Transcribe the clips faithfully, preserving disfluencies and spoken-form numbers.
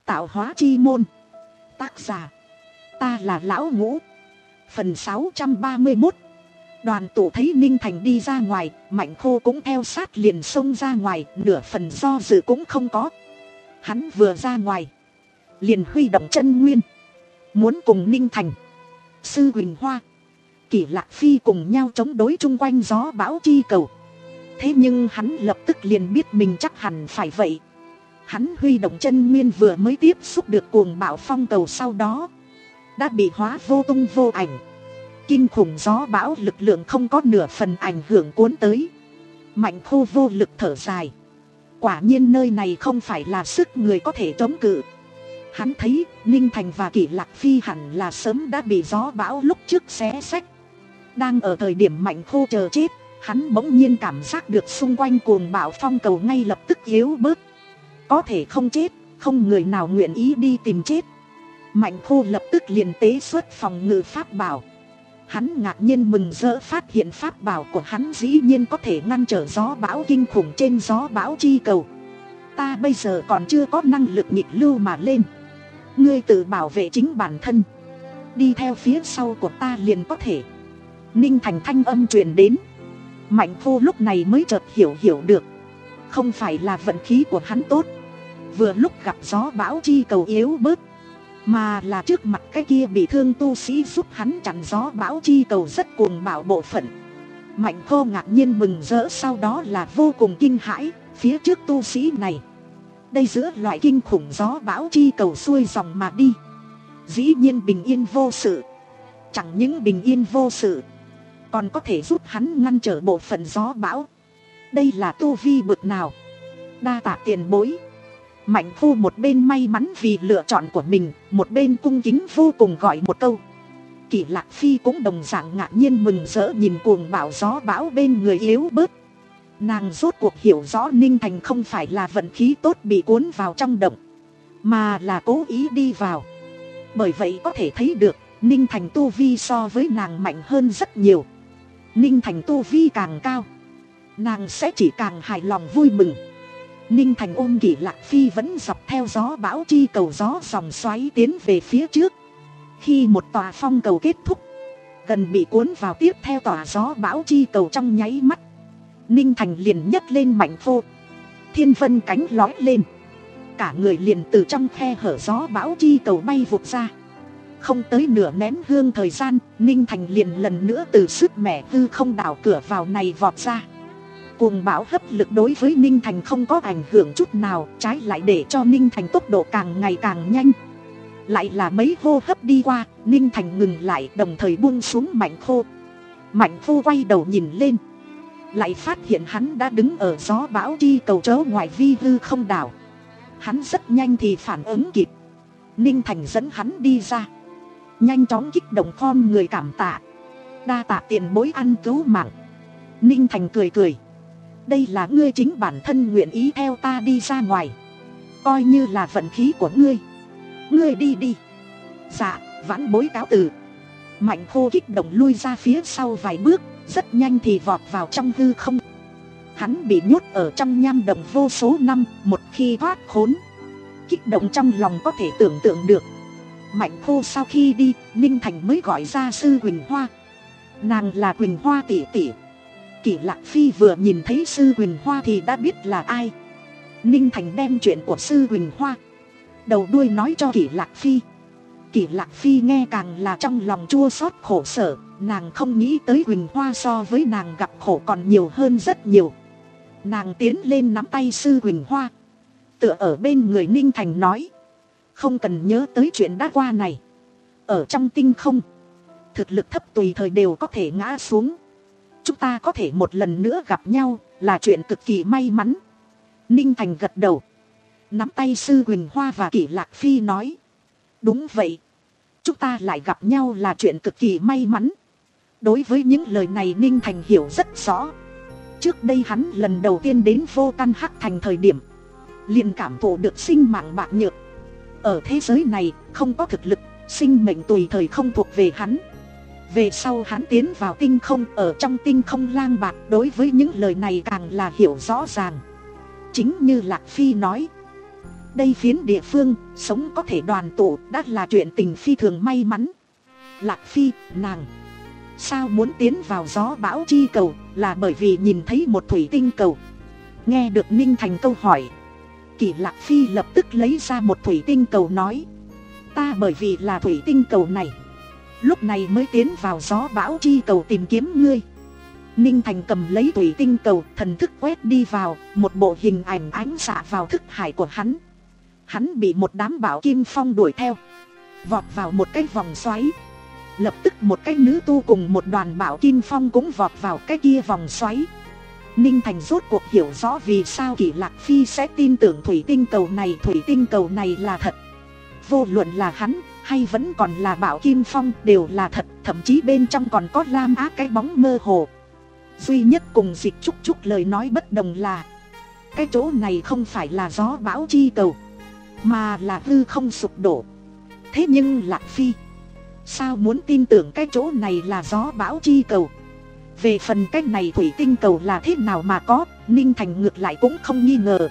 Tạo hóa chi môn. Tác giả: ta là Lão Ngũ. Phần sáu trăm ba mươi mốt. Đoàn tụ thấy Ninh Thành đi ra ngoài, Mạnh Khô cũng theo sát liền xông ra ngoài, nửa phần do dự cũng không có. Hắn vừa ra ngoài, liền huy động chân nguyên, muốn cùng Ninh Thành, Sư Huỳnh Hoa, Kỷ Lạc Phi cùng nhau chống đối chung quanh gió bão chi cầu. Thế nhưng hắn lập tức liền biết mình chắc hẳn phải vậy. Hắn huy động chân nguyên vừa mới tiếp xúc được cuồng bạo phong cầu, sau đó đã bị hóa vô tung vô ảnh. Kinh khủng gió bão lực lượng không có nửa phần ảnh hưởng cuốn tới. Mạnh Khô vô lực thở dài. Quả nhiên nơi này không phải là sức người có thể chống cự. Hắn thấy Ninh Thành và Kỷ Lạc Phi hẳn là sớm đã bị gió bão lúc trước xé xách. Đang ở thời điểm Mạnh Khô chờ chết, hắn bỗng nhiên cảm giác được xung quanh cuồng bạo phong cầu ngay lập tức yếu bớt. Có thể không chết, không người nào nguyện ý đi tìm chết. Mạnh Khô lập tức liền tế xuất phòng ngự pháp bảo. Hắn ngạc nhiên mừng rỡ phát hiện pháp bảo của hắn dĩ nhiên có thể ngăn trở gió bão kinh khủng trên gió bão chi cầu. Ta bây giờ còn chưa có năng lực nghịch lưu mà lên. Ngươi tự bảo vệ chính bản thân, đi theo phía sau của ta liền có thể. Ninh Thành thanh âm truyền đến. Mạnh Khô lúc này mới chợt hiểu hiểu được. Không phải là vận khí của hắn tốt, vừa lúc gặp gió bão chi cầu yếu bớt, mà là trước mặt cái kia bị thương tu sĩ giúp hắn chặn gió bão chi cầu rất cuồng bạo bộ phận. Mạnh Khô ngạc nhiên mừng rỡ, sau đó là vô cùng kinh hãi. Phía trước tu sĩ này, đây giữa loại kinh khủng gió bão chi cầu xuôi dòng mà đi, dĩ nhiên bình yên vô sự. Chẳng những bình yên vô sự, còn có thể giúp hắn ngăn trở bộ phận gió bão. Đây là tu vi bực nào? Đa tạ tiền bối. Mạnh Khô một bên may mắn vì lựa chọn của mình, một bên cung kính vô cùng gọi một câu. Kỷ Lạc Phi cũng đồng dạng ngạc nhiên mừng rỡ nhìn cuồng bạo gió bão bên người yếu bớt. Nàng rốt cuộc hiểu rõ Ninh Thành không phải là vận khí tốt bị cuốn vào trong động, mà là cố ý đi vào. Bởi vậy có thể thấy được Ninh Thành tu vi so với nàng mạnh hơn rất nhiều. Ninh Thành tu vi càng cao, nàng sẽ chỉ càng hài lòng vui mừng. Ninh Thành ôm Kỷ Lạc Phi vẫn dọc theo gió bão chi cầu gió dòng xoáy tiến về phía trước. Khi một tòa phong cầu kết thúc, gần bị cuốn vào tiếp theo tòa gió bão chi cầu trong nháy mắt, Ninh Thành liền nhấc lên Mạnh Khô. Thiên vân cánh lói lên, cả người liền từ trong khe hở gió bão chi cầu bay vụt ra. Không tới nửa nén hương thời gian, Ninh Thành liền lần nữa từ sức mẻ hư không đảo cửa vào này vọt ra. Cuồng bão hấp lực đối với Ninh Thành không có ảnh hưởng chút nào, trái lại để cho Ninh Thành tốc độ càng ngày càng nhanh. Lại là mấy hô hấp đi qua, Ninh Thành ngừng lại, đồng thời buông xuống Mạnh Khô. Mạnh Khô quay đầu nhìn lên, lại phát hiện hắn đã đứng ở gió bão chi cầu chớ ngoài vi hư không đảo. Hắn rất nhanh thì phản ứng kịp. Ninh Thành dẫn hắn đi ra, nhanh chóng kích động khom người cảm tạ. Đa tạ tiền bối ăn cứu mạng. Ninh Thành cười cười. Đây là ngươi chính bản thân nguyện ý theo ta đi ra ngoài, coi như là vận khí của ngươi. Ngươi đi đi. Dạ, vãn bối cáo từ. Mạnh Khô kích động lui ra phía sau vài bước, rất nhanh thì vọt vào trong hư không. Hắn bị nhốt ở trong nham động vô số năm, một khi thoát khốn, kích động trong lòng có thể tưởng tượng được. Mạnh Khô sau khi đi, Ninh Thành mới gọi ra Sư Huỳnh Hoa. Nàng là Huỳnh Hoa tỷ tỷ. Kỷ Lạc Phi vừa nhìn thấy Sư Huỳnh Hoa thì đã biết là ai. Ninh Thành đem chuyện của Sư Huỳnh Hoa đầu đuôi nói cho Kỷ Lạc Phi. Kỷ Lạc Phi nghe càng là trong lòng chua xót khổ sở. Nàng không nghĩ tới Huỳnh Hoa so với nàng gặp khổ còn nhiều hơn rất nhiều. Nàng tiến lên nắm tay Sư Huỳnh Hoa, tựa ở bên người Ninh Thành nói: không cần nhớ tới chuyện đã qua này. Ở trong tinh không, thực lực thấp tùy thời đều có thể ngã xuống. Chúng ta có thể một lần nữa gặp nhau là chuyện cực kỳ may mắn. Ninh Thành gật đầu, nắm tay Sư Huỳnh Hoa và Kỷ Lạc Phi nói: đúng vậy, chúng ta lại gặp nhau là chuyện cực kỳ may mắn. Đối với những lời này Ninh Thành hiểu rất rõ. Trước đây hắn lần đầu tiên đến Vô Căn Hắc Thành thời điểm, liền cảm thụ được sinh mạng bạc nhược. Ở thế giới này không có thực lực, sinh mệnh tùy thời không thuộc về hắn. Về sau hắn tiến vào tinh không, ở trong tinh không lang bạc, đối với những lời này càng là hiểu rõ ràng. Chính như Lạc Phi nói, đây phiến địa phương sống có thể đoàn tụ đã là chuyện tình phi thường may mắn. Lạc Phi, nàng sao muốn tiến vào gió bão chi cầu, là bởi vì nhìn thấy một thủy tinh cầu. Nghe được Ninh Thành câu hỏi, Kỷ Lạc Phi lập tức lấy ra một thủy tinh cầu nói, ta bởi vì là thủy tinh cầu này, lúc này mới tiến vào gió bão chi cầu tìm kiếm ngươi. Ninh Thành cầm lấy thủy tinh cầu, thần thức quét đi vào, một bộ hình ảnh ánh xạ vào thức hải của hắn. Hắn bị một đám bảo kim phong đuổi theo, vọt vào một cái vòng xoáy. Lập tức một cái nữ tu cùng một đoàn bảo kim phong cũng vọt vào cái kia vòng xoáy. Ninh Thành rốt cuộc hiểu rõ vì sao Kỷ Lạc Phi sẽ tin tưởng thủy tinh cầu này. Thủy tinh cầu này là thật, vô luận là hắn hay vẫn còn là bảo kim phong đều là thật. Thậm chí bên trong còn có Lam Á cái bóng mơ hồ. Duy nhất cùng Dịch Trúc Trúc lời nói bất đồng là cái chỗ này không phải là gió bão chi cầu, mà là hư không sụp đổ. Thế nhưng Lạc Phi sao muốn tin tưởng cái chỗ này là gió bão chi cầu? Về phần cái này thủy tinh cầu là thế nào mà có, Ninh Thành ngược lại cũng không nghi ngờ.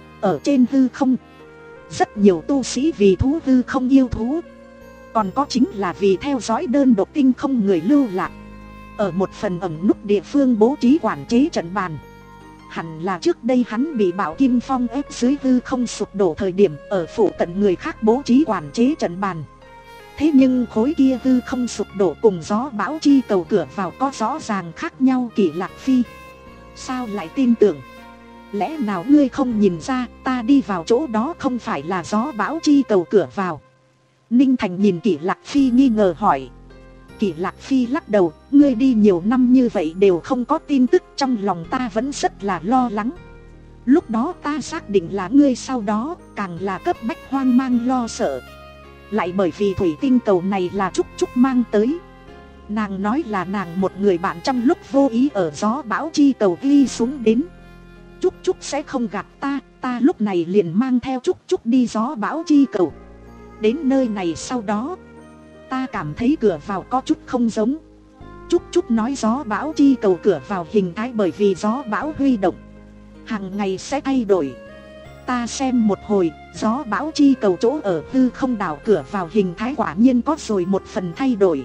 Ở trên hư không, rất nhiều tu sĩ vì thú hư không yêu thú, còn có chính là vì theo dõi đơn độc tinh không người lưu lạc. Ở một phần ẩn nút địa phương bố trí quản chế trận bàn. Hẳn là trước đây hắn bị Bảo Kim Phong ép dưới hư không sụp đổ thời điểm, ở phụ cận người khác bố trí quản chế trận bàn. Thế nhưng khối kia hư không sụp đổ cùng gió bão chi cầu cửa vào có rõ ràng khác nhau. Kỷ Lạc Phi sao lại tin tưởng? Lẽ nào ngươi không nhìn ra ta đi vào chỗ đó không phải là gió bão chi cầu cửa vào? Ninh Thành nhìn Kỷ Lạc Phi nghi ngờ hỏi. Kỷ Lạc Phi lắc đầu, ngươi đi nhiều năm như vậy đều không có tin tức, trong lòng ta vẫn rất là lo lắng. Lúc đó ta xác định là ngươi, sau đó càng là cấp bách hoang mang lo sợ. Lại bởi vì thủy tinh cầu này là Trúc Trúc mang tới. Nàng nói là nàng một người bạn trong lúc vô ý ở gió bão chi cầu ghi xuống đến. Trúc Trúc sẽ không gạt ta, ta lúc này liền mang theo Trúc Trúc đi gió bão chi cầu. Đến nơi này sau đó, ta cảm thấy cửa vào có chút không giống. Trúc Trúc nói gió bão chi cầu cửa vào hình thái bởi vì gió bão huy động, hàng ngày sẽ thay đổi. Ta xem một hồi, gió bão chi cầu chỗ ở hư không đảo cửa vào hình thái quả nhiên có rồi một phần thay đổi.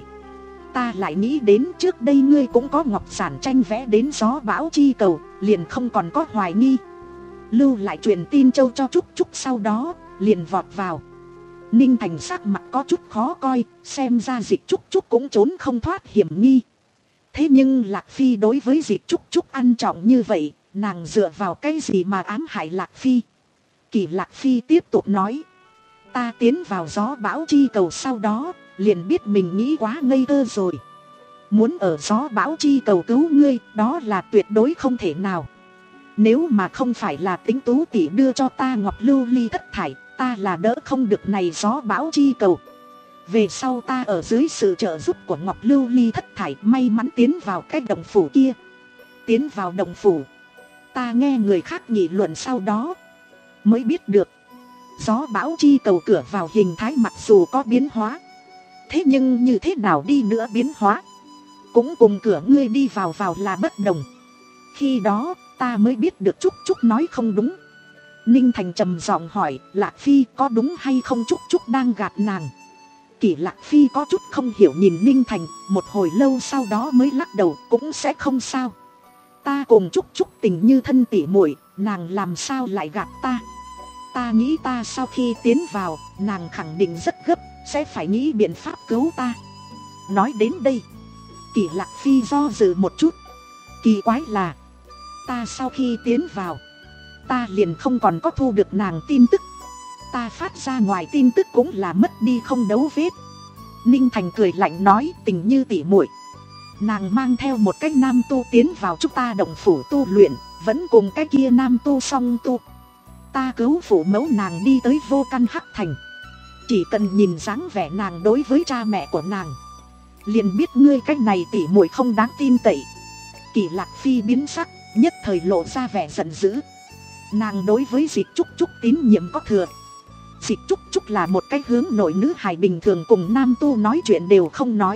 Ta lại nghĩ đến trước đây ngươi cũng có ngọc giản tranh vẽ đến gió bão chi cầu, liền không còn có hoài nghi. Lưu lại truyền tin châu cho Trúc Trúc, sau đó liền vọt vào. Ninh Thành sắc mặt có chút khó coi, xem ra Dịch Trúc Trúc cũng trốn không thoát hiểm nghi. Thế nhưng Lạc Phi đối với Dịch Trúc Trúc ăn trọng như vậy, nàng dựa vào cái gì mà ám hại Lạc Phi? Kỷ Lạc Phi tiếp tục nói, ta tiến vào gió bão chi cầu sau đó, liền biết mình nghĩ quá ngây thơ rồi. Muốn ở gió bão chi cầu cứu ngươi, đó là tuyệt đối không thể nào. Nếu mà không phải là Tính Tú tỷ đưa cho ta ngọc lưu ly thất thải, ta là đỡ không được này gió bão chi cầu. Về sau ta ở dưới sự trợ giúp của ngọc lưu ly thất thải may mắn tiến vào cái động phủ kia. Tiến vào động phủ, ta nghe người khác nghị luận sau đó mới biết được gió bão chi cầu cửa vào hình thái mặc dù có biến hóa, thế nhưng như thế nào đi nữa biến hóa cũng cùng cửa ngươi đi vào vào là bất đồng. Khi đó ta mới biết được Trúc Trúc nói không đúng. Ninh Thành trầm giọng hỏi, Lạc Phi có đúng hay không Trúc Trúc đang gạt nàng? Kỷ Lạc Phi có chút không hiểu nhìn Ninh Thành, một hồi lâu sau đó mới lắc đầu, cũng sẽ không sao. Ta cùng Trúc Trúc tình như thân tỉ muội, nàng làm sao lại gạt ta? Ta nghĩ ta sau khi tiến vào, nàng khẳng định rất gấp, sẽ phải nghĩ biện pháp cứu ta. Nói đến đây, Kỷ Lạc Phi do dự một chút. Kỳ quái là, ta sau khi tiến vào, ta liền không còn có thu được nàng tin tức. Ta phát ra ngoài tin tức cũng là mất đi không dấu vết. Ninh Thành cười lạnh nói, tình như tỉ muội, nàng mang theo một cái nam tu tiến vào chúng ta động phủ tu luyện, vẫn cùng cái kia nam tu song tu. Ta cứu phụ mẫu nàng đi tới Vô Căn Hắc Thành. Chỉ cần nhìn dáng vẻ nàng đối với cha mẹ của nàng, liền biết ngươi cách này tỉ muội không đáng tin cậy. Kỷ Lạc Phi biến sắc, nhất thời lộ ra vẻ giận dữ. Nàng đối với Dịch Trúc Trúc tín nhiệm có thừa. Dịch Trúc Trúc là một cái hướng nội nữ hài bình thường, cùng nam tu nói chuyện đều không nói.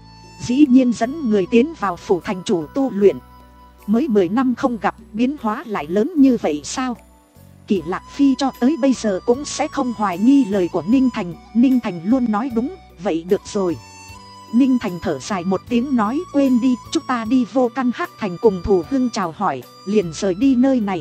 Dĩ nhiên dẫn người tiến vào phủ thành chủ tu luyện. Mới mười năm không gặp, biến hóa lại lớn như vậy sao? Kỷ Lạc Phi cho tới bây giờ cũng sẽ không hoài nghi lời của Ninh Thành. Ninh Thành luôn nói đúng, vậy được rồi. Ninh Thành thở dài một tiếng nói quên đi, chúng ta đi Vô Căn Hắc Thành cùng Thù Hưng chào hỏi, liền rời đi nơi này.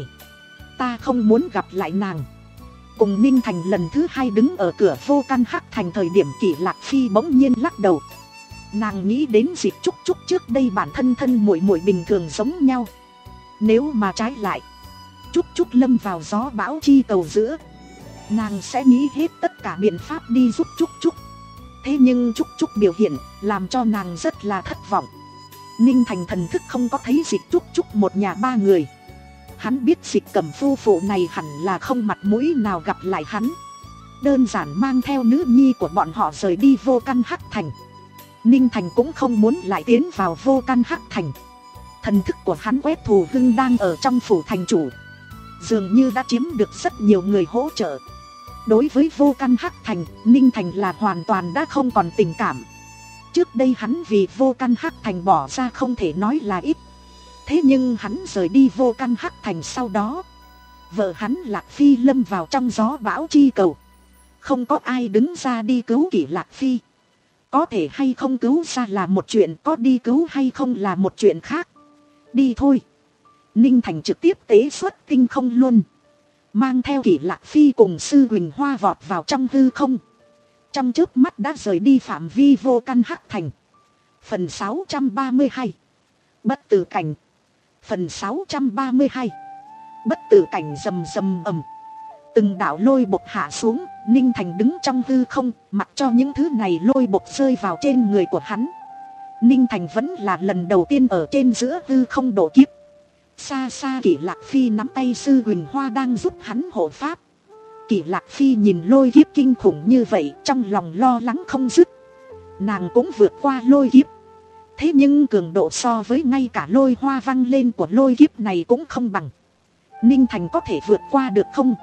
Ta không muốn gặp lại nàng. Cùng Ninh Thành lần thứ hai đứng ở cửa Vô Căn Hắc Thành thời điểm Kỷ Lạc Phi bỗng nhiên lắc đầu. Nàng nghĩ đến Dịch Trúc Trúc trước đây bản thân thân muội muội bình thường giống nhau. Nếu mà trái lại, Trúc Trúc lâm vào gió bão chi cầu giữa, nàng sẽ nghĩ hết tất cả biện pháp đi giúp Trúc Trúc. Thế nhưng Trúc Trúc biểu hiện làm cho nàng rất là thất vọng. Ninh Thành thần thức không có thấy Dịch Trúc Trúc một nhà ba người. Hắn biết Dịch Cẩm phu phụ này hẳn là không mặt mũi nào gặp lại hắn, đơn giản mang theo nữ nhi của bọn họ rời đi Vô Căn Hắc Thành. Ninh Thành cũng không muốn lại tiến vào Vô Căn Hắc Thành. Thần thức của hắn quét Thù Hưng đang ở trong phủ thành chủ, dường như đã chiếm được rất nhiều người hỗ trợ. Đối với Vô Căn Hắc Thành, Ninh Thành là hoàn toàn đã không còn tình cảm. Trước đây hắn vì Vô Căn Hắc Thành bỏ ra không thể nói là ít. Thế nhưng hắn rời đi Vô Căn Hắc Thành sau đó, vợ hắn Lạc Phi lâm vào trong gió bão chi cầu. Không có ai đứng ra đi cứu Kỷ Lạc Phi. Có thể hay không cứu ra là một chuyện, có đi cứu hay không là một chuyện khác. Đi thôi. Ninh Thành trực tiếp tế xuất tinh không luôn, mang theo Kỷ Lạc Phi cùng Sư Huỳnh Hoa vọt vào trong hư không. Trong chớp mắt đã rời đi phạm vi Vô Căn Hắc Thành. Phần sáu trăm ba mươi hai Bất tử cảnh. Phần sáu trăm ba mươi hai Bất tử cảnh. Rầm rầm ầm. Từng đạo lôi bộc hạ xuống. Ninh Thành đứng trong hư không, mặc cho những thứ này lôi bộc rơi vào trên người của hắn. Ninh Thành vẫn là lần đầu tiên ở trên giữa hư không độ kiếp. Xa xa Kỷ Lạc Phi nắm tay Sư Huỳnh Hoa đang giúp hắn hộ pháp. Kỷ Lạc Phi nhìn lôi kiếp kinh khủng như vậy, trong lòng lo lắng không dứt. Nàng cũng vượt qua lôi kiếp. Thế nhưng cường độ so với ngay cả lôi hoa văng lên của lôi kiếp này cũng không bằng. Ninh Thành có thể vượt qua được không?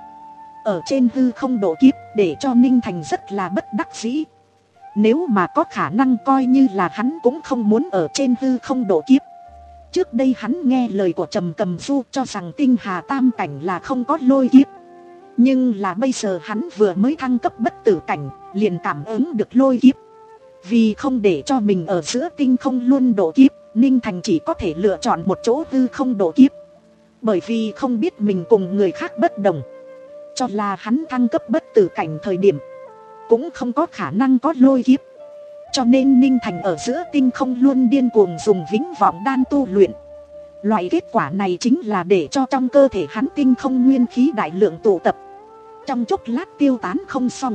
Ở trên hư không độ kiếp để cho Ninh Thành rất là bất đắc dĩ. Nếu mà có khả năng coi như là hắn cũng không muốn ở trên hư không độ kiếp. Trước đây hắn nghe lời của Trầm Cầm Du cho rằng tinh hà tam cảnh là không có lôi kiếp. Nhưng là bây giờ hắn vừa mới thăng cấp bất tử cảnh, liền cảm ứng được lôi kiếp. Vì không để cho mình ở giữa tinh không luôn độ kiếp, Ninh Thành chỉ có thể lựa chọn một chỗ hư không độ kiếp. Bởi vì không biết mình cùng người khác bất đồng, cho là hắn thăng cấp bất tử cảnh thời điểm cũng không có khả năng có lôi kiếp. Cho nên Ninh Thành ở giữa tinh không luôn điên cuồng dùng vĩnh vọng đan tu luyện. Loại kết quả này chính là để cho trong cơ thể hắn tinh không nguyên khí đại lượng tụ tập, trong chốc lát tiêu tán không xong.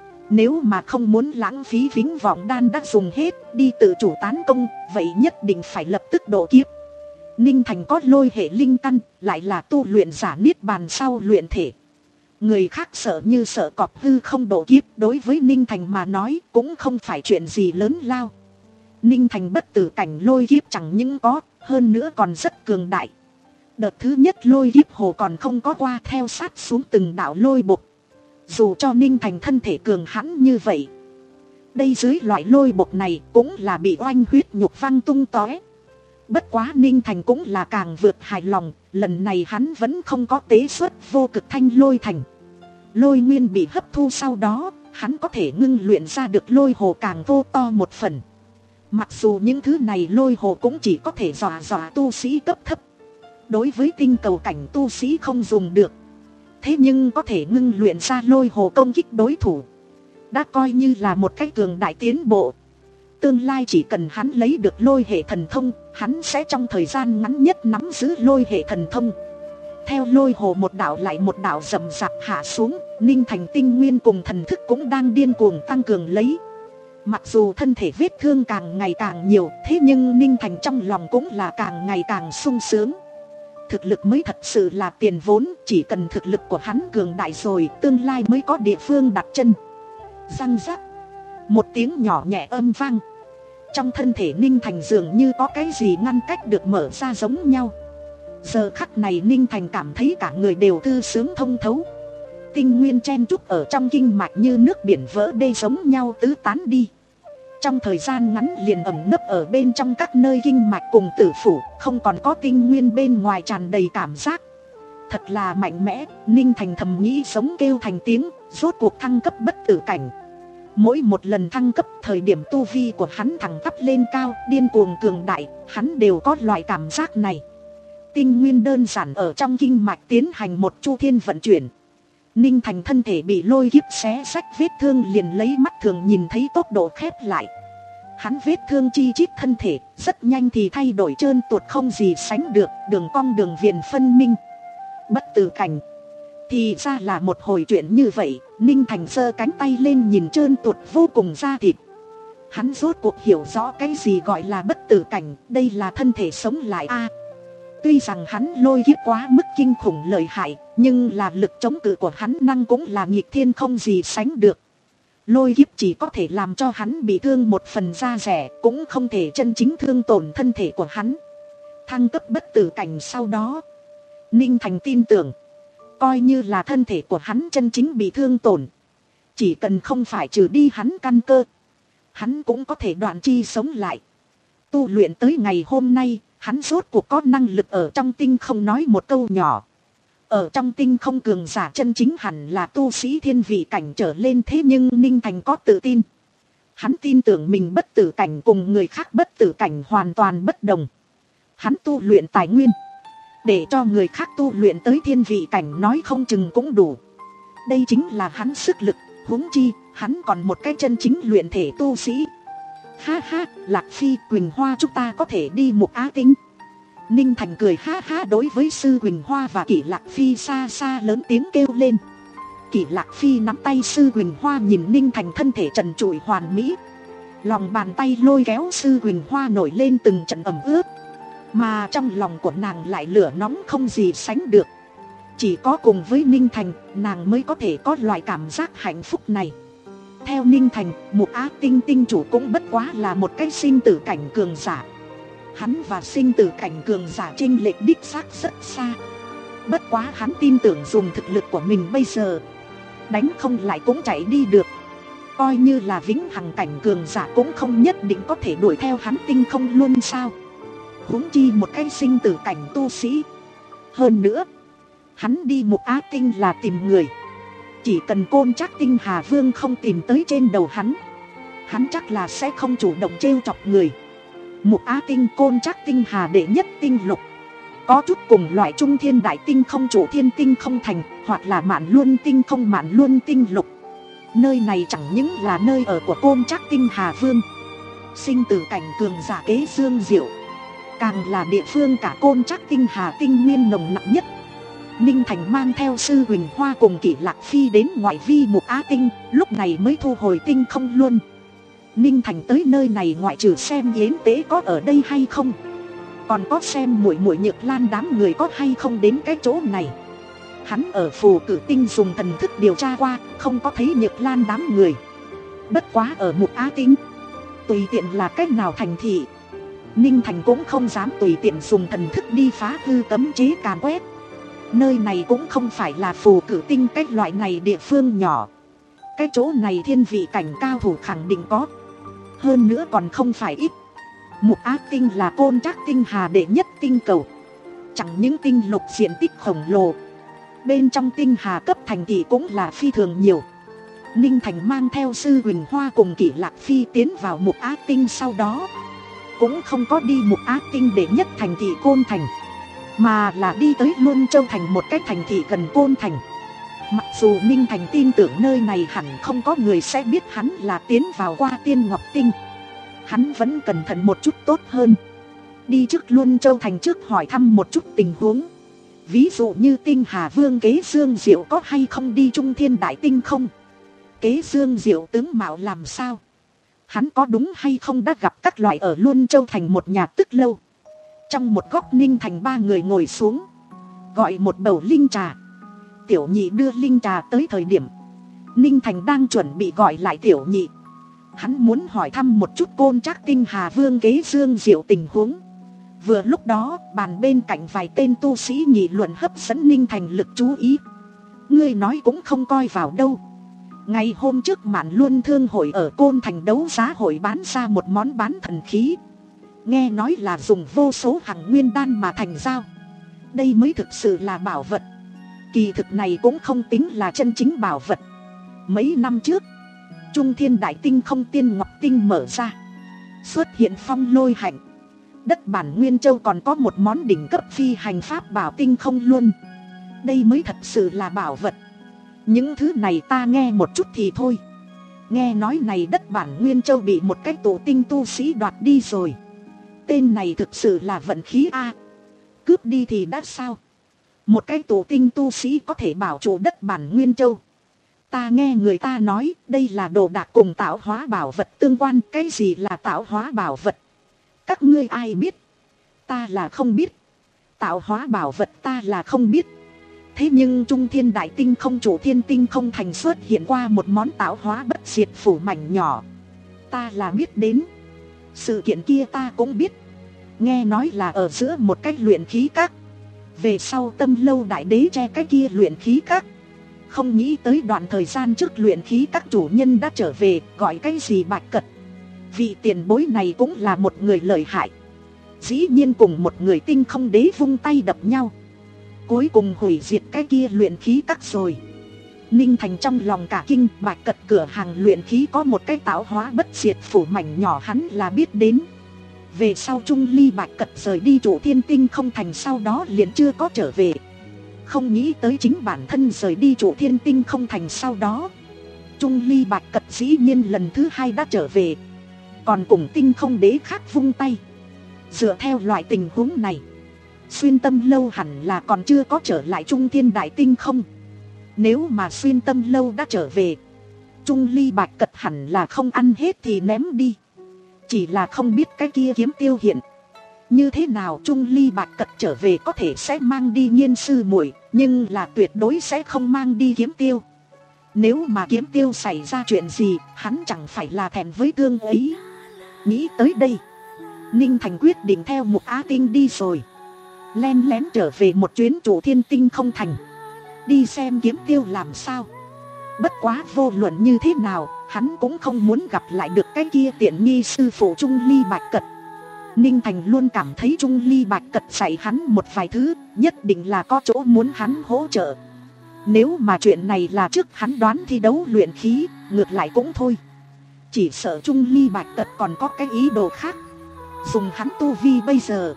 Nếu mà không muốn lãng phí vĩnh vọng đan đã dùng hết đi tự chủ tán công, vậy nhất định phải lập tức độ kiếp. Ninh Thành có lôi hệ linh căn, lại là tu luyện giả niết bàn sau luyện thể. Người khác sợ như sợ cọp hư không độ kiếp, đối với Ninh Thành mà nói cũng không phải chuyện gì lớn lao. Ninh Thành bất tử cảnh lôi kiếp chẳng những có, hơn nữa còn rất cường đại. Đợt thứ nhất lôi kiếp hồ còn không có qua theo sát xuống từng đạo lôi bộc. Dù cho Ninh Thành thân thể cường hãn như vậy, đây dưới loại lôi bộc này cũng là bị oanh huyết nhục văng tung tóe. Bất quá Ninh Thành cũng là càng vượt hài lòng, lần này hắn vẫn không có tế xuất vô cực thanh lôi thành. Lôi nguyên bị hấp thu sau đó, hắn có thể ngưng luyện ra được lôi hồ càng vô to một phần. Mặc dù những thứ này lôi hồ cũng chỉ có thể dọa dọa tu sĩ cấp thấp, đối với tinh cầu cảnh tu sĩ không dùng được. Thế nhưng có thể ngưng luyện ra lôi hồ công kích đối thủ, đã coi như là một cách cường đại tiến bộ. Tương lai chỉ cần hắn lấy được lôi hệ thần thông, hắn sẽ trong thời gian ngắn nhất nắm giữ lôi hệ thần thông. Theo lôi hồ một đạo lại một đạo rầm rạp hạ xuống, Ninh Thành tinh nguyên cùng thần thức cũng đang điên cuồng tăng cường lấy. Mặc dù thân thể vết thương càng ngày càng nhiều, thế nhưng Ninh Thành trong lòng cũng là càng ngày càng sung sướng. Thực lực mới thật sự là tiền vốn, chỉ cần thực lực của hắn cường đại rồi, tương lai mới có địa phương đặt chân. Răng rắc, một tiếng nhỏ nhẹ âm vang. Trong thân thể Ninh Thành dường như có cái gì ngăn cách được mở ra giống nhau. Giờ khắc này Ninh Thành cảm thấy cả người đều thư sướng thông thấu. Tinh nguyên chen chúc ở trong kinh mạch như nước biển vỡ đê giống nhau tứ tán đi. Trong thời gian ngắn liền ẩn nấp ở bên trong các nơi kinh mạch cùng tử phủ, không còn có tinh nguyên bên ngoài tràn đầy cảm giác. Thật là mạnh mẽ, Ninh Thành thầm nghĩ sống kêu thành tiếng, rốt cuộc thăng cấp bất tử cảnh. Mỗi một lần thăng cấp, thời điểm tu vi của hắn thẳng tắp lên cao, điên cuồng cường đại, hắn đều có loại cảm giác này. Tinh nguyên đơn giản ở trong kinh mạch tiến hành một chu thiên vận chuyển. Ninh Thành thân thể bị lôi kiếp xé rách, vết thương liền lấy mắt thường nhìn thấy tốc độ khép lại. Hắn vết thương chi chít thân thể, rất nhanh thì thay đổi trơn tuột không gì sánh được, đường cong đường viền phân minh. Bất tử cảnh. Thì ra là một hồi chuyện như vậy. Ninh Thành giơ cánh tay lên nhìn trơn tuột vô cùng da thịt. Hắn rốt cuộc hiểu rõ cái gì gọi là bất tử cảnh. Đây là thân thể sống lại a. À, tuy rằng hắn lôi kiếp quá mức kinh khủng lợi hại, nhưng là lực chống cự của hắn năng cũng là nghịch thiên không gì sánh được. Lôi kiếp chỉ có thể làm cho hắn bị thương một phần da rẻ, cũng không thể chân chính thương tổn thân thể của hắn. Thăng cấp bất tử cảnh sau đó, Ninh Thành tin tưởng, coi như là thân thể của hắn chân chính bị thương tổn, chỉ cần không phải trừ đi hắn căn cơ, hắn cũng có thể đoạn chi sống lại. Tu luyện tới ngày hôm nay, hắn rốt cuộc có năng lực ở trong tinh không nói một câu nhỏ. Ở trong tinh không cường giả chân chính hẳn là tu sĩ thiên vị cảnh trở lên, thế nhưng Ninh Thành có tự tin. Hắn tin tưởng mình bất tử cảnh cùng người khác bất tử cảnh hoàn toàn bất đồng. Hắn tu luyện tài nguyên, để cho người khác tu luyện tới thiên vị cảnh nói không chừng cũng đủ. Đây chính là hắn sức lực, huống chi, hắn còn một cái chân chính luyện thể tu sĩ. Ha ha, Lạc Phi, Quỳnh Hoa, chúng ta có thể đi Mục Á Tinh. Ninh Thành cười ha ha đối với Sư Quỳnh Hoa và Kỷ Lạc Phi xa xa lớn tiếng kêu lên. Kỷ Lạc Phi nắm tay Sư Quỳnh Hoa nhìn Ninh Thành thân thể trần trụi hoàn mỹ. Lòng bàn tay lôi kéo Sư Quỳnh Hoa nổi lên từng trận ẩm ướt. Mà trong lòng của nàng lại lửa nóng không gì sánh được. Chỉ có cùng với Ninh Thành, nàng mới có thể có loại cảm giác hạnh phúc này. Theo Ninh Thành, Mục Á Tinh tinh chủ cũng bất quá là một cái sinh tử cảnh cường giả. Hắn và sinh tử cảnh cường giả chênh lệch đích xác rất xa. Bất quá hắn tin tưởng dùng thực lực của mình bây giờ, đánh không lại cũng chạy đi được. Coi như là vĩnh hằng cảnh cường giả cũng không nhất định có thể đuổi theo hắn tinh không luôn sao. Huống chi một cái sinh tử cảnh tu sĩ. Hơn nữa, hắn đi Mục Á Tinh là tìm người. Chỉ cần Côn Trác Tinh Hà Vương không tìm tới trên đầu hắn, hắn chắc là sẽ không chủ động trêu chọc người. Mục Á Tinh, Côn Trác Tinh Hà đệ nhất tinh lục, có chút cùng loại Trung Thiên Đại Tinh không chủ thiên tinh không thành, hoặc là Mạn Luân Tinh không Mạn Luân Tinh lục. Nơi này chẳng những là nơi ở của Côn Trác Tinh Hà Vương, sinh tử cảnh cường giả Kế Dương Diệu, càng là địa phương cả Côn Trác Tinh Hà tinh nguyên nồng nặng nhất. Ninh Thành mang theo Sư Huỳnh Hoa cùng Kỷ Lạc Phi đến ngoại vi Mục Á Tinh, lúc này mới thu hồi tinh không luôn. Ninh Thành tới nơi này ngoại trừ xem yến tế có ở đây hay không, còn có xem muội muội Nhược Lan đám người có hay không đến cái chỗ này. Hắn ở Phù Cử Tinh dùng thần thức điều tra qua, không có thấy Nhược Lan đám người. Bất quá ở Mục Á Tinh, tùy tiện là cách nào thành thị, Ninh Thành cũng không dám tùy tiện dùng thần thức đi phá hư cấm chế càn quét. Nơi này cũng không phải là Phù Cử Tinh cái loại này địa phương nhỏ. Cái chỗ này thiên vị cảnh cao thủ khẳng định có, hơn nữa còn không phải ít. Mục Á Tinh là Côn Trác Tinh Hà đệ nhất tinh cầu, chẳng những tinh lục diện tích khổng lồ, bên trong tinh hà cấp thành thị cũng là phi thường nhiều. Ninh Thành mang theo Sư Huỳnh Hoa cùng Kỷ Lạc Phi tiến vào Mục Á Tinh, sau đó cũng không có đi Mục Á Tinh đệ nhất thành thị Côn Thành, mà là đi tới Luân Châu Thành, một cái thành thị gần Côn Thành. Mặc dù Ninh Thành tin tưởng nơi này hẳn không có người sẽ biết hắn là tiến vào qua Tiên Ngọc Tinh, hắn vẫn cẩn thận một chút tốt hơn. Đi trước Luân Châu Thành trước hỏi thăm một chút tình huống, ví dụ như Tinh Hà Vương Kế Dương Diệu có hay không đi Trung Thiên Đại Tinh không, Kế Dương Diệu tướng mạo làm sao, hắn có đúng hay không đã gặp các loại ở Luân Châu Thành một nhà tức lâu. Trong một góc Ninh Thành ba người ngồi xuống, gọi một bầu linh trà. Tiểu nhị đưa linh trà tới thời điểm, Ninh Thành đang chuẩn bị gọi lại tiểu nhị. Hắn muốn hỏi thăm một chút Côn Trác Tinh Hà Vương Kế Dương Diệu tình huống. Vừa lúc đó, bàn bên cạnh vài tên tu sĩ nghị luận hấp dẫn Ninh Thành lực chú ý. Ngươi nói cũng không coi vào đâu. Ngày hôm trước Mạn Luân Thương hội ở Côn Thành đấu giá hội bán ra một món bán thần khí, nghe nói là dùng vô số hằng nguyên đan mà thành giao. Đây mới thực sự là bảo vật. Kỳ thực này cũng không tính là chân chính bảo vật. Mấy năm trước, Trung Thiên Đại Tinh Không Tiên Ngọc Tinh mở ra, xuất hiện phong lôi hạnh. Đất bản Nguyên Châu còn có một món đỉnh cấp phi hành pháp bảo Tinh Không Luân. Đây mới thật sự là bảo vật. Những thứ này ta nghe một chút thì thôi. Nghe nói này đất bản Nguyên Châu bị một cái tổ tinh tu sĩ đoạt đi rồi. Tên này thực sự là vận khí a. Cướp đi thì đã sao? Một cái tổ tinh tu sĩ có thể bảo chủ đất bản Nguyên Châu. Ta nghe người ta nói đây là đồ đạc cùng tạo hóa bảo vật tương quan. Cái gì là tạo hóa bảo vật? Các ngươi ai biết? Ta là không biết. Tạo hóa bảo vật ta là không biết. Thế nhưng Trung Thiên Đại Tinh Không Chủ Thiên Tinh Không Thành xuất hiện qua một món tạo hóa bất diệt phủ mảnh nhỏ. Ta là biết đến. Sự kiện kia ta cũng biết. Nghe nói là ở giữa một cái luyện khí các. Về sau Tâm Lâu Đại Đế che cái kia luyện khí các. Không nghĩ tới đoạn thời gian trước luyện khí các chủ nhân đã trở về, gọi cái gì Bạch Cật. Vị tiền bối này cũng là một người lợi hại. Dĩ nhiên cùng một người Tinh Không Đế vung tay đập nhau, cuối cùng hủy diệt cái kia luyện khí các rồi. Ninh Thành trong lòng cả kinh. Bạch Cật cửa hàng luyện khí có một cái tạo hóa bất diệt phủ mảnh nhỏ hắn là biết đến. Về sau Trung Ly Bạch Cật rời đi Chủ Thiên Tinh Không Thành, sau đó liền chưa có trở về. Không nghĩ tới chính bản thân rời đi Chủ Thiên Tinh Không Thành sau đó, Trung Ly Bạch Cật dĩ nhiên lần thứ hai đã trở về, còn cùng Tinh Không Đế khác vung tay. Dựa theo loại tình huống này, Xuyên Tâm Lâu hẳn là còn chưa có trở lại Trung Thiên Đại Tinh Không. Nếu mà Xuyên Tâm Lâu đã trở về, Trung Ly Bạch Cật hẳn là không ăn hết thì ném đi. Chỉ là không biết cái kia kiếm tiêu hiện như thế nào. Trung Ly Bạch Cật trở về có thể sẽ mang đi Nhiên sư muội, nhưng là tuyệt đối sẽ không mang đi kiếm tiêu. Nếu mà kiếm tiêu xảy ra chuyện gì, hắn chẳng phải là thẹn với thương ấy. Nghĩ tới đây, Ninh Thành quyết định theo Mục Á Tinh đi rồi. Len lén trở về một chuyến Chủ Thiên Tinh Không Thành, đi xem kiếm tiêu làm sao. Bất quá vô luận như thế nào, hắn cũng không muốn gặp lại được cái kia tiện nghi sư phụ Trung Ly Bạch Cật. Ninh Thành luôn cảm thấy Trung Ly Bạch Cật dạy hắn một vài thứ, nhất định là có chỗ muốn hắn hỗ trợ. Nếu mà chuyện này là trước hắn đoán thi đấu luyện khí, ngược lại cũng thôi. Chỉ sợ Trung Ly Bạch Cật còn có cái ý đồ khác. Dùng hắn tu vi bây giờ,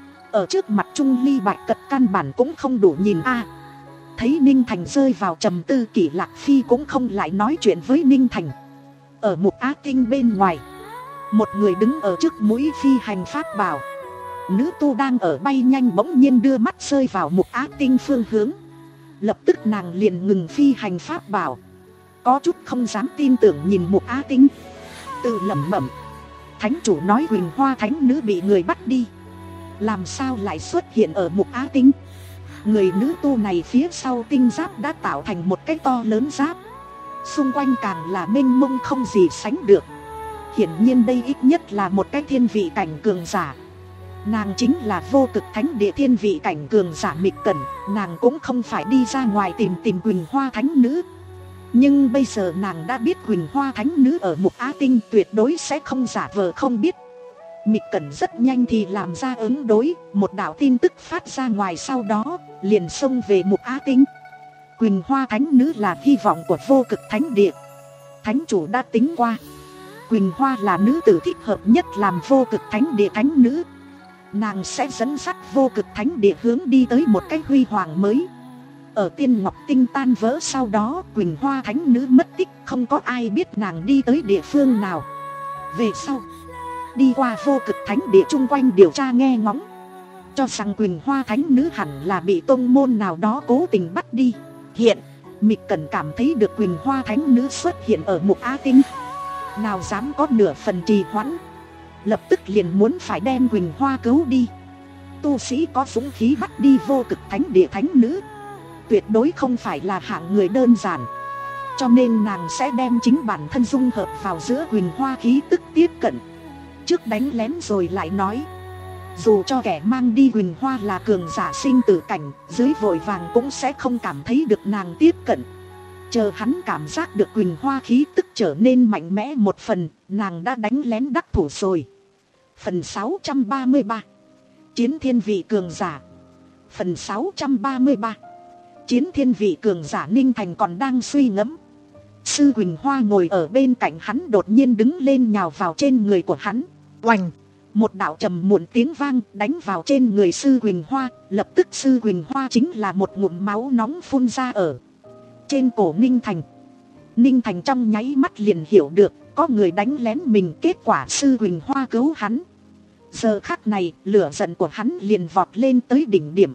ở trước mặt Trung Ly Bạch Cật căn bản cũng không đủ nhìn a. Thấy Ninh Thành rơi vào trầm tư, Kỷ Lạc Phi cũng không lại nói chuyện với Ninh Thành. Ở Mục Á Tinh bên ngoài, một người đứng ở trước mũi phi hành pháp bảo. Nữ tu đang ở bay nhanh bỗng nhiên đưa mắt rơi vào Mục Á Tinh phương hướng. Lập tức nàng liền ngừng phi hành pháp bảo, có chút không dám tin tưởng nhìn Mục Á Tinh, tự lẩm bẩm: Thánh chủ nói Huỳnh Hoa Thánh Nữ bị người bắt đi, làm sao lại xuất hiện ở Mục Á Tinh? Người nữ tu này phía sau tinh giáp đã tạo thành một cái to lớn giáp, xung quanh càng là mênh mông không gì sánh được. Hiển nhiên đây ít nhất là một cái thiên vị cảnh cường giả. Nàng chính là Vô Cực Thánh Địa thiên vị cảnh cường giả Mịch Cẩn. Nàng cũng không phải đi ra ngoài tìm tìm Huỳnh Hoa Thánh Nữ, nhưng bây giờ nàng đã biết Huỳnh Hoa Thánh Nữ ở Mục Á Tinh, tuyệt đối sẽ không giả vờ không biết. Mịch Cẩn rất nhanh thì làm ra ứng đối, một đạo tin tức phát ra ngoài, sau đó liền xông về Mục Á Tinh. Huỳnh Hoa Thánh Nữ là hy vọng của Vô Cực Thánh Địa. Thánh chủ đã tính qua, Huỳnh Hoa là nữ tử thích hợp nhất làm Vô Cực Thánh Địa Thánh Nữ. Nàng sẽ dẫn dắt Vô Cực Thánh Địa hướng đi tới một cái huy hoàng mới. Ở Tiên Ngọc Tinh tan vỡ sau đó, Huỳnh Hoa Thánh Nữ mất tích, không có ai biết nàng đi tới địa phương nào. Về sau, đi qua Vô Cực Thánh Địa chung quanh điều tra nghe ngóng, cho rằng Huỳnh Hoa Thánh Nữ hẳn là bị tông môn nào đó cố tình bắt đi. Hiện, Mịch Cẩn cảm thấy được Huỳnh Hoa Thánh Nữ xuất hiện ở Mục Á Tinh, nào dám có nửa phần trì hoãn, lập tức liền muốn phải đem Huỳnh Hoa cứu đi. Tu sĩ có dũng khí bắt đi Vô Cực Thánh Địa Thánh Nữ tuyệt đối không phải là hạng người đơn giản, cho nên nàng sẽ đem chính bản thân dung hợp vào giữa Huỳnh Hoa khí tức tiếp cận, trước đánh lén rồi lại nói. Dù cho kẻ mang đi Huỳnh Hoa là cường giả sinh tử cảnh, dưới vội vàng cũng sẽ không cảm thấy được nàng tiếp cận. Chờ hắn cảm giác được Huỳnh Hoa khí tức trở nên mạnh mẽ một phần, nàng đã đánh lén đắc thủ rồi. Phần sáu trăm ba mươi ba, Chiến Thiên Vị Cường Giả. Phần sáu trăm ba mươi ba, chiến thiên vị cường giả Ninh Thành còn đang suy ngẫm. Sư Quỳnh Hoa ngồi ở bên cạnh hắn đột nhiên đứng lên nhào vào trên người của hắn. Oành! Một đạo trầm muộn tiếng vang đánh vào trên người Sư Quỳnh Hoa. Lập tức Sư Quỳnh Hoa chính là một ngụm máu nóng phun ra ở trên cổ Ninh Thành. Ninh Thành trong nháy mắt liền hiểu được có người đánh lén mình, kết quả Sư Quỳnh Hoa cứu hắn. Giờ khắc này lửa giận của hắn liền vọt lên tới đỉnh điểm.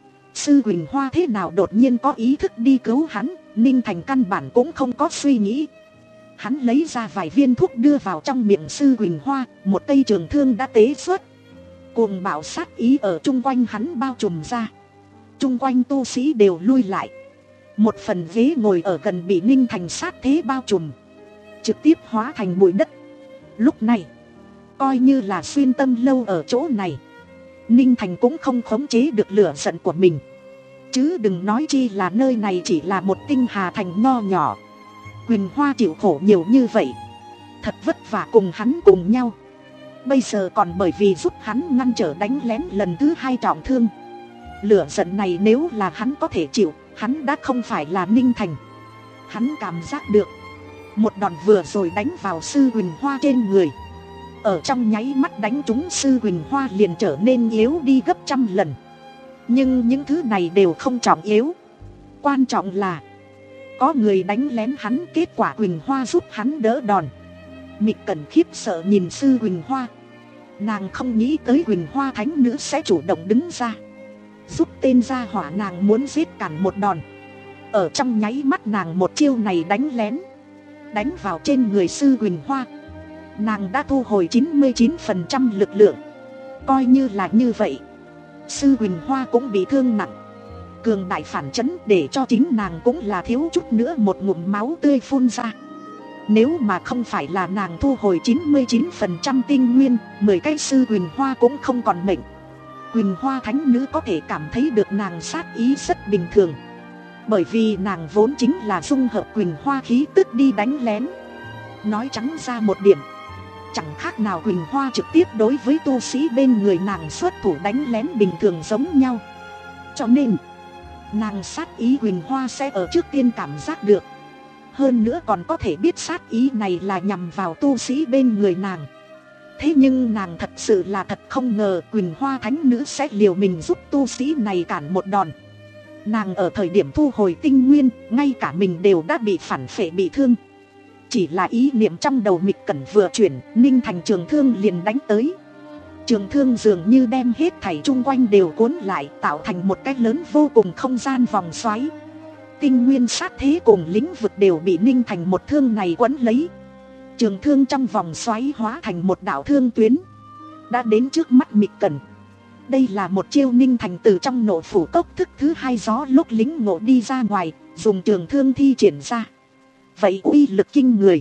Sư Quỳnh Hoa thế nào đột nhiên có ý thức đi cứu hắn, Ninh Thành căn bản cũng không có suy nghĩ. Hắn lấy ra vài viên thuốc đưa vào trong miệng Sư Quỳnh Hoa, một cây trường thương đã tế xuất. Cuồng bạo sát ý ở chung quanh hắn bao trùm ra. Chung quanh tu sĩ đều lui lại. Một phần ghế ngồi ở gần bị Ninh Thành sát thế bao trùm, trực tiếp hóa thành bụi đất. Lúc này, coi như là xuyên tâm lâu ở chỗ này, Ninh Thành cũng không khống chế được lửa giận của mình. Chứ đừng nói chi là nơi này chỉ là một tinh hà thành nho nhỏ. Quỳnh Hoa chịu khổ nhiều như vậy, thật vất vả cùng hắn cùng nhau, bây giờ còn bởi vì giúp hắn ngăn trở đánh lén lần thứ hai trọng thương. Lửa giận này nếu là hắn có thể chịu, hắn đã không phải là Ninh Thành. Hắn cảm giác được một đòn vừa rồi đánh vào Sư Quỳnh Hoa trên người, ở trong nháy mắt đánh trúng Sư Quỳnh Hoa liền trở nên yếu đi gấp trăm lần. Nhưng những thứ này đều không trọng yếu. Quan trọng là có người đánh lén hắn, kết quả Quỳnh Hoa giúp hắn đỡ đòn. Mịch Cẩn khiếp sợ nhìn Sư Quỳnh Hoa. Nàng không nghĩ tới Quỳnh Hoa thánh nữ sẽ chủ động đứng ra giúp tên gia hỏa nàng muốn giết cản một đòn. Ở trong nháy mắt nàng một chiêu này đánh lén, đánh vào trên người Sư Quỳnh Hoa, nàng đã thu hồi chín mươi chín phần trăm lực lượng. Coi như là như vậy, Sư Quỳnh Hoa cũng bị thương nặng. Cường đại phản chấn để cho chính nàng cũng là thiếu chút nữa một ngụm máu tươi phun ra. Nếu mà không phải là nàng thu hồi chín mươi chín phần trăm tinh nguyên, mười cái Sư Quỳnh Hoa cũng không còn mệnh. Quỳnh Hoa thánh nữ có thể cảm thấy được nàng sát ý rất bình thường, bởi vì nàng vốn chính là dung hợp Quỳnh Hoa khí tức đi đánh lén. Nói trắng ra một điểm, chẳng khác nào Quỳnh Hoa trực tiếp đối với tu sĩ bên người nàng xuất thủ đánh lén bình thường giống nhau. Cho nên nàng sát ý Quỳnh Hoa sẽ ở trước tiên cảm giác được. Hơn nữa còn có thể biết sát ý này là nhằm vào tu sĩ bên người nàng. Thế nhưng nàng thật sự là thật không ngờ Quỳnh Hoa thánh nữ sẽ liều mình giúp tu sĩ này cản một đòn. Nàng ở thời điểm thu hồi tinh nguyên, ngay cả mình đều đã bị phản phệ bị thương. Chỉ là ý niệm trong đầu Mịch Cẩn vừa chuyển, Ninh Thành trường thương liền đánh tới. Trường thương dường như đem hết thảy chung quanh đều cuốn lại, tạo thành một cái lớn vô cùng không gian vòng xoáy. Tinh nguyên sát thế cùng lĩnh vực đều bị Ninh Thành một thương này quấn lấy. Trường thương trong vòng xoáy hóa thành một đạo thương tuyến, đã đến trước mắt Mịch Cẩn. Đây là một chiêu Ninh Thành từ trong nộ phủ cốc thức thứ hai gió lúc lính ngộ đi ra ngoài, dùng trường thương thi triển ra. Vậy uy lực kinh người.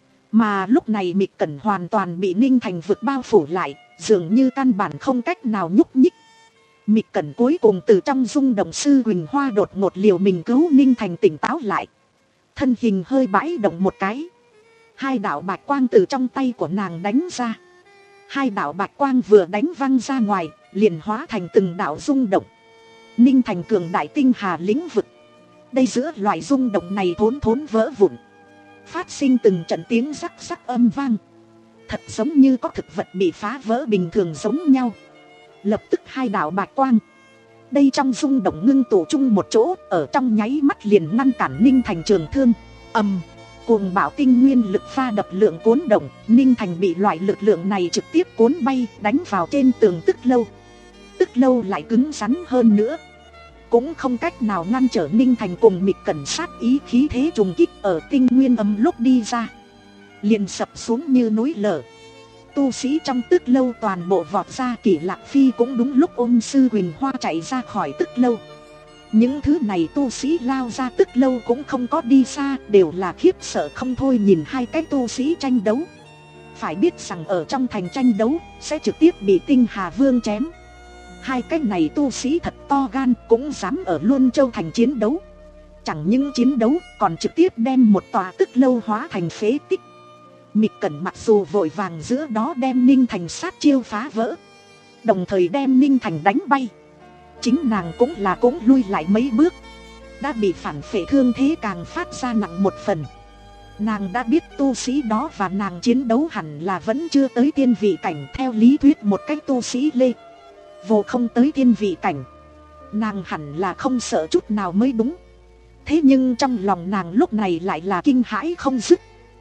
Mà lúc này Mịch Cẩn hoàn toàn bị Ninh Thành vực bao phủ lại, dường như căn bản không cách nào nhúc nhích. Mịch Cẩn cuối cùng từ trong rung động Sư Quỳnh Hoa đột ngột liều mình cứu Ninh Thành tỉnh táo lại. Thân hình hơi bãi động một cái, hai đạo bạch quang từ trong tay của nàng đánh ra. Hai đạo bạch quang vừa đánh văng ra ngoài, liền hóa thành từng đạo rung động. Ninh Thành cường đại tinh hà lĩnh vực. Đây giữa loại rung động này thốn thốn vỡ vụn, phát sinh từng trận tiếng rắc rắc âm vang, thật giống như có thực vật bị phá vỡ bình thường giống nhau. Lập tức hai đạo bạch quang, đây trong rung động ngưng tụ chung một chỗ, ở trong nháy mắt liền ngăn cản Ninh Thành trường thương. Ầm, cuồng bạo tinh nguyên lực pha đập lượng cuốn động, Ninh Thành bị loại lực lượng này trực tiếp cuốn bay, đánh vào trên tường Tức Lâu. Tức Lâu lại cứng rắn hơn nữa, cũng không cách nào ngăn trở Ninh Thành cùng Mịch Cẩn sát ý khí thế trùng kích ở tinh nguyên âm lúc đi ra, liền sập xuống như núi lở. Tu sĩ trong Tức Lâu toàn bộ vọt ra, Kỷ Lạc Phi cũng đúng lúc ôm Sư Quỳnh Hoa chạy ra khỏi Tức Lâu. Những thứ này tu sĩ lao ra Tức Lâu cũng không có đi xa, đều là khiếp sợ không thôi nhìn hai cái tu sĩ tranh đấu. Phải biết rằng ở trong thành tranh đấu sẽ trực tiếp bị Tinh Hà Vương chém. Hai cái này tu sĩ thật to gan, cũng dám ở Luân Châu thành chiến đấu. Chẳng những chiến đấu, còn trực tiếp đem một tòa Tức Lâu hóa thành phế tích. Mịch Cẩn mặc dù vội vàng giữa đó đem Ninh Thành sát chiêu phá vỡ, đồng thời đem Ninh Thành đánh bay, chính nàng cũng là cũng lui lại mấy bước. đã bị phản phệ, thương thế càng phát ra nặng một phần. Nàng đã biết tu sĩ đó và nàng chiến đấu hẳn là vẫn chưa tới tiên vị cảnh. Theo lý thuyết một cách tu sĩ lê vô không tới tiên vị cảnh, nàng hẳn là không sợ chút nào mới đúng. Thế nhưng trong lòng nàng lúc này lại là kinh hãi không dứt.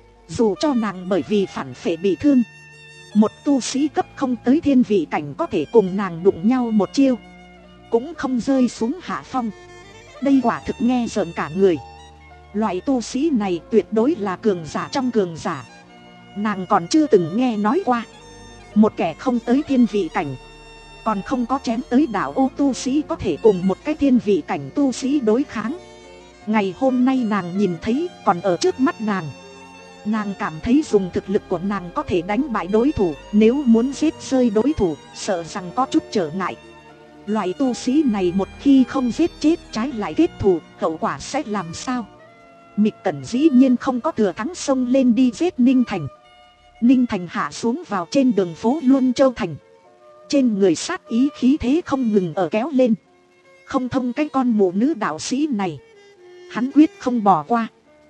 Dù cho nàng bởi vì phản phệ bị thương, một tu sĩ cấp không tới thiên vị cảnh có thể cùng nàng đụng nhau một chiêu, cũng không rơi xuống hạ phong. Đây quả thực nghe rợn cả người. Loại tu sĩ này tuyệt đối là cường giả trong cường giả. Nàng còn chưa từng nghe nói qua một kẻ không tới thiên vị cảnh, còn không có chém tới đạo ô tu sĩ có thể cùng một cái thiên vị cảnh tu sĩ đối kháng. Ngày hôm nay nàng nhìn thấy còn ở trước mắt nàng. Nàng cảm thấy dùng thực lực của nàng có thể đánh bại đối thủ. Nếu muốn giết rơi đối thủ, sợ rằng có chút trở ngại. Loại tu sĩ này một khi không giết chết, trái lại kết thù, hậu quả sẽ làm sao? Mịch Cẩn dĩ nhiên không có thừa thắng xông lên đi giết Ninh Thành. Ninh Thành hạ xuống vào trên đường phố Luân Châu Thành. Trên người sát ý khí thế không ngừng ở kéo lên. Không thông cái con mụ nữ đạo sĩ này, hắn quyết không bỏ qua.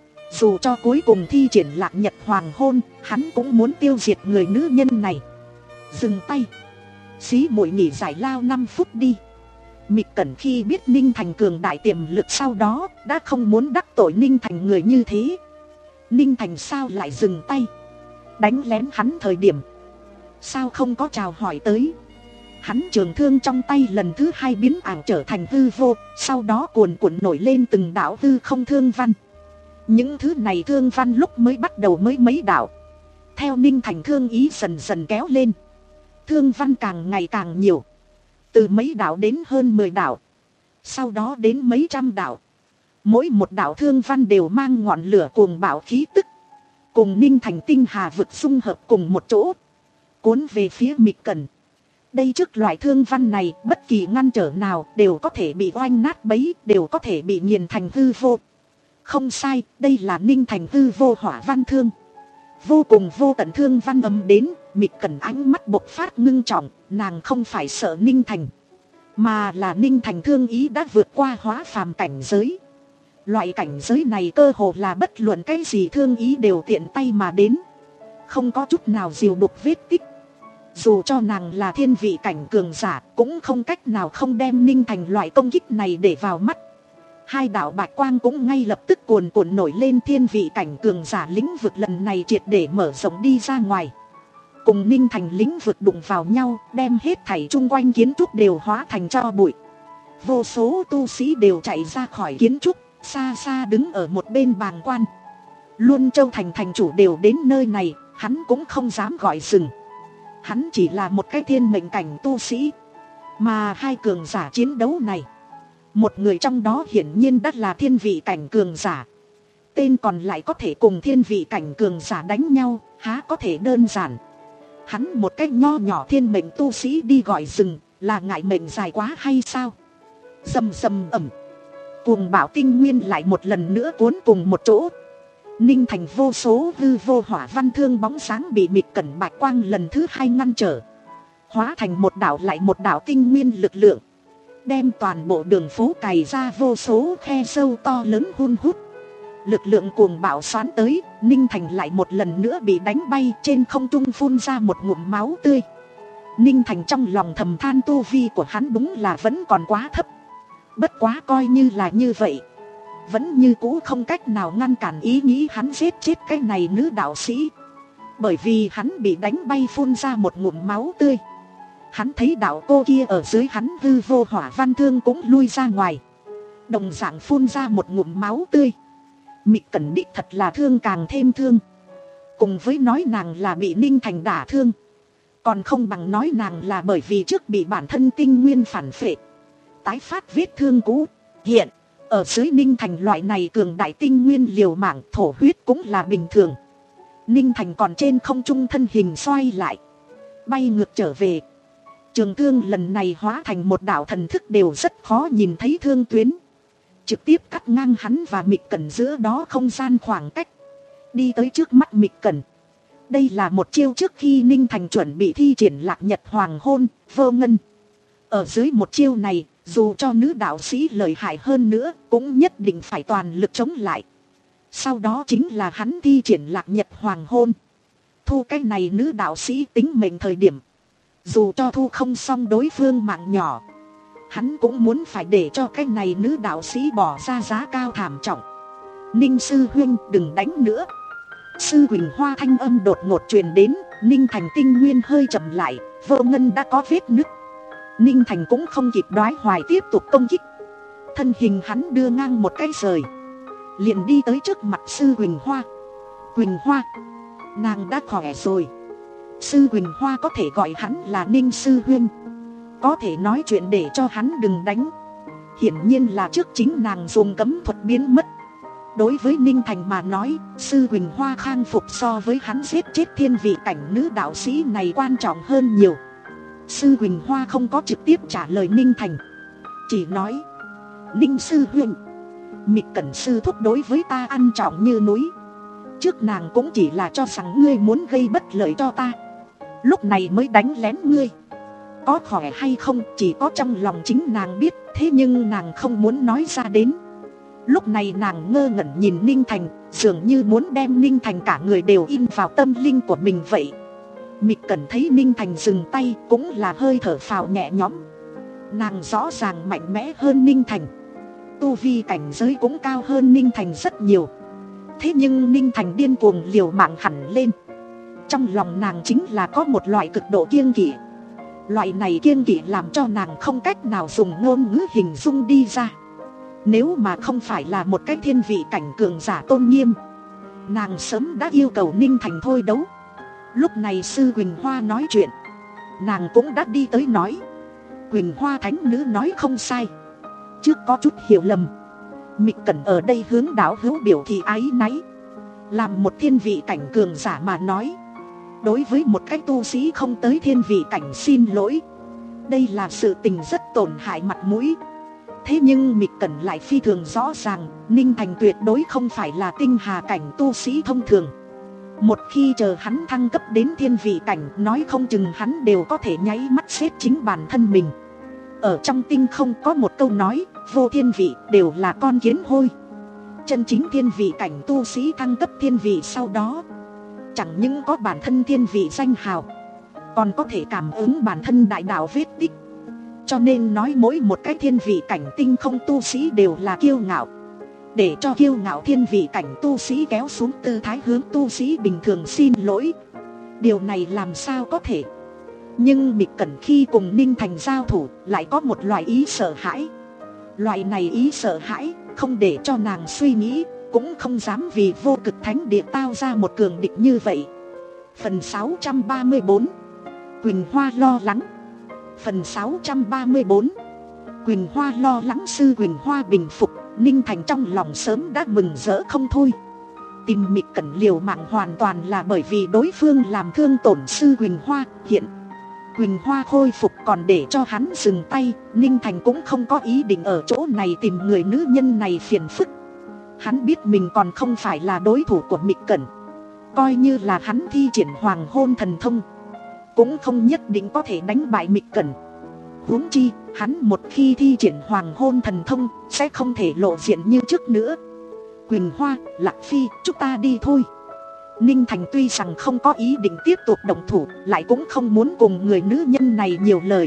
Dù cho cuối cùng thi triển Lạc Nhật Hoàng Hôn, hắn cũng muốn tiêu diệt người nữ nhân này. Dừng tay, xí muội nghỉ giải lao năm phút đi. Mịch Cẩn khi biết Ninh Thành cường đại tiềm lực sau đó, đã không muốn đắc tội Ninh Thành người như thế. Ninh Thành sao lại dừng tay? Đánh lén hắn thời điểm sao không có chào hỏi tới? Hắn trường thương trong tay lần thứ hai biến ảo trở thành hư vô, sau đó cuồn cuộn nổi lên từng đạo hư không thương văn. Những thứ này thương văn lúc mới bắt đầu mới mấy đạo, theo Ninh Thành thương ý dần dần kéo lên, thương văn càng ngày càng nhiều. Từ mấy đạo đến hơn mười đạo, sau đó đến mấy trăm đạo. Mỗi một đạo thương văn đều mang ngọn lửa cuồng bạo khí tức, cùng Ninh Thành tinh hà vực xung hợp cùng một chỗ, cuốn về phía Mịch Cẩn. Đây trước loại thương văn này, bất kỳ ngăn trở nào đều có thể bị oanh nát bấy, đều có thể bị nghiền thành hư vô. Không sai, đây là Ninh Thành hư vô hỏa văn thương. Vô cùng vô tận thương văn ấm đến, Mịch Cẩn ánh mắt bộc phát ngưng trọng. Nàng không phải sợ Ninh Thành, mà là Ninh Thành thương ý đã vượt qua hóa phàm cảnh giới. Loại cảnh giới này cơ hồ là bất luận cái gì thương ý đều tiện tay mà đến, không có chút nào dìu đục vết tích. Dù cho nàng là thiên vị cảnh cường giả, cũng không cách nào không đem Ninh Thành loại công kích này để vào mắt. Hai đạo bạch quang cũng ngay lập tức cuồn cuộn nổi lên. Thiên vị cảnh cường giả lĩnh vực lần này triệt để mở rộng đi ra ngoài, cùng Ninh Thành lĩnh vực đụng vào nhau, đem hết thảy chung quanh kiến trúc đều hóa thành tro bụi. Vô số tu sĩ đều chạy ra khỏi kiến trúc, xa xa đứng ở một bên bàng quan. Luân Châu Thành thành chủ đều đến nơi này, hắn cũng không dám gọi dừng. Hắn chỉ là một cái thiên mệnh cảnh tu sĩ, mà hai cường giả chiến đấu này, một người trong đó hiển nhiên đã là thiên vị cảnh cường giả, tên còn lại có thể cùng thiên vị cảnh cường giả đánh nhau, há có thể đơn giản. Hắn một cái nho nhỏ thiên mệnh tu sĩ đi gọi dừng, là ngại mệnh dài quá hay sao? Rầm rầm ẩm, cuồng bạo tinh nguyên lại một lần nữa cuốn cùng một chỗ. Ninh Thành vô số hư vô hỏa văn thương bóng sáng bị Mịch Cẩn bạch quang lần thứ hai ngăn trở, hóa thành một đạo lại một đạo tinh nguyên lực lượng, đem toàn bộ đường phố cày ra vô số khe sâu to lớn hun hút. Lực lượng cuồng bạo xoán tới, Ninh Thành lại một lần nữa bị đánh bay, trên không trung phun ra một ngụm máu tươi. Ninh Thành trong lòng thầm than tu vi của hắn đúng là vẫn còn quá thấp. Bất quá coi như là như vậy, vẫn như cũ không cách nào ngăn cản ý nghĩ hắn giết chết cái này nữ đạo sĩ. Bởi vì hắn bị đánh bay phun ra một ngụm máu tươi. Hắn thấy đạo cô kia ở dưới hắn hư vô hỏa văn thương cũng lui ra ngoài, đồng dạng phun ra một ngụm máu tươi. Mịch Cẩn đích thật là thương càng thêm thương. Cùng với nói nàng là bị Ninh Thành đả thương, còn không bằng nói nàng là bởi vì trước bị bản thân tinh nguyên phản phệ, tái phát vết thương cũ. Hiện ở dưới Ninh Thành loại này cường đại tinh nguyên liều mạng thổ huyết cũng là bình thường. Ninh Thành còn trên không trung thân hình xoay lại, bay ngược trở về. Trường thương lần này hóa thành một đạo thần thức đều rất khó nhìn thấy thương tuyến, trực tiếp cắt ngang hắn và Mịch Cẩn giữa đó không gian khoảng cách, đi tới trước mắt Mịch Cẩn. Đây là một chiêu trước khi Ninh Thành chuẩn bị thi triển Lạc Nhật Hoàng Hôn, Vô Ngân. Ở dưới một chiêu này, Dù cho nữ đạo sĩ lợi hại hơn nữa cũng nhất định phải toàn lực chống lại. Sau đó chính là hắn thi triển lạc nhật hoàng hôn. Thu cái này nữ đạo sĩ tính mệnh thời điểm, dù cho thu không xong đối phương mạng nhỏ, hắn cũng muốn phải để cho cái này nữ đạo sĩ bỏ ra giá cao thảm trọng. Ninh sư huynh đừng đánh nữa. Sư Quỳnh Hoa thanh âm đột ngột truyền đến. Ninh Thành tinh nguyên hơi chậm lại, vô ngân đã có vết nứt. Ninh Thành cũng không kịp đoái hoài tiếp tục công kích. Thân hình hắn đưa ngang một cái rời, liền đi tới trước mặt sư Quỳnh Hoa. Quỳnh Hoa, nàng đã khỏe rồi. Sư Quỳnh Hoa có thể gọi hắn là Ninh sư huynh, có thể nói chuyện để cho hắn đừng đánh. Hiển nhiên là trước chính nàng dùng cấm thuật biến mất. Đối với Ninh Thành mà nói, sư Quỳnh Hoa khang phục so với hắn giết chết thiên vị cảnh nữ đạo sĩ này quan trọng hơn nhiều. Sư Quỳnh Hoa không có trực tiếp trả lời Ninh Thành, chỉ nói: Ninh sư huynh, Mịch Cẩn sư thúc đối với ta ăn trọng như núi. Trước nàng cũng chỉ là cho rằng ngươi muốn gây bất lợi cho ta, lúc này mới đánh lén ngươi. Có khỏe hay không chỉ có trong lòng chính nàng biết, thế nhưng nàng không muốn nói ra đến. Lúc này nàng ngơ ngẩn nhìn Ninh Thành, dường như muốn đem Ninh Thành cả người đều in vào tâm linh của mình vậy. Mịch Cẩn thấy Ninh Thành dừng tay cũng là hơi thở phào nhẹ nhõm. Nàng rõ ràng mạnh mẽ hơn Ninh Thành, tu vi cảnh giới cũng cao hơn Ninh Thành rất nhiều. Thế nhưng Ninh Thành điên cuồng liều mạng hẳn lên. Trong lòng nàng chính là có một loại cực độ kiêng kỵ. Loại này kiêng kỵ làm cho nàng không cách nào dùng ngôn ngữ hình dung đi ra. Nếu mà không phải là một cái thiên vị cảnh cường giả tôn nghiêm, nàng sớm đã yêu cầu Ninh Thành thôi đấu. Lúc này sư Quỳnh Hoa nói chuyện, nàng cũng đã đi tới nói: Quỳnh Hoa thánh nữ nói không sai, trước có chút hiểu lầm. Mịch Cẩn ở đây hướng đạo hữu biểu thị áy náy. Làm một thiên vị cảnh cường giả mà nói, đối với một cái tu sĩ không tới thiên vị cảnh xin lỗi, đây là sự tình rất tổn hại mặt mũi. Thế nhưng Mịch Cẩn lại phi thường rõ ràng, Ninh Thành tuyệt đối không phải là tinh hà cảnh tu sĩ thông thường. Một khi chờ hắn thăng cấp đến thiên vị cảnh, nói không chừng hắn đều có thể nháy mắt xếp chính bản thân mình. Ở trong tinh không có một câu nói, vô thiên vị đều là con kiến hôi. Chân chính thiên vị cảnh tu sĩ thăng cấp thiên vị sau đó, chẳng những có bản thân thiên vị danh hào, còn có thể cảm ứng bản thân đại đạo vết tích. Cho nên nói mỗi một cái thiên vị cảnh tinh không tu sĩ đều là kiêu ngạo. Để cho kiêu ngạo thiên vị cảnh tu sĩ kéo xuống tư thái hướng tu sĩ bình thường xin lỗi, điều này làm sao có thể. Nhưng Mịch Cẩn khi cùng Ninh Thành giao thủ lại có một loại ý sợ hãi. Loại này ý sợ hãi không để cho nàng suy nghĩ, cũng không dám vì vô cực thánh địa tao ra một cường địch như vậy. Phần sáu trăm ba mươi bốn, Quỳnh Hoa lo lắng. Phần sáu trăm ba mươi bốn, Quỳnh Hoa lo lắng. Sư Quỳnh Hoa bình phục, Ninh Thành trong lòng sớm đã mừng rỡ không thôi. Tìm Mịch Cẩn liều mạng hoàn toàn là bởi vì đối phương làm thương tổn sư Quỳnh Hoa. Hiện Quỳnh Hoa khôi phục còn để cho hắn dừng tay, Ninh Thành cũng không có ý định ở chỗ này tìm người nữ nhân này phiền phức. Hắn biết mình còn không phải là đối thủ của Mịch Cẩn. Coi như là hắn thi triển hoàng hôn thần thông, cũng không nhất định có thể đánh bại Mịch Cẩn. Huống chi, hắn một khi thi triển hoàng hôn thần thông sẽ không thể lộ diện như trước nữa. Quỳnh Hoa, Lạc Phi, chúng ta đi thôi. Ninh Thành tuy rằng không có ý định tiếp tục động thủ, lại cũng không muốn cùng người nữ nhân này nhiều lời.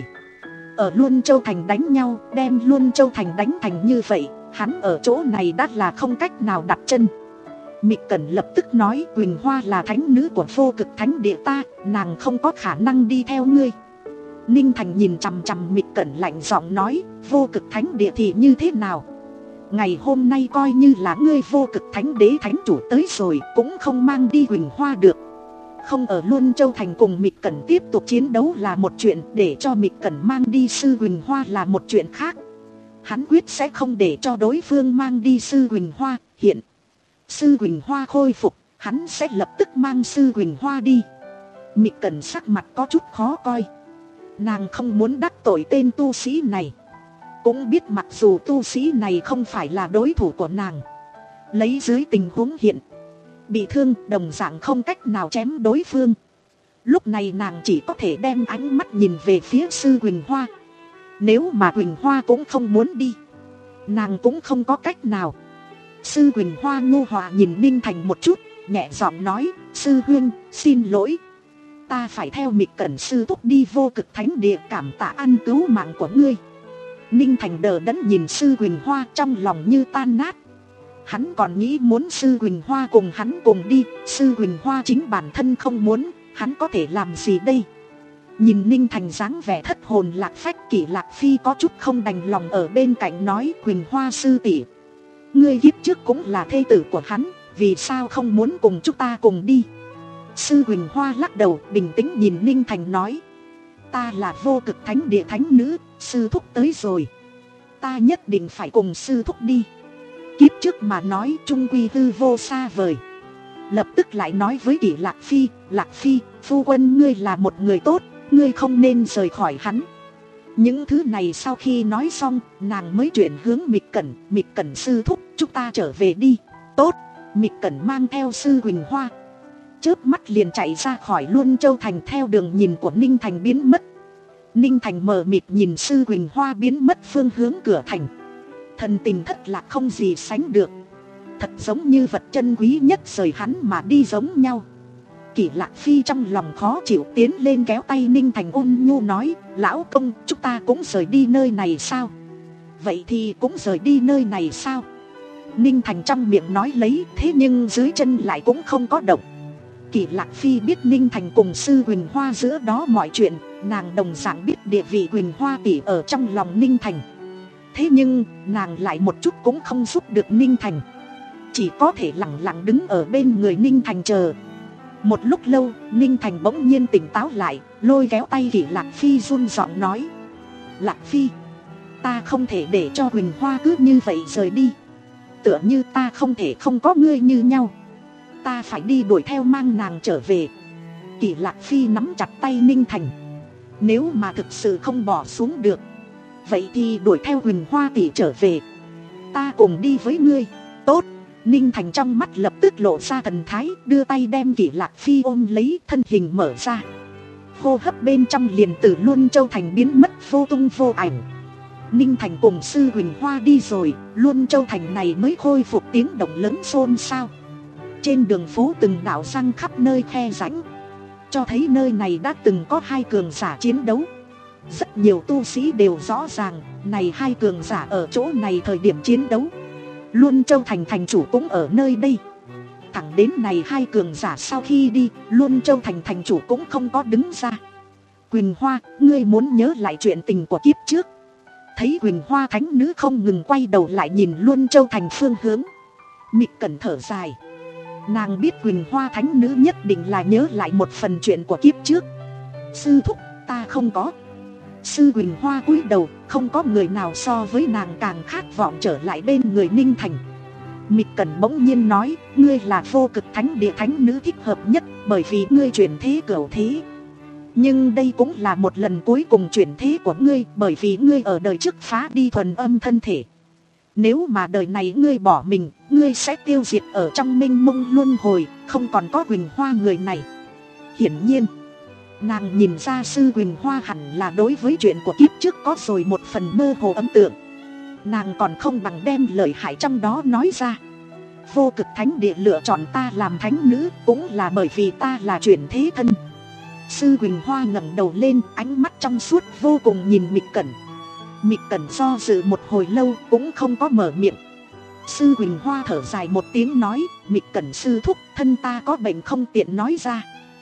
Ở Luân Châu Thành đánh nhau, đem Luân Châu Thành đánh thành như vậy, hắn ở chỗ này đã là không cách nào đặt chân. Mịch Cẩn lập tức nói: Quỳnh Hoa là thánh nữ của vô cực thánh địa ta, nàng không có khả năng đi theo ngươi. Ninh Thành nhìn chằm chằm Mịch Cẩn lạnh giọng nói: vô cực thánh địa thì như thế nào? Ngày hôm nay coi như là ngươi vô cực thánh đế thánh chủ tới rồi, cũng không mang đi Quỳnh Hoa được. Không ở Luân Châu Thành cùng Mịch Cẩn tiếp tục chiến đấu là một chuyện, để cho Mịch Cẩn mang đi sư Quỳnh Hoa là một chuyện khác. Hắn quyết sẽ không để cho đối phương mang đi sư Quỳnh Hoa. Hiện sư Quỳnh Hoa khôi phục, hắn sẽ lập tức mang sư Quỳnh Hoa đi. Mịch Cẩn sắc mặt có chút khó coi. Nàng không muốn đắc tội tên tu sĩ này, cũng biết mặc dù tu sĩ này không phải là đối thủ của nàng, lấy dưới tình huống hiện bị thương đồng dạng không cách nào chém đối phương. Lúc này nàng chỉ có thể đem ánh mắt nhìn về phía sư Quỳnh Hoa. Nếu mà Quỳnh Hoa cũng không muốn đi, nàng cũng không có cách nào. Sư Quỳnh Hoa nhu hòa nhìn Ninh Thành một chút, nhẹ giọng nói, sư huynh, xin lỗi. Ta phải theo Mịch Cẩn sư thúc đi Vô Cực Thánh Địa, cảm tạ ân cứu mạng của ngươi. Ninh Thành đờ đẫn nhìn sư Quỳnh Hoa, trong lòng như tan nát. Hắn còn nghĩ muốn sư Quỳnh Hoa cùng hắn cùng đi, sư Quỳnh Hoa chính bản thân không muốn, hắn có thể làm gì đây? Nhìn Ninh Thành dáng vẻ thất hồn lạc phách, Kỷ Lạc Phi có chút không đành lòng ở bên cạnh nói, Quỳnh Hoa sư tỷ, ngươi kiếp trước cũng là thê tử của hắn, vì sao không muốn cùng chúng ta cùng đi? Sư Quỳnh Hoa lắc đầu, bình tĩnh nhìn Ninh Thành nói, ta là Vô Cực Thánh Địa thánh nữ, sư thúc tới rồi, ta nhất định phải cùng sư thúc đi. Kiếp trước mà nói chung quy hư vô xa vời. Lập tức lại nói với Kỷ Lạc Phi, Lạc Phi, phu quân ngươi là một người tốt, ngươi không nên rời khỏi hắn. Những thứ này sau khi nói xong, nàng mới chuyển hướng Mịch Cẩn, Mịch Cẩn sư thúc, chúng ta trở về đi. Tốt. Mịch Cẩn mang theo sư Quỳnh Hoa, chớp mắt liền chạy ra khỏi Luân Châu Thành, theo đường nhìn của Ninh Thành biến mất. Ninh Thành mờ mịt nhìn sư Quỳnh Hoa biến mất phương hướng cửa thành, thần tình thất lạc không gì sánh được. Thật giống như vật chân quý nhất rời hắn mà đi giống nhau. Kỷ Lạc Phi trong lòng khó chịu, tiến lên kéo tay Ninh Thành ôn nhu nói, lão công, chúng ta cũng rời đi nơi này sao? Vậy thì cũng rời đi nơi này sao? Ninh Thành trong miệng nói lấy, thế nhưng dưới chân lại cũng không có động. Kỷ Lạc Phi biết Ninh Thành cùng sư Quỳnh Hoa giữa đó mọi chuyện, nàng đồng dạng biết địa vị Quỳnh Hoa tỷ ở trong lòng Ninh Thành. Thế nhưng nàng lại một chút cũng không giúp được Ninh Thành, chỉ có thể lặng lặng đứng ở bên người Ninh Thành chờ. Một lúc lâu, Ninh Thành bỗng nhiên tỉnh táo lại, lôi kéo tay Kỷ Lạc Phi run giọng nói, Lạc Phi, ta không thể để cho Quỳnh Hoa cứ như vậy rời đi. Tựa như ta không thể không có ngươi như nhau, ta phải đi đuổi theo mang nàng trở về. Kỷ Lạc Phi nắm chặt tay Ninh Thành, nếu mà thực sự không bỏ xuống được, vậy thì đuổi theo Quỳnh Hoa tỷ trở về, ta cùng đi với ngươi. Tốt. Ninh Thành trong mắt lập tức lộ ra thần thái, đưa tay đem Kỷ Lạc Phi ôm lấy, thân hình mở ra, hô hấp bên trong liền từ Luân Châu Thành biến mất vô tung vô ảnh. Ninh Thành cùng sư Quỳnh Hoa đi rồi, Luân Châu Thành này mới khôi phục tiếng động lớn xôn xao. Trên đường phố từng đạo răng khắp nơi khe rãnh, cho thấy nơi này đã từng có hai cường giả chiến đấu. Rất nhiều tu sĩ đều rõ ràng, này hai cường giả ở chỗ này thời điểm chiến đấu. Luân Châu Thành thành chủ cũng ở nơi đây. Thẳng đến này hai cường giả sau khi đi, Luân Châu Thành thành chủ cũng không có đứng ra. Quỳnh Hoa, ngươi muốn nhớ lại chuyện tình của kiếp trước. Thấy Quỳnh Hoa thánh nữ không ngừng quay đầu lại nhìn Luân Châu Thành phương hướng, Mịch Cẩn thở dài. Nàng biết Quỳnh Hoa thánh nữ nhất định là nhớ lại một phần chuyện của kiếp trước. Sư thúc, ta không có. Sư Quỳnh Hoa cúi đầu, không có người nào so với nàng càng khát vọng trở lại bên người Ninh Thành. Mịch Cẩn bỗng nhiên nói, ngươi là Vô Cực Thánh Địa thánh nữ thích hợp nhất, bởi vì ngươi chuyển thế cửu thế. Nhưng đây cũng là một lần cuối cùng chuyển thế của ngươi, bởi vì ngươi ở đời trước phá đi thuần âm thân thể. Nếu mà đời này ngươi bỏ mình, ngươi sẽ tiêu diệt ở trong mênh mông luân hồi, không còn có Quỳnh Hoa người này. Hiển nhiên, nàng nhìn ra sư Quỳnh Hoa hẳn là đối với chuyện của kiếp trước có rồi một phần mơ hồ ấn tượng. Nàng còn không bằng đem lời hại trong đó nói ra. Vô Cực Thánh Địa lựa chọn ta làm thánh nữ cũng là bởi vì ta là chuyển thế thân. Sư Quỳnh Hoa ngẩng đầu lên, ánh mắt trong suốt vô cùng nhìn Mịch Cẩn. Mịch Cẩn do dự một hồi lâu cũng không có mở miệng. Sư Quỳnh Hoa thở dài một tiếng nói, Mịch Cẩn sư thúc, thân ta có bệnh không tiện nói ra.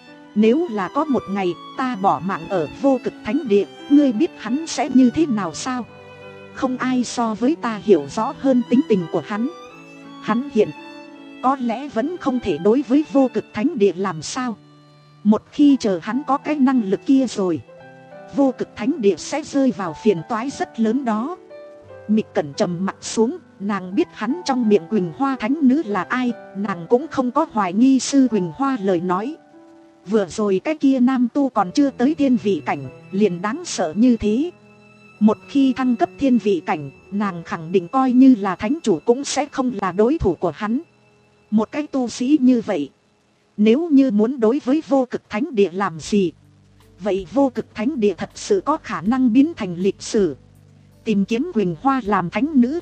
Nếu là có một ngày ta bỏ mạng ở Vô Cực Thánh Địa, ngươi biết hắn sẽ như thế nào sao? Không ai so với ta hiểu rõ hơn tính tình của hắn. Hắn hiện có lẽ vẫn không thể đối với Vô Cực Thánh Địa làm sao. Một khi chờ hắn có cái năng lực kia rồi, Vô Cực Thánh Địa sẽ rơi vào phiền toái rất lớn đó. Mịch Cẩn trầm mặt xuống, nàng biết hắn trong miệng Quỳnh Hoa thánh nữ là ai, nàng cũng không có hoài nghi sư Quỳnh Hoa lời nói. Vừa rồi cái kia nam tu còn chưa tới thiên vị cảnh, liền đáng sợ như thế. Một khi thăng cấp thiên vị cảnh, nàng khẳng định coi như là thánh chủ cũng sẽ không là đối thủ của hắn. Một cái tu sĩ như vậy, nếu như muốn đối với Vô Cực Thánh Địa làm gì, vậy vô cực thánh địa thật sự có khả năng biến thành lịch sử. Tìm kiếm Quỳnh Hoa làm thánh nữ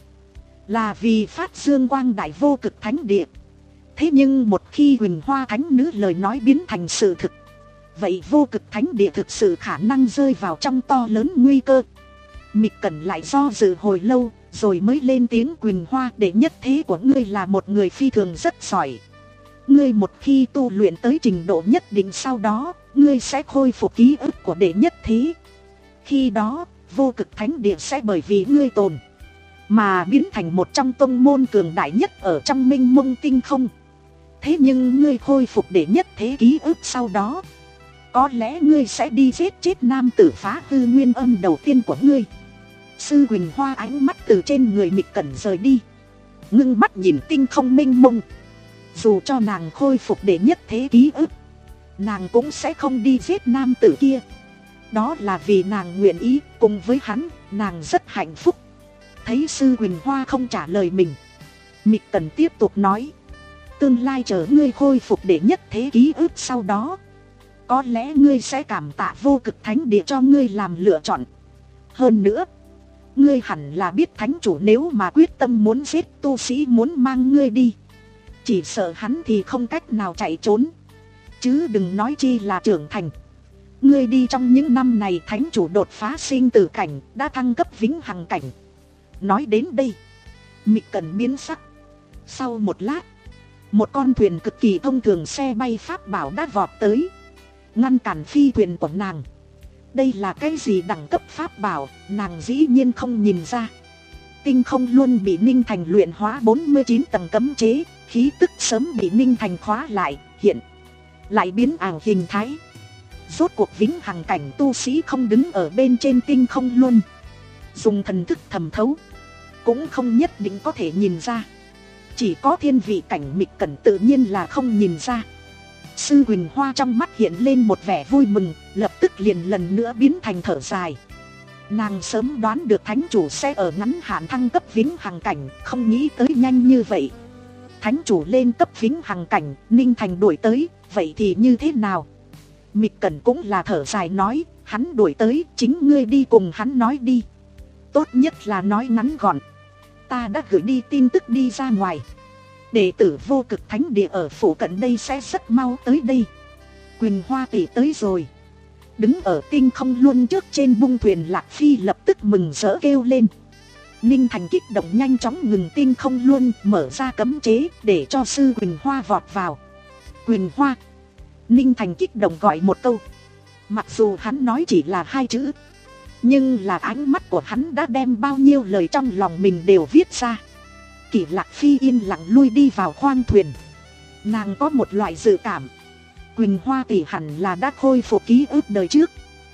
là vì phát dương quang đại vô cực thánh địa. Thế nhưng một khi Quỳnh Hoa thánh nữ lời nói biến thành sự thực, vậy vô cực thánh địa thực sự khả năng rơi vào trong to lớn nguy cơ. Mịch Cẩn lại do dự hồi lâu, rồi mới lên tiếng. Quỳnh Hoa, đệ nhất thế của ngươi là một người phi thường rất giỏi. Ngươi một khi tu luyện tới trình độ nhất định, sau đó ngươi sẽ khôi phục ký ức của đệ nhất thế. Khi đó vô cực thánh địa sẽ bởi vì ngươi tồn mà biến thành một trong tông môn cường đại nhất ở trong mênh mông tinh không. Thế nhưng ngươi khôi phục đệ nhất thế ký ức sau đó, có lẽ ngươi sẽ đi giết chết nam tử phá hư nguyên âm đầu tiên của ngươi. Sư Quỳnh Hoa ánh mắt từ trên người Mịch Cẩn rời đi, ngưng mắt nhìn tinh không mênh mông. Dù cho nàng khôi phục đệ nhất thế ký ức, nàng cũng sẽ không đi giết nam tử kia. Đó là vì nàng nguyện ý cùng với hắn, nàng rất hạnh phúc. Thấy sư Quỳnh Hoa không trả lời mình, Mịch Cẩn tiếp tục nói. Tương lai chờ ngươi khôi phục đệ nhất thế ký ức sau đó, có lẽ ngươi sẽ cảm tạ vô cực thánh địa cho ngươi làm lựa chọn. Hơn nữa, ngươi hẳn là biết thánh chủ nếu mà quyết tâm muốn giết tu sĩ muốn mang ngươi đi, chỉ sợ hắn thì không cách nào chạy trốn, chứ đừng nói chi là trưởng thành. Ngươi đi trong những năm này, thánh chủ đột phá sinh tử cảnh, đã thăng cấp vĩnh hằng cảnh. Nói đến đây, Mịch Cẩn biến sắc. Sau một lát, một con thuyền cực kỳ thông thường xe bay pháp bảo đã vọt tới, ngăn cản phi thuyền của nàng. Đây là cái gì đẳng cấp pháp bảo, nàng dĩ nhiên không nhìn ra. Tinh không luôn bị Ninh Thành luyện hóa bốn mươi chín tầng cấm chế, khí tức sớm bị Ninh Thành khóa lại, hiện lại biến ảo hình thái. Rốt cuộc vĩnh hằng cảnh tu sĩ không đứng ở bên trên tinh không luôn, dùng thần thức thẩm thấu cũng không nhất định có thể nhìn ra. Chỉ có thiên vị cảnh Mịch Cẩn tự nhiên là không nhìn ra. Sư Quỳnh Hoa trong mắt hiện lên một vẻ vui mừng, lập tức liền lần nữa biến thành thở dài. Nàng sớm đoán được thánh chủ sẽ ở ngắn hạn thăng cấp vĩnh hằng cảnh, không nghĩ tới nhanh như vậy. Thánh chủ lên cấp vĩnh hằng cảnh, Ninh Thành đuổi tới, vậy thì như thế nào? Mịch Cẩn cũng là thở dài nói, hắn đuổi tới, chính ngươi đi cùng hắn nói đi. Tốt nhất là nói ngắn gọn. Ta đã gửi đi tin tức đi ra ngoài, đệ tử vô cực thánh địa ở phủ cận đây sẽ rất mau tới đây. Quỳnh Hoa tỷ tới rồi. Đứng ở tinh không luôn trước trên bung thuyền Lạc Phi lập tức mừng rỡ kêu lên. Ninh Thành kích động nhanh chóng ngừng tinh không luôn, mở ra cấm chế để cho sư Quỳnh Hoa vọt vào. Quỳnh Hoa. Ninh Thành kích động gọi một câu. Mặc dù hắn nói chỉ là hai chữ, nhưng là ánh mắt của hắn đã đem bao nhiêu lời trong lòng mình đều viết ra. Kỷ Lạc Phi yên lặng lui đi vào khoang thuyền. Nàng có một loại dự cảm, Quỳnh Hoa tỷ hẳn là đã khôi phục ký ức đời trước.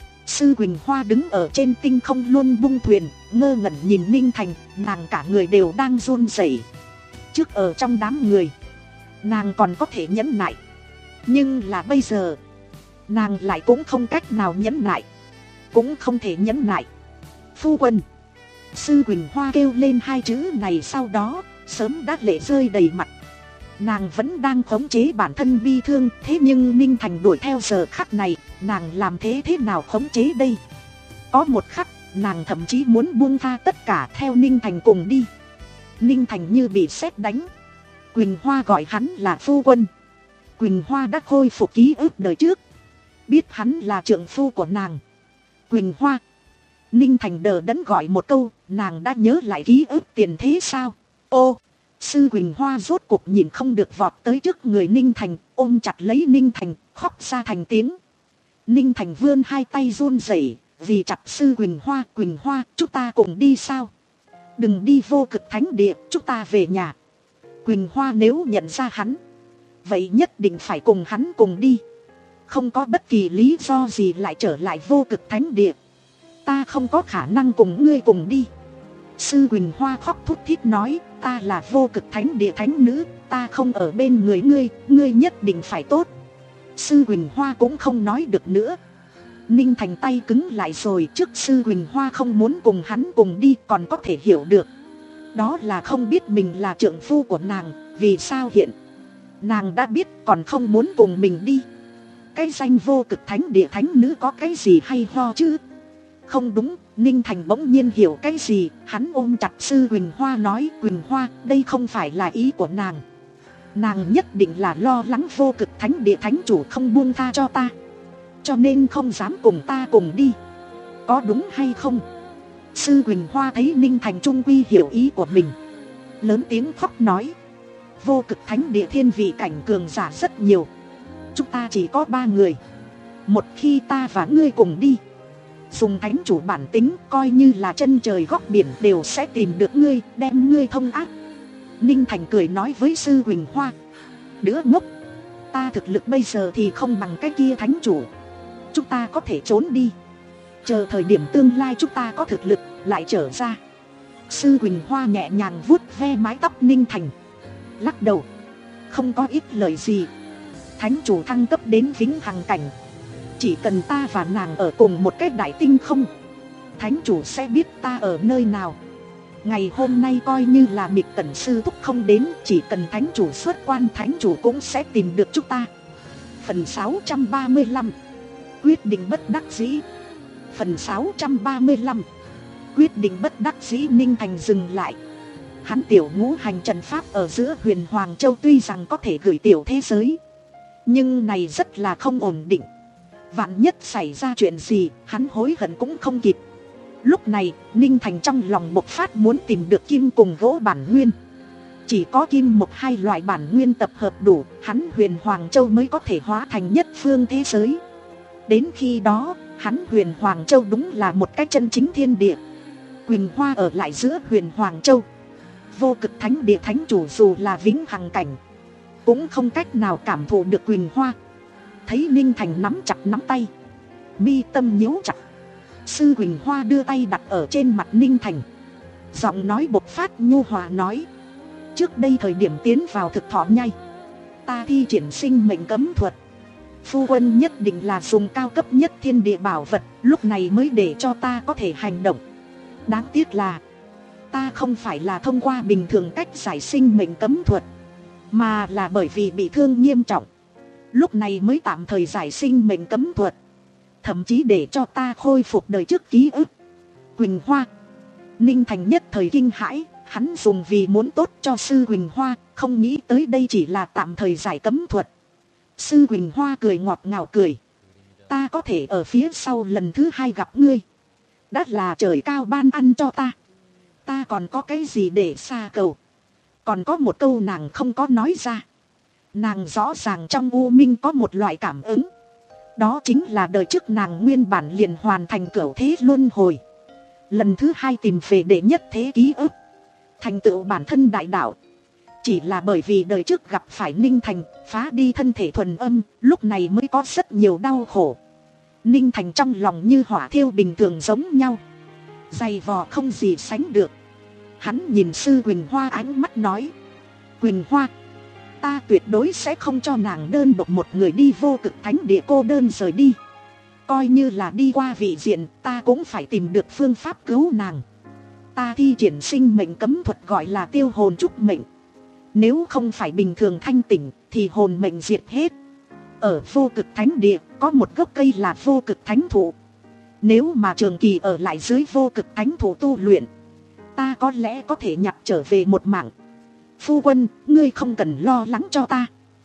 Sư Quỳnh Hoa đứng ở trên tinh không luôn bung thuyền, ngơ ngẩn nhìn Ninh Thành, nàng cả người đều đang run rẩy. Trước ở trong đám người, nàng còn có thể nhẫn nại, nhưng là bây giờ, nàng lại cũng không cách nào nhẫn nại, cũng không thể nhẫn nại. Phu quân. Sư Quỳnh Hoa kêu lên hai chữ này sau đó, sớm đã lệ rơi đầy mặt. Nàng vẫn đang khống chế bản thân bi thương, thế nhưng Ninh Thành đuổi theo giờ khắc này, nàng làm thế thế nào khống chế đây? Có một khắc, nàng thậm chí muốn buông tha tất cả theo Ninh Thành cùng đi. Ninh Thành như bị sét đánh. Quỳnh Hoa gọi hắn là phu quân. Quỳnh Hoa đã khôi phục ký ức đời trước, biết hắn là trượng phu của nàng. Quỳnh Hoa. Ninh Thành đờ đẫn gọi một câu, nàng đã nhớ lại ký ức tiền thế sao? Ô, sư Quỳnh Hoa rốt cuộc nhìn không được vọt tới trước người Ninh Thành, ôm chặt lấy Ninh Thành, khóc ra thành tiếng. Ninh Thành vươn hai tay run rẩy, vì chặt sư Quỳnh Hoa. Quỳnh Hoa, chúng ta cùng đi sao? Đừng đi vô cực thánh địa, chúng ta về nhà. Quỳnh Hoa nếu nhận ra hắn, vậy nhất định phải cùng hắn cùng đi. Không có bất kỳ lý do gì lại trở lại vô cực thánh địa. Ta không có khả năng cùng ngươi cùng đi. Sư Quỳnh Hoa khóc thút thít nói, ta là vô cực thánh địa thánh nữ, ta không ở bên người ngươi, ngươi nhất định phải tốt. Sư Quỳnh Hoa cũng không nói được nữa. Ninh Thành tay cứng lại rồi, trước sư Quỳnh Hoa không muốn cùng hắn cùng đi còn có thể hiểu được. Đó là không biết mình là trượng phu của nàng, vì sao hiện nàng đã biết còn không muốn cùng mình đi. cái danh vô cực thánh địa thánh nữ có cái gì hay ho chứ? Không đúng, Ninh Thành bỗng nhiên hiểu cái gì, hắn ôm chặt sư Quỳnh Hoa nói, Quỳnh Hoa, đây không phải là ý của nàng. Nàng nhất định là lo lắng vô cực thánh địa thánh chủ không buông tha cho ta, cho nên không dám cùng ta cùng đi. Có đúng hay không? Sư Quỳnh Hoa thấy Ninh Thành trung quy hiểu ý của mình, lớn tiếng khóc nói, vô cực thánh địa thiên vị cảnh cường giả rất nhiều, chúng ta chỉ có ba người. Một khi ta và ngươi cùng đi, dùng thánh chủ bản tính, coi như là chân trời góc biển đều sẽ tìm được ngươi, đem ngươi thông ác. Ninh Thành cười nói với sư Quỳnh Hoa, đứa ngốc, ta thực lực bây giờ thì không bằng cái kia thánh chủ, chúng ta có thể trốn đi, chờ thời điểm tương lai chúng ta có thực lực lại trở ra. Sư Quỳnh Hoa nhẹ nhàng vuốt ve mái tóc Ninh Thành, lắc đầu, không có ít lời gì. Thánh chủ thăng cấp đến vĩnh hằng cảnh, chỉ cần ta và nàng ở cùng một cái đại tinh không, thánh chủ sẽ biết ta ở nơi nào. Ngày hôm nay coi như là Mịch Cẩn sư thúc không đến, chỉ cần thánh chủ xuất quan, thánh chủ cũng sẽ tìm được chúng ta. Phần sáu trăm ba mươi lăm, quyết định bất đắc dĩ. Phần sáu trăm ba mươi lăm, quyết định bất đắc dĩ. Ninh Thành dừng lại. Hắn tiểu ngũ hành trận pháp ở giữa Huyền Hoàng Châu tuy rằng có thể gửi tiểu thế giới, nhưng này rất là không ổn định. Vạn nhất xảy ra chuyện gì, hắn hối hận cũng không kịp. Lúc này, Ninh Thành trong lòng bộc phát muốn tìm được kim cùng gỗ bản nguyên. Chỉ có kim một hai loại bản nguyên tập hợp đủ, hắn Huyền Hoàng Châu mới có thể hóa thành nhất phương thế giới. Đến khi đó, hắn Huyền Hoàng Châu đúng là một cái chân chính thiên địa. Quỳnh Hoa ở lại giữa Huyền Hoàng Châu. Vô cực thánh địa thánh chủ dù là vĩnh hằng cảnh, cũng không cách nào cảm thụ được Quỳnh Hoa. Thấy Ninh Thành nắm chặt nắm tay, mi tâm nhíu chặt, sư Quỳnh Hoa đưa tay đặt ở trên mặt Ninh Thành, giọng nói bộc phát nhu hòa nói, trước đây thời điểm tiến vào thực thọ nhai, ta thi triển sinh mệnh cấm thuật, phu quân nhất định là dùng cao cấp nhất thiên địa bảo vật, lúc này mới để cho ta có thể hành động. Đáng tiếc là ta không phải là thông qua bình thường cách giải sinh mệnh cấm thuật, mà là bởi vì bị thương nghiêm trọng, lúc này mới tạm thời giải sinh mệnh cấm thuật, thậm chí để cho ta khôi phục đời trước ký ức. Quỳnh Hoa. Ninh Thành nhất thời kinh hãi, hắn dùng vì muốn tốt cho sư Quỳnh Hoa, không nghĩ tới đây chỉ là tạm thời giải cấm thuật. Sư Quỳnh Hoa cười ngọt ngào cười, ta có thể ở phía sau lần thứ hai gặp ngươi, đã là trời cao ban ăn cho ta. Ta còn có cái gì để xa cầu? Còn có một câu nàng không có nói ra. Nàng rõ ràng trong u minh có một loại cảm ứng, đó chính là đời trước nàng nguyên bản liền hoàn thành cửu thế luân hồi, lần thứ hai tìm về đệ nhất thế ký ức, thành tựu bản thân đại đạo. Chỉ là bởi vì đời trước gặp phải Ninh Thành, phá đi thân thể thuần âm, lúc này mới có rất nhiều đau khổ. Ninh Thành trong lòng như hỏa thiêu bình thường giống nhau, dày vò không gì sánh được. Hắn nhìn sư Quỳnh Hoa ánh mắt nói, Quỳnh Hoa, ta tuyệt đối sẽ không cho nàng đơn độc một người đi vô cực thánh địa cô đơn rời đi. Coi như là đi qua vị diện, ta cũng phải tìm được phương pháp cứu nàng. Ta thi triển sinh mệnh cấm thuật gọi là tiêu hồn trúc mệnh. Nếu không phải bình thường thanh tỉnh, thì hồn mệnh diệt hết. Ở vô cực thánh địa, có một gốc cây là vô cực thánh thụ. Nếu mà trường kỳ ở lại dưới vô cực thánh thụ tu luyện, ta có lẽ có thể nhặt trở về một mạng. Phu quân, ngươi không cần lo lắng cho ta.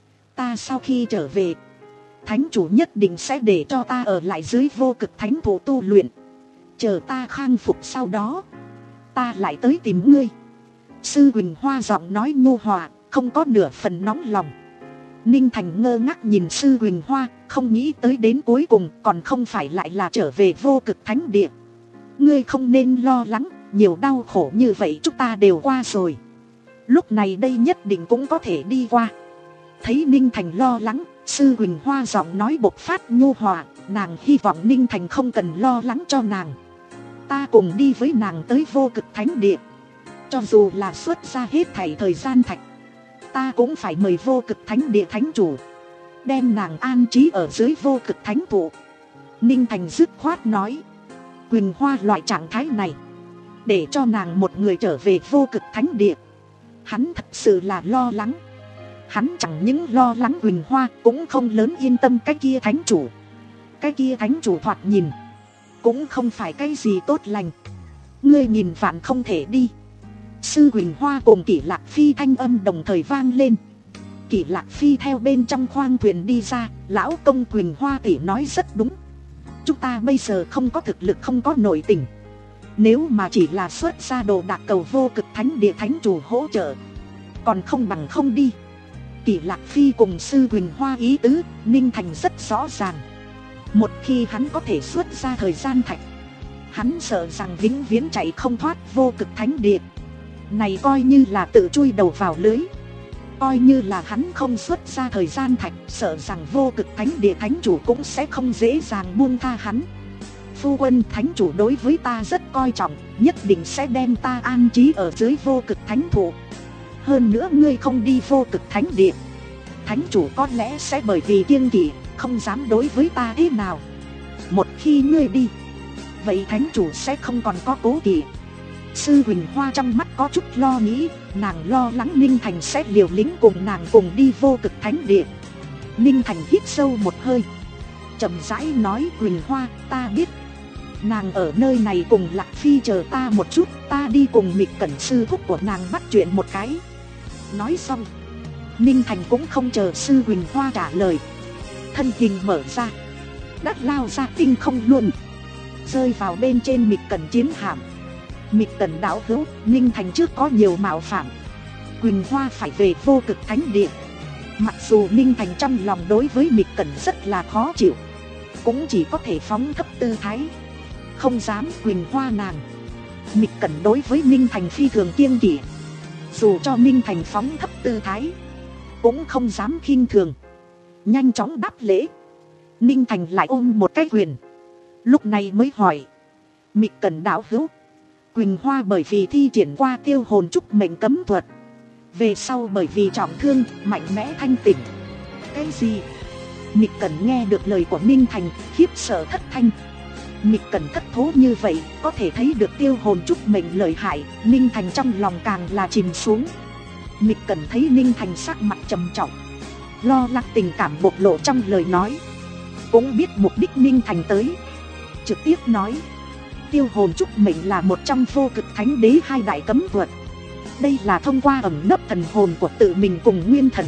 Ta sau khi trở về, thánh chủ nhất định sẽ để cho ta ở lại dưới vô cực thánh thụ tu luyện. Chờ ta khang phục sau đó, ta lại tới tìm ngươi. Sư Quỳnh Hoa giọng nói nhu hòa, không có nửa phần nóng lòng. Ninh Thành ngơ ngác nhìn sư Quỳnh Hoa, không nghĩ tới đến cuối cùng còn không phải lại là trở về vô cực thánh địa. Ngươi không nên lo lắng, nhiều đau khổ như vậy chúng ta đều qua rồi. Lúc này đây nhất định cũng có thể đi qua. Thấy Ninh Thành lo lắng, sư Quỳnh Hoa giọng nói bộc phát nhu hòa, nàng hy vọng Ninh Thành không cần lo lắng cho nàng. Ta cùng đi với nàng tới vô cực thánh địa. Cho dù là xuất ra hết thảy thời gian thạch, ta cũng phải mời vô cực thánh địa thánh chủ, đem nàng an trí ở dưới vô cực thánh thụ. Ninh Thành dứt khoát nói, Quỳnh Hoa loại trạng thái này, để cho nàng một người trở về vô cực thánh địa, hắn thật sự là lo lắng. Hắn chẳng những lo lắng Quỳnh Hoa, cũng không lớn yên tâm cái kia thánh chủ. Cái kia thánh chủ thoạt nhìn cũng không phải cái gì tốt lành. Ngươi nhìn vạn không thể đi. Sư Quỳnh Hoa cùng Kỷ Lạc Phi thanh âm đồng thời vang lên. Kỷ Lạc Phi theo bên trong khoang thuyền đi ra. Lão công, Quỳnh Hoa tỷ nói rất đúng. Chúng ta bây giờ không có thực lực, không có nội tình. Nếu mà chỉ là xuất ra đồ đạc cầu vô cực thánh địa thánh chủ hỗ trợ, còn không bằng không đi. Kỷ Lạc Phi cùng sư Quỳnh Hoa ý tứ, Ninh Thành rất rõ ràng. Một khi hắn có thể xuất ra thời gian thạch, hắn sợ rằng vĩnh viễn chạy không thoát vô cực thánh địa. Này coi như là tự chui đầu vào lưới. Coi như là hắn không xuất ra thời gian thạch, sợ rằng vô cực thánh địa thánh chủ cũng sẽ không dễ dàng buông tha hắn. Phu quân, thánh chủ đối với ta rất coi trọng, nhất định sẽ đem ta an trí ở dưới vô cực thánh thụ. Hơn nữa ngươi không đi vô cực thánh địa, thánh chủ có lẽ sẽ bởi vì kiêng kỵ, không dám đối với ta thế nào. Một khi ngươi đi, vậy thánh chủ sẽ không còn có cố kỵ. Sư Quỳnh Hoa trong mắt có chút lo nghĩ, nàng lo lắng Ninh Thành sẽ liều lĩnh cùng nàng cùng đi vô cực thánh địa. Ninh Thành hít sâu một hơi, chậm rãi nói, Quỳnh Hoa, ta biết. Nàng ở nơi này cùng Lạc Phi chờ ta một chút, ta đi cùng Mịch Cẩn sư thúc của nàng bắt chuyện một cái. Nói xong, Ninh Thành cũng không chờ sư Quỳnh Hoa trả lời, thân hình mở ra, đã lao ra tinh không luôn, rơi vào bên trên Mịch Cẩn chiến hạm. Mịch Cẩn đạo hữu, Ninh Thành trước có nhiều mạo phạm, Quỳnh Hoa phải về vô cực thánh địa. Mặc dù Ninh Thành trong lòng đối với Mịch Cẩn rất là khó chịu, cũng chỉ có thể phóng thấp tư thái, không dám Quỳnh Hoa nàng. Mịch Cẩn đối với Ninh Thành phi thường kiêng kỵ, dù cho Ninh Thành phóng thấp tư thái, cũng không dám khinh thường. Nhanh chóng đáp lễ, Ninh Thành lại ôm một cái quyền, lúc này mới hỏi, Mịch Cẩn đạo hữu, Quỳnh Hoa bởi vì thi triển qua tiêu hồn trúc mệnh cấm thuật, về sau bởi vì trọng thương, mạnh mẽ thanh tỉnh. Cái gì? Mịch Cẩn nghe được lời của Ninh Thành, khiếp sợ thất thanh. Mịch Cẩn thất thố như vậy, có thể thấy được tiêu hồn trúc mệnh lợi hại. Ninh Thành trong lòng càng là chìm xuống. Mịch Cẩn thấy Ninh Thành sắc mặt trầm trọng, lo lắng tình cảm bộc lộ trong lời nói, cũng biết mục đích Ninh Thành tới, trực tiếp nói, tiêu hồn trúc mệnh là một trong vô cực thánh đế hai đại cấm thuật. Đây là thông qua ẩn nấp thần hồn của tự mình cùng nguyên thần,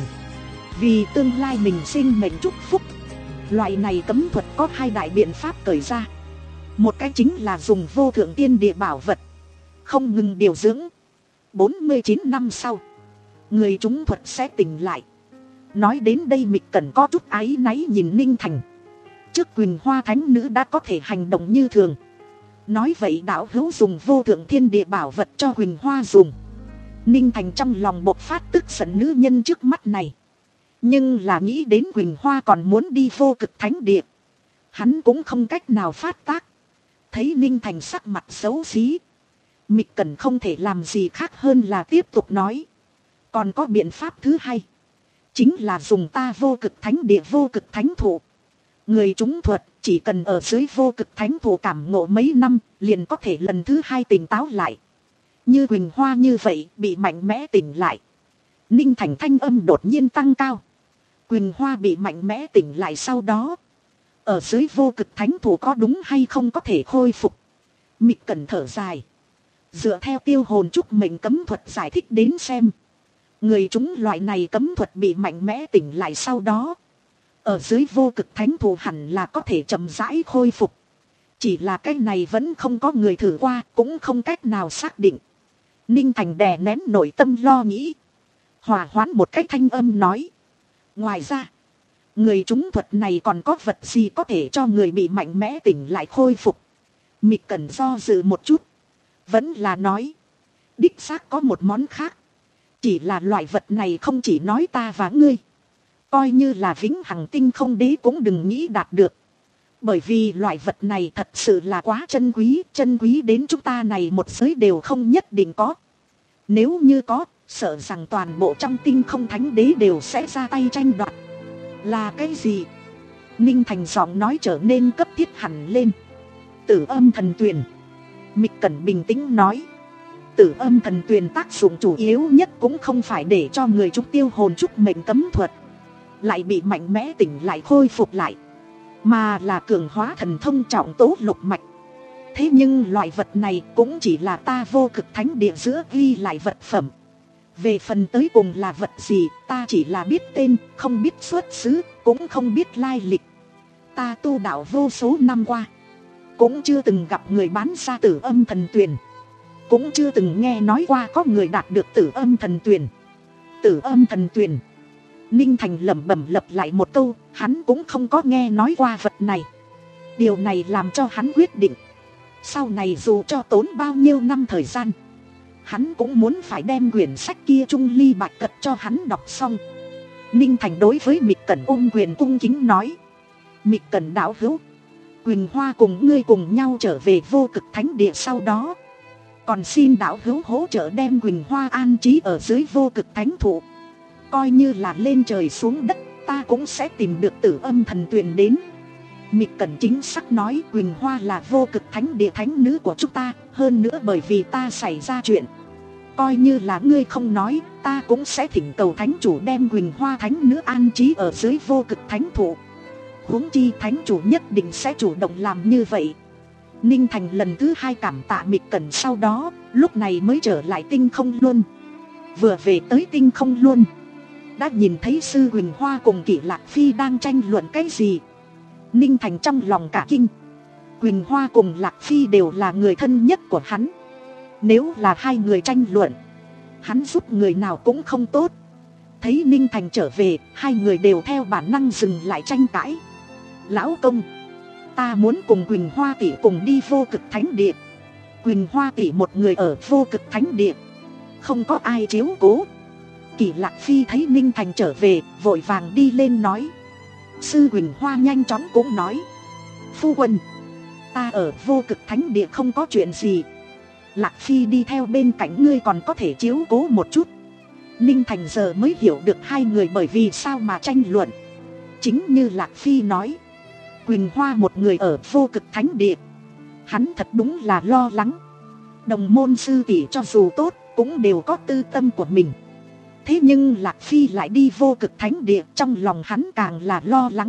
vì tương lai mình sinh mệnh chúc phúc. Loại này cấm thuật có hai đại biện pháp cởi ra. Một cái chính là dùng vô thượng tiên địa bảo vật, không ngừng điều dưỡng, bốn mươi chín năm sau, người trúng thuật sẽ tỉnh lại. Nói đến đây Mịch Cẩn có chút áy náy nhìn Ninh Thành. Trước Quỳnh Hoa thánh nữ đã có thể hành động như thường, nói vậy đạo hữu dùng vô thượng thiên địa bảo vật cho Quỳnh Hoa dùng. Ninh Thành trong lòng bộc phát tức giận nữ nhân trước mắt này, nhưng là nghĩ đến Quỳnh Hoa còn muốn đi vô cực thánh địa, hắn cũng không cách nào phát tác. Thấy Ninh Thành sắc mặt xấu xí, Mịch Cẩn không thể làm gì khác hơn là tiếp tục nói, còn có biện pháp thứ hai, chính là dùng ta vô cực thánh địa vô cực thánh thụ. Người trúng thuật chỉ cần ở dưới vô cực thánh thụ cảm ngộ mấy năm, liền có thể lần thứ hai tỉnh táo lại. Như Quỳnh Hoa như vậy bị mạnh mẽ tỉnh lại. Ninh Thành thanh âm đột nhiên tăng cao. Quỳnh Hoa bị mạnh mẽ tỉnh lại sau đó, ở dưới vô cực thánh thụ có đúng hay không có thể khôi phục? Mịch Cẩn thở dài, dựa theo tiêu hồn trúc mệnh cấm thuật giải thích đến xem, người chúng loại này cấm thuật bị mạnh mẽ tỉnh lại sau đó, ở dưới vô cực thánh thụ hẳn là có thể chậm rãi khôi phục. Chỉ là cái này vẫn không có người thử qua, cũng không cách nào xác định. Ninh Thành đè nén nội tâm lo nghĩ, hòa hoãn một cách thanh âm nói, ngoài ra, người trúng thuật này còn có vật gì có thể cho người bị mạnh mẽ tỉnh lại khôi phục? Mịch Cẩn do dự một chút, vẫn là nói, đích xác có một món khác. Chỉ là loại vật này không chỉ nói ta và ngươi, coi như là vĩnh hằng tinh không đế cũng đừng nghĩ đạt được. Bởi vì loại vật này thật sự là quá chân quý, chân quý đến chúng ta này một giới đều không nhất định có. Nếu như có, sợ rằng toàn bộ trong tinh không thánh đế đều sẽ ra tay tranh đoạt. Là cái gì? Ninh Thành giọng nói trở nên cấp thiết hẳn lên. Tử âm thần tuyền. Mịch Cẩn bình tĩnh nói, Tử Âm Thần Tuyền tác dụng chủ yếu nhất cũng không phải để cho người chúng tiêu hồn trúc mệnh cấm thuật lại bị mạnh mẽ tỉnh lại khôi phục lại, mà là cường hóa thần thông trọng tố lục mạch. Thế nhưng loại vật này cũng chỉ là ta Vô Cực Thánh Địa giữa ghi lại vật phẩm. Về phần tới cùng là vật gì, ta chỉ là biết tên, không biết xuất xứ, cũng không biết lai lịch. Ta tu đạo vô số năm qua, cũng chưa từng gặp người bán ra Tử Âm Thần Tuyền, cũng chưa từng nghe nói qua có người đạt được Tử Âm Thần Tuyền. Tử Âm Thần Tuyền, Ninh Thành lẩm bẩm lặp lại một câu, hắn cũng không có nghe nói qua vật này. Điều này làm cho hắn quyết định, sau này dù cho tốn bao nhiêu năm thời gian, hắn cũng muốn phải đem quyển sách kia Trung Ly Bạch Cật cho hắn đọc xong. Ninh Thành đối với Mịch Cẩn ôm quyền cung kính nói: Mịch Cẩn đạo hữu, Quỳnh Hoa cùng ngươi cùng nhau trở về Vô Cực Thánh Địa sau đó, còn xin đạo hữu hỗ trợ đem Quỳnh Hoa an trí ở dưới Vô Cực Thánh Thụ. Coi như là lên trời xuống đất, ta cũng sẽ tìm được Tử Âm Thần Tuyền đến. Mịch Cẩn chính xác nói, Quỳnh Hoa là Vô Cực Thánh Địa thánh nữ của chúng ta, hơn nữa bởi vì ta xảy ra chuyện, coi như là ngươi không nói, ta cũng sẽ thỉnh cầu thánh chủ đem Quỳnh Hoa thánh nữ an trí ở dưới Vô Cực Thánh Thụ. Huống chi thánh chủ nhất định sẽ chủ động làm như vậy. Ninh Thành lần thứ hai cảm tạ Mịch Cẩn, sau đó lúc này mới trở lại Tinh Không Luân. Vừa về tới Tinh Không Luân, đã nhìn thấy sư Quỳnh Hoa cùng Kỷ Lạc Phi đang tranh luận cái gì. Ninh Thành trong lòng cả kinh. Quỳnh Hoa cùng Lạc Phi đều là người thân nhất của hắn, nếu là hai người tranh luận, hắn giúp người nào cũng không tốt. Thấy Ninh Thành trở về, hai người đều theo bản năng dừng lại tranh cãi. Lão công, ta muốn cùng Quỳnh Hoa tỷ cùng đi Vô Cực Thánh Địa. Quỳnh Hoa tỷ một người ở Vô Cực Thánh Địa, không có ai chiếu cố. Kỷ Lạc Phi thấy Ninh Thành trở về, vội vàng đi lên nói. Sư Quỳnh Hoa nhanh chóng cũng nói: Phu quân, ta ở Vô Cực Thánh Địa không có chuyện gì, Lạc Phi đi theo bên cạnh ngươi còn có thể chiếu cố một chút. Ninh Thành giờ mới hiểu được hai người bởi vì sao mà tranh luận. Chính như Lạc Phi nói, Quỳnh Hoa một người ở Vô Cực Thánh Địa, hắn thật đúng là lo lắng. Đồng môn sư tỷ cho dù tốt, cũng đều có tư tâm của mình. Thế nhưng Lạc Phi lại đi Vô Cực Thánh Địa, trong lòng hắn càng là lo lắng.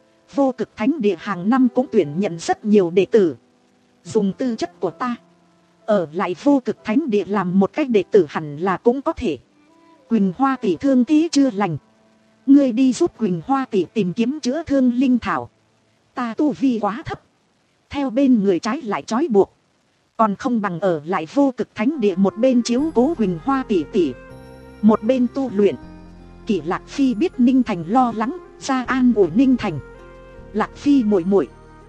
Vô Cực Thánh Địa hàng năm cũng tuyển nhận rất nhiều đệ tử. Dùng tư chất của ta, ở lại Vô Cực Thánh Địa làm một cách đệ tử hẳn là cũng có thể. Quỳnh Hoa tỷ thương tí chưa lành, ngươi đi giúp Quỳnh Hoa tỷ tìm kiếm chữa thương linh thảo. Ta tu vi quá thấp, theo bên người trái lại trói buộc, còn không bằng ở lại Vô Cực Thánh Địa, một bên chiếu cố Quỳnh Hoa tỷ tỷ, một bên tu luyện. Kỷ Lạc Phi biết Ninh Thành lo lắng, ra an ủi Ninh Thành. Lạc Phi muội muội,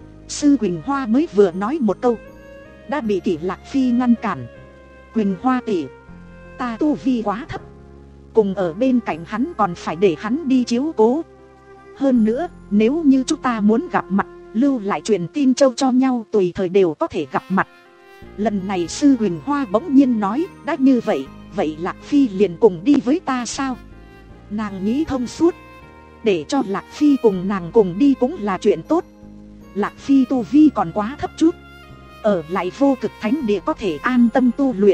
sư Quỳnh Hoa mới vừa nói một câu, đã bị Kỷ Lạc Phi ngăn cản. Quỳnh Hoa tỷ, ta tu vi quá thấp, cùng ở bên cạnh hắn còn phải để hắn đi chiếu cố. Hơn nữa, nếu như chúng ta muốn gặp mặt, lưu lại truyền tin châu cho nhau, tùy thời đều có thể gặp mặt. Lần này sư Quỳnh Hoa bỗng nhiên nói, đã như vậy, vậy Lạc Phi liền cùng đi với ta sao? Nàng nghĩ thông suốt, để cho Lạc Phi cùng nàng cùng đi cũng là chuyện tốt. Lạc Phi tu vi còn quá thấp chút, ở lại Vô Cực Thánh Địa có thể an tâm tu luyện.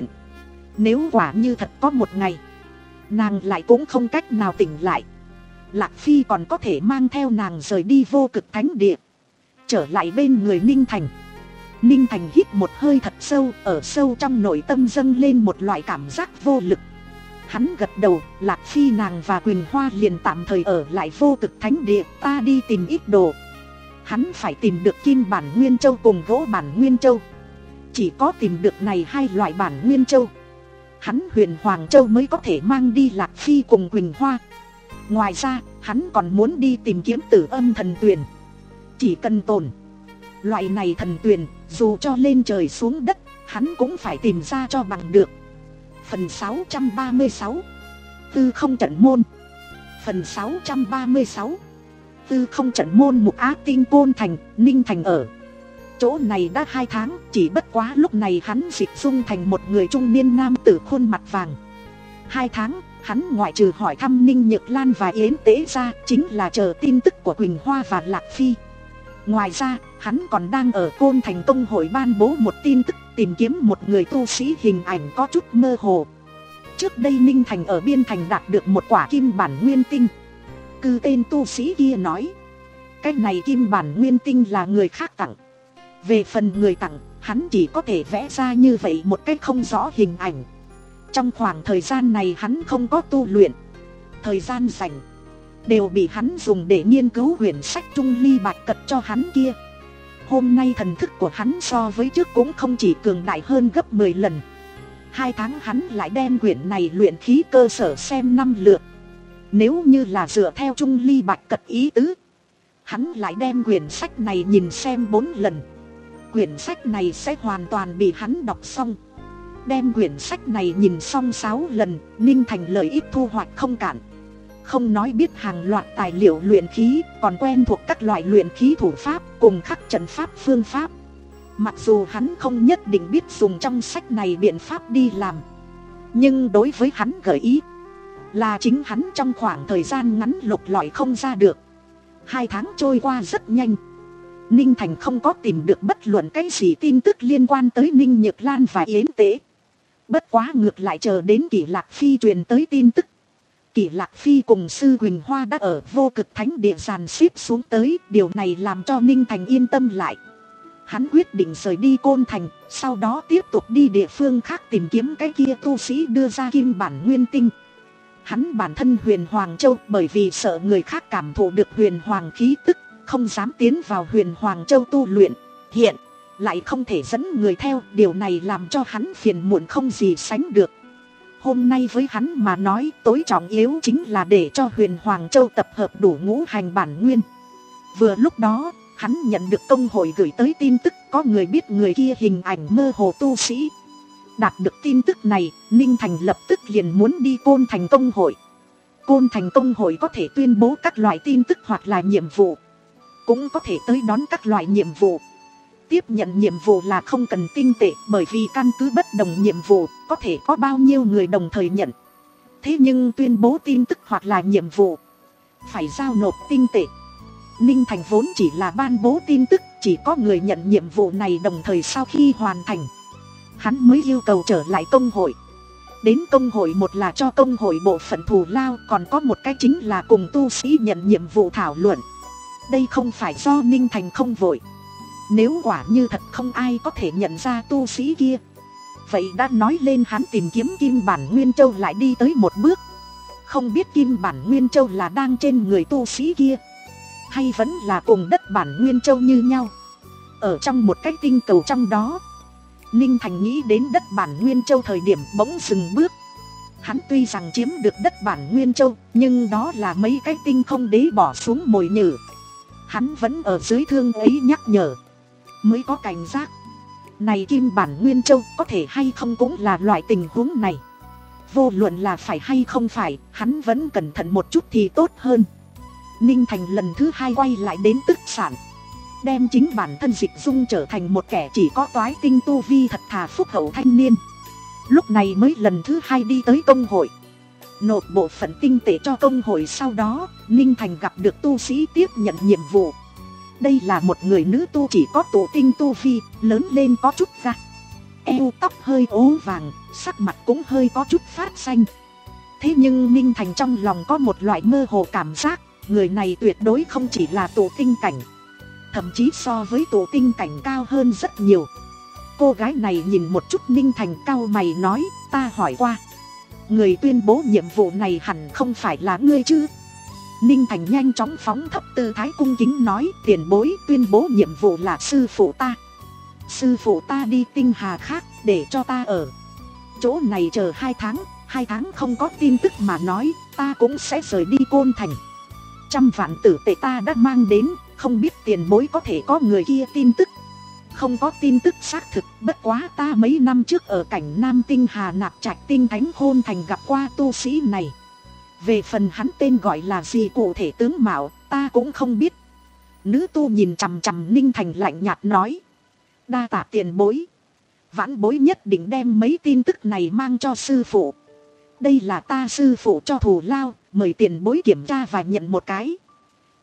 Nếu quả như thật có một ngày nàng lại cũng không cách nào tỉnh lại, Lạc Phi còn có thể mang theo nàng rời đi Vô Cực Thánh Địa, trở lại bên người Ninh Thành. Ninh Thành hít một hơi thật sâu, ở sâu trong nội tâm dâng lên một loại cảm giác vô lực. Hắn gật đầu, Lạc Phi nàng và Quỳnh Hoa liền tạm thời ở lại Vô Cực Thánh Địa, ta đi tìm ít đồ. Hắn phải tìm được kim bản Nguyên Châu cùng gỗ bản Nguyên Châu. Chỉ có tìm được này hai loại bản Nguyên Châu, hắn Huyền Hoàng Châu mới có thể mang đi Lạc Phi cùng Quỳnh Hoa. Ngoài ra, hắn còn muốn đi tìm kiếm Tử Âm Thần Tuyền. Chỉ cần tồn loại này thần tuyền, dù cho lên trời xuống đất, hắn cũng phải tìm ra cho bằng được. Phần sáu trăm ba mươi sáu, Tư Không Trận Môn. Phần sáu trăm ba mươi sáu, Tư Không Trận Môn. Mục Á Tinh Côn Thành, Ninh Thành ở chỗ này đã hai tháng, chỉ bất quá lúc này hắn dịch dung thành một người trung niên nam tử khuôn mặt vàng. Hai tháng, hắn ngoại trừ hỏi thăm Ninh Nhược Lan và Yến Tế ra, chính là chờ tin tức của Quỳnh Hoa và Lạc Phi. Ngoài ra, hắn còn đang ở Côn Thành Công hội ban bố một tin tức tìm kiếm một người tu sĩ hình ảnh có chút mơ hồ. Trước đây Ninh Thành ở Biên Thành đạt được một quả kim bản nguyên tinh. Cư tên tu sĩ kia nói, cái này kim bản nguyên tinh là người khác tặng. Về phần người tặng, hắn chỉ có thể vẽ ra như vậy một cách không rõ hình ảnh. Trong khoảng thời gian này hắn không có tu luyện. Thời gian rảnh đều bị hắn dùng để nghiên cứu quyển sách Trung Ly Bạch Cật cho hắn kia. Hôm nay thần thức của hắn so với trước cũng không chỉ cường đại hơn gấp mười lần. Hai tháng hắn lại đem quyển này luyện khí cơ sở xem năm lượt. Nếu như là dựa theo Trung Ly Bạch Cật ý tứ, hắn lại đem quyển sách này nhìn xem bốn lần. Quyển sách này sẽ hoàn toàn bị hắn đọc xong. Đem quyển sách này nhìn xong sáu lần, Ninh Thành lợi ích thu hoạch không cạn. Không nói biết hàng loạt tài liệu luyện khí, còn quen thuộc các loại luyện khí thủ pháp cùng khắc trận pháp phương pháp. Mặc dù hắn không nhất định biết dùng trong sách này biện pháp đi làm, nhưng đối với hắn gợi ý là chính hắn trong khoảng thời gian ngắn lục lọi không ra được. Hai tháng trôi qua rất nhanh. Ninh Thành không có tìm được bất luận cái gì tin tức liên quan tới Ninh Nhược Lan và Yến Tế. Bất quá ngược lại chờ đến Kỷ Lạc Phi truyền tới tin tức. Kỷ Lạc Phi cùng Sư Quỳnh Hoa đã ở Vô Cực Thánh Địa dàn xếp xuống tới. Điều này làm cho Ninh Thành yên tâm lại. Hắn quyết định rời đi Côn Thành, sau đó tiếp tục đi địa phương khác tìm kiếm cái kia tu sĩ đưa ra kim bản nguyên tinh. Hắn bản thân Huyền Hoàng Châu bởi vì sợ người khác cảm thụ được huyền hoàng khí tức, không dám tiến vào Huyền Hoàng Châu tu luyện. Hiện lại không thể dẫn người theo, điều này làm cho hắn phiền muộn không gì sánh được. Hôm nay với hắn mà nói, tối trọng yếu chính là để cho Huyền Hoàng Châu tập hợp đủ ngũ hành bản nguyên. Vừa lúc đó, hắn nhận được công hội gửi tới tin tức có người biết người kia hình ảnh mơ hồ tu sĩ. Đạt được tin tức này, Ninh Thành lập tức liền muốn đi Côn Thành Công hội. Côn Thành Công hội có thể tuyên bố các loại tin tức hoặc là nhiệm vụ, cũng có thể tới đón các loại nhiệm vụ. Tiếp nhận nhiệm vụ là không cần tinh tệ, bởi vì căn cứ bất đồng nhiệm vụ, có thể có bao nhiêu người đồng thời nhận. Thế nhưng tuyên bố tin tức hoặc là nhiệm vụ, phải giao nộp tinh tệ. Ninh Thành vốn chỉ là ban bố tin tức, chỉ có người nhận nhiệm vụ này đồng thời sau khi hoàn thành, hắn mới yêu cầu trở lại công hội. Đến công hội, một là cho công hội bộ phận thù lao, còn có một cái chính là cùng tu sĩ nhận nhiệm vụ thảo luận. Đây không phải do Ninh Thành không vội. Nếu quả như thật không ai có thể nhận ra tu sĩ kia, vậy đã nói lên hắn tìm kiếm kim bản Nguyên Châu lại đi tới một bước. Không biết kim bản Nguyên Châu là đang trên người tu sĩ kia, hay vẫn là cùng đất bản Nguyên Châu như nhau, ở trong một cái tinh cầu trong đó. Ninh Thành nghĩ đến đất bản Nguyên Châu thời điểm bỗng dừng bước. Hắn tuy rằng chiếm được đất bản Nguyên Châu, nhưng đó là mấy cái tinh không đế bỏ xuống mồi nhử. Hắn vẫn ở dưới thương ấy nhắc nhở, mới có cảnh giác. Này kim bản Nguyên Châu có thể hay không cũng là loại tình huống này. Vô luận là phải hay không phải, hắn vẫn cẩn thận một chút thì tốt hơn. Ninh Thành lần thứ hai quay lại đến tức sản, đem chính bản thân dịch dung trở thành một kẻ chỉ có toái tinh tu vi thật thà phúc hậu thanh niên. Lúc này mới lần thứ hai đi tới công hội, nộp bộ phận tinh tệ cho công hội. Sau đó Ninh Thành gặp được tu sĩ tiếp nhận nhiệm vụ. Đây là một người nữ tu chỉ có tụ tinh tu vi, lớn lên có chút da, eo tóc hơi ố vàng, sắc mặt cũng hơi có chút phát xanh. Thế nhưng Ninh Thành trong lòng có một loại mơ hồ cảm giác, người này tuyệt đối không chỉ là tụ tinh cảnh, thậm chí so với tụ tinh cảnh cao hơn rất nhiều. Cô gái này nhìn một chút Ninh Thành, cau mày nói, ta hỏi qua, người tuyên bố nhiệm vụ này hẳn không phải là ngươi chứ? Ninh Thành nhanh chóng phóng thấp tư thái cung kính nói, tiền bối, tuyên bố nhiệm vụ là sư phụ ta. Sư phụ ta đi tinh hà khác, để cho ta ở chỗ này chờ hai tháng. Hai tháng không có tin tức mà nói, ta cũng sẽ rời đi Côn Thành. Trăm vạn tử tệ ta đã mang đến, không biết tiền bối có thể có người kia tin tức. Không có tin tức xác thực, bất quá ta mấy năm trước ở cảnh Nam Tinh Hà Nạp Trạch Tinh Thánh Hôn Thành gặp qua tu sĩ này. Về phần hắn tên gọi là gì cụ thể tướng mạo, ta cũng không biết. Nữ tu nhìn chằm chằm Ninh Thành lạnh nhạt nói, đa tạ tiền bối, vãn bối nhất định đem mấy tin tức này mang cho sư phụ. Đây là ta sư phụ cho thù lao, mời tiền bối kiểm tra và nhận một cái.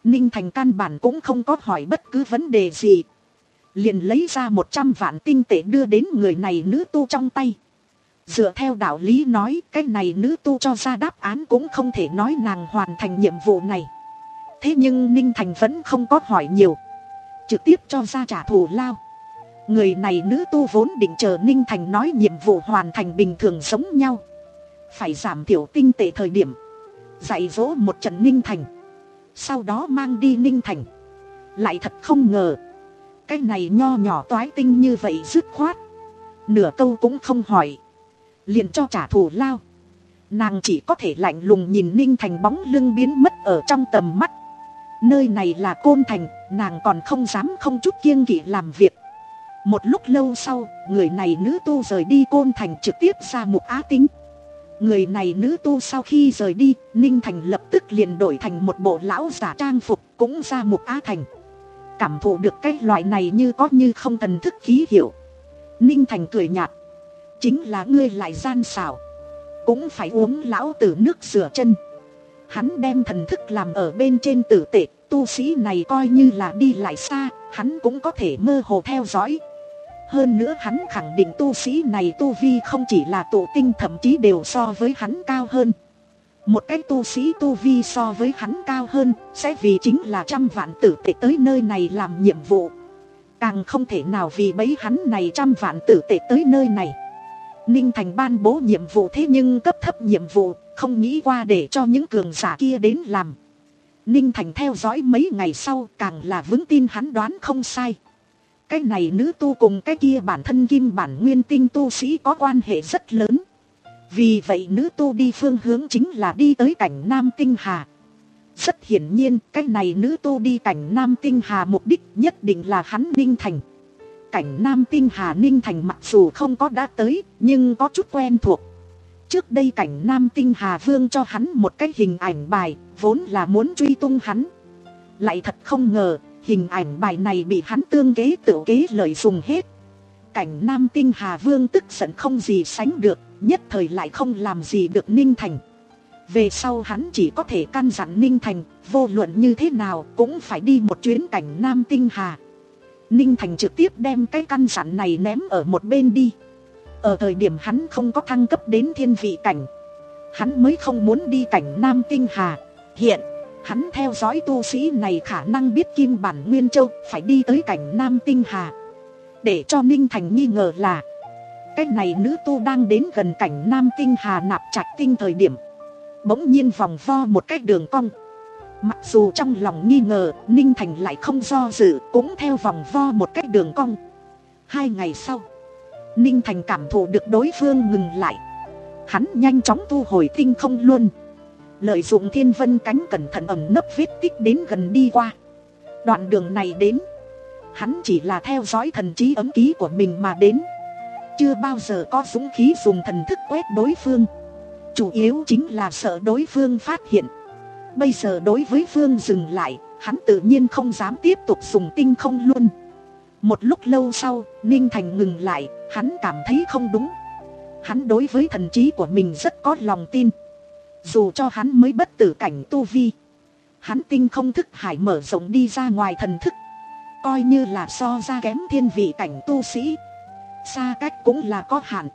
Ninh Thành căn bản cũng không có hỏi bất cứ vấn đề gì. Liền lấy ra một trăm vạn tinh tệ đưa đến người này nữ tu trong tay. Dựa theo đạo lý nói, cái này nữ tu cho ra đáp án cũng không thể nói nàng hoàn thành nhiệm vụ này. Thế nhưng Ninh Thành vẫn không có hỏi nhiều, trực tiếp cho ra trả thù lao. Người này nữ tu vốn định chờ Ninh Thành nói nhiệm vụ hoàn thành bình thường giống nhau, phải giảm thiểu tinh tệ thời điểm, dạy dỗ một trận Ninh Thành, sau đó mang đi Ninh Thành. Lại thật không ngờ, cái này nho nhỏ toái tinh như vậy dứt khoát, nửa câu cũng không hỏi, liền cho trả thù lao. Nàng chỉ có thể lạnh lùng nhìn Ninh Thành bóng lưng biến mất ở trong tầm mắt. Nơi này là Côn Thành, nàng còn không dám không chút kiêng kỵ làm việc. Một lúc lâu sau, người này nữ tu rời đi Côn Thành trực tiếp ra Mục Á Tính. Người này nữ tu sau khi rời đi, Ninh Thành lập tức liền đổi thành một bộ lão giả trang phục, cũng ra Mục Á Thành. Cảm thụ được cái loại này như có như không thần thức khí hiệu, Ninh Thành cười nhạt. Chính là ngươi lại gian xảo, cũng phải uống lão tử nước rửa chân. Hắn đem thần thức làm ở bên trên tử tệ, tu sĩ này coi như là đi lại xa, hắn cũng có thể mơ hồ theo dõi. Hơn nữa hắn khẳng định tu sĩ này tu vi không chỉ là tụ tinh, thậm chí đều so với hắn cao hơn. Một cái tu sĩ tu vi so với hắn cao hơn, sẽ vì chính là trăm vạn tử tệ tới nơi này làm nhiệm vụ. Càng không thể nào vì bấy hắn này trăm vạn tử tệ tới nơi này. Ninh Thành ban bố nhiệm vụ thế nhưng cấp thấp nhiệm vụ, không nghĩ qua để cho những cường giả kia đến làm. Ninh Thành theo dõi mấy ngày sau càng là vững tin hắn đoán không sai. Cái này nữ tu cùng cái kia bản thân kim bản nguyên tinh tu sĩ có quan hệ rất lớn. Vì vậy nữ tu đi phương hướng chính là đi tới cảnh Nam Tinh Hà. Rất hiển nhiên cái này nữ tu đi cảnh Nam Tinh Hà mục đích nhất định là hắn Ninh Thành. Cảnh Nam Tinh Hà Ninh Thành mặc dù không có đã tới, nhưng có chút quen thuộc. Trước đây cảnh Nam Tinh Hà Vương cho hắn một cái hình ảnh bài, vốn là muốn truy tung hắn. Lại thật không ngờ, hình ảnh bài này bị hắn tương kế tự kế lợi dụng hết. Cảnh Nam Tinh Hà Vương tức giận không gì sánh được, nhất thời lại không làm gì được Ninh Thành. Về sau hắn chỉ có thể căn dặn Ninh Thành, vô luận như thế nào cũng phải đi một chuyến cảnh Nam Tinh Hà. Ninh Thành trực tiếp đem cái căn dặn này ném ở một bên đi. Ở thời điểm hắn không có thăng cấp đến thiên vị cảnh, hắn mới không muốn đi cảnh Nam Tinh Hà. Hiện, hắn theo dõi tu sĩ này khả năng biết kim bản Nguyên Châu phải đi tới cảnh Nam Tinh Hà. Để cho Ninh Thành nghi ngờ là, cái này nữ tu đang đến gần cảnh Nam Tinh Hà nạp trạch tinh thời điểm, bỗng nhiên vòng vo một cái đường cong. Mặc dù trong lòng nghi ngờ, Ninh Thành lại không do dự, cũng theo vòng vo một cái đường cong. Hai ngày sau, Ninh Thành cảm thụ được đối phương ngừng lại. Hắn nhanh chóng thu hồi tinh không luôn, lợi dụng thiên vân cánh cẩn thận ẩn nấp vết tích đến gần đi qua. Đoạn đường này đến, hắn chỉ là theo dõi thần trí ấm ký của mình mà đến, chưa bao giờ có dũng khí dùng thần thức quét đối phương. Chủ yếu chính là sợ đối phương phát hiện. Bây giờ đối với phương dừng lại, hắn tự nhiên không dám tiếp tục dùng tinh không luôn. Một lúc lâu sau, Ninh Thành ngừng lại, hắn cảm thấy không đúng. Hắn đối với thần trí của mình rất có lòng tin. Dù cho hắn mới bất tử cảnh tu vi, hắn tinh không thức hải mở rộng đi ra ngoài thần thức, coi như là so ra kém thiên vị cảnh tu sĩ, xa cách cũng là có hạn.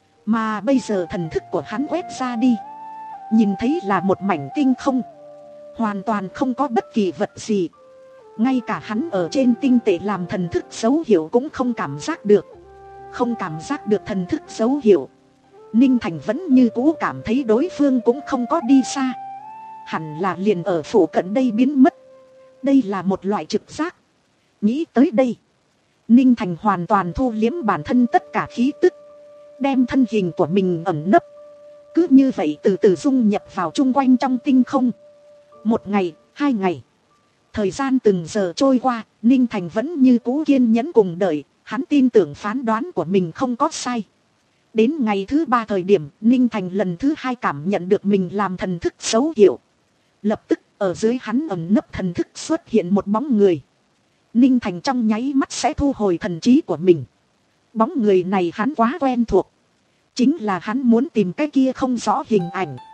Mà bây giờ thần thức của hắn quét ra đi, nhìn thấy là một mảnh tinh không, hoàn toàn không có bất kỳ vật gì. Ngay cả hắn ở trên tinh tệ làm thần thức dấu hiệu cũng không cảm giác được. Không cảm giác được thần thức dấu hiệu, Ninh Thành vẫn như cũ cảm thấy đối phương cũng không có đi xa, hẳn là liền ở phủ cận đây biến mất. Đây là một loại trực giác. Nghĩ tới đây, Ninh Thành hoàn toàn thu liếm bản thân tất cả khí tức, đem thân hình của mình ẩn nấp, cứ như vậy từ từ dung nhập vào chung quanh trong tinh không. Một ngày, hai ngày, thời gian từng giờ trôi qua, Ninh Thành vẫn như cũ kiên nhẫn cùng đợi. Hắn tin tưởng phán đoán của mình không có sai. Đến ngày thứ ba thời điểm, Ninh Thành lần thứ hai cảm nhận được mình làm thần thức dấu hiệu. Lập tức ở dưới hắn ẩn nấp thần thức xuất hiện một bóng người. Ninh Thành trong nháy mắt sẽ thu hồi thần trí của mình. Bóng người này hắn quá quen thuộc, chính là hắn muốn tìm cái kia không rõ hình ảnh.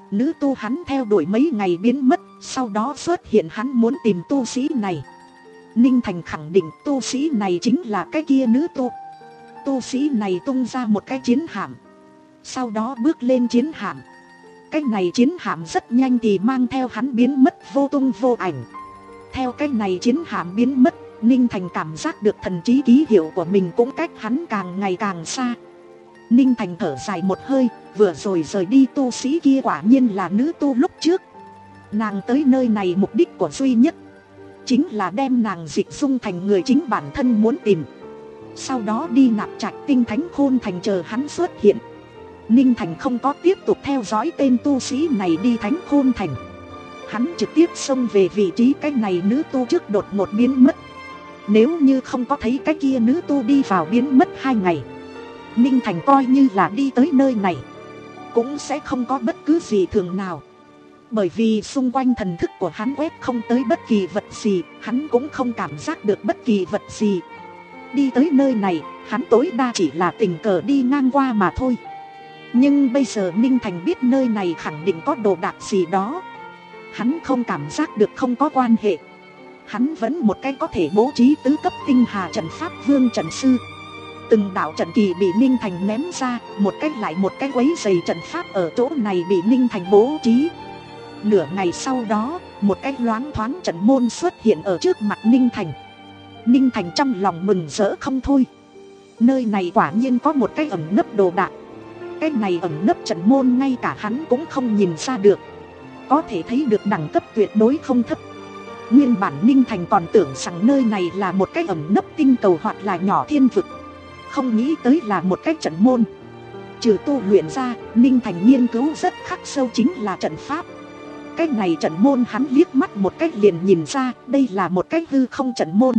Nữ tu hắn theo đuổi mấy ngày biến mất, sau đó xuất hiện, hắn muốn tìm tu sĩ này. Ninh Thành khẳng định tu sĩ này chính là cái kia nữ tu. Tu sĩ này tung ra một cái chiến hạm, sau đó bước lên chiến hạm. Cái này chiến hạm rất nhanh thì mang theo hắn biến mất vô tung vô ảnh. Theo cái này chiến hạm biến mất, Ninh Thành cảm giác được thần trí ký hiệu của mình cũng cách hắn càng ngày càng xa. Ninh Thành thở dài một hơi, vừa rồi rời đi tu sĩ kia quả nhiên là nữ tu lúc trước. Nàng tới nơi này mục đích của duy nhất chính là đem nàng dịch dung thành người chính bản thân muốn tìm, sau đó đi nạp trạch tinh thánh khôn thành chờ hắn xuất hiện. Ninh Thành không có tiếp tục theo dõi tên tu sĩ này đi thánh khôn thành. Hắn trực tiếp xông về vị trí cái này nữ tu trước đột ngột biến mất. Nếu như không có thấy cái kia nữ tu đi vào biến mất hai ngày, Ninh Thành coi như là đi tới nơi này cũng sẽ không có bất cứ gì thường nào. Bởi vì xung quanh thần thức của hắn quét không tới bất kỳ vật gì, hắn cũng không cảm giác được bất kỳ vật gì. Đi tới nơi này, hắn tối đa chỉ là tình cờ đi ngang qua mà thôi. Nhưng bây giờ Ninh Thành biết nơi này khẳng định có đồ đạc gì đó. Hắn không cảm giác được không có quan hệ. Hắn vẫn một cái có thể bố trí tứ cấp tinh hà trận pháp vương trận sư. Từng đạo trận kỳ bị Ninh Thành ném ra, một cách lại một cái quấy dày trận pháp ở chỗ này bị Ninh Thành bố trí. Nửa ngày sau đó, một cái loáng thoáng trận môn xuất hiện ở trước mặt Ninh Thành. Ninh Thành trong lòng mừng rỡ không thôi. Nơi này quả nhiên có một cái ẩn nấp đồ đạc. Cái này ẩn nấp trận môn ngay cả hắn cũng không nhìn ra được. Có thể thấy được đẳng cấp tuyệt đối không thấp. Nguyên bản Ninh Thành còn tưởng rằng nơi này là một cái ẩn nấp tinh cầu hoặc là nhỏ thiên vực, không nghĩ tới là một cái trận môn. Trừ tu luyện ra, Ninh Thành nghiên cứu rất khắc sâu chính là trận pháp. Cái này trận môn hắn liếc mắt một cách liền nhìn ra, đây là một cái hư không trận môn.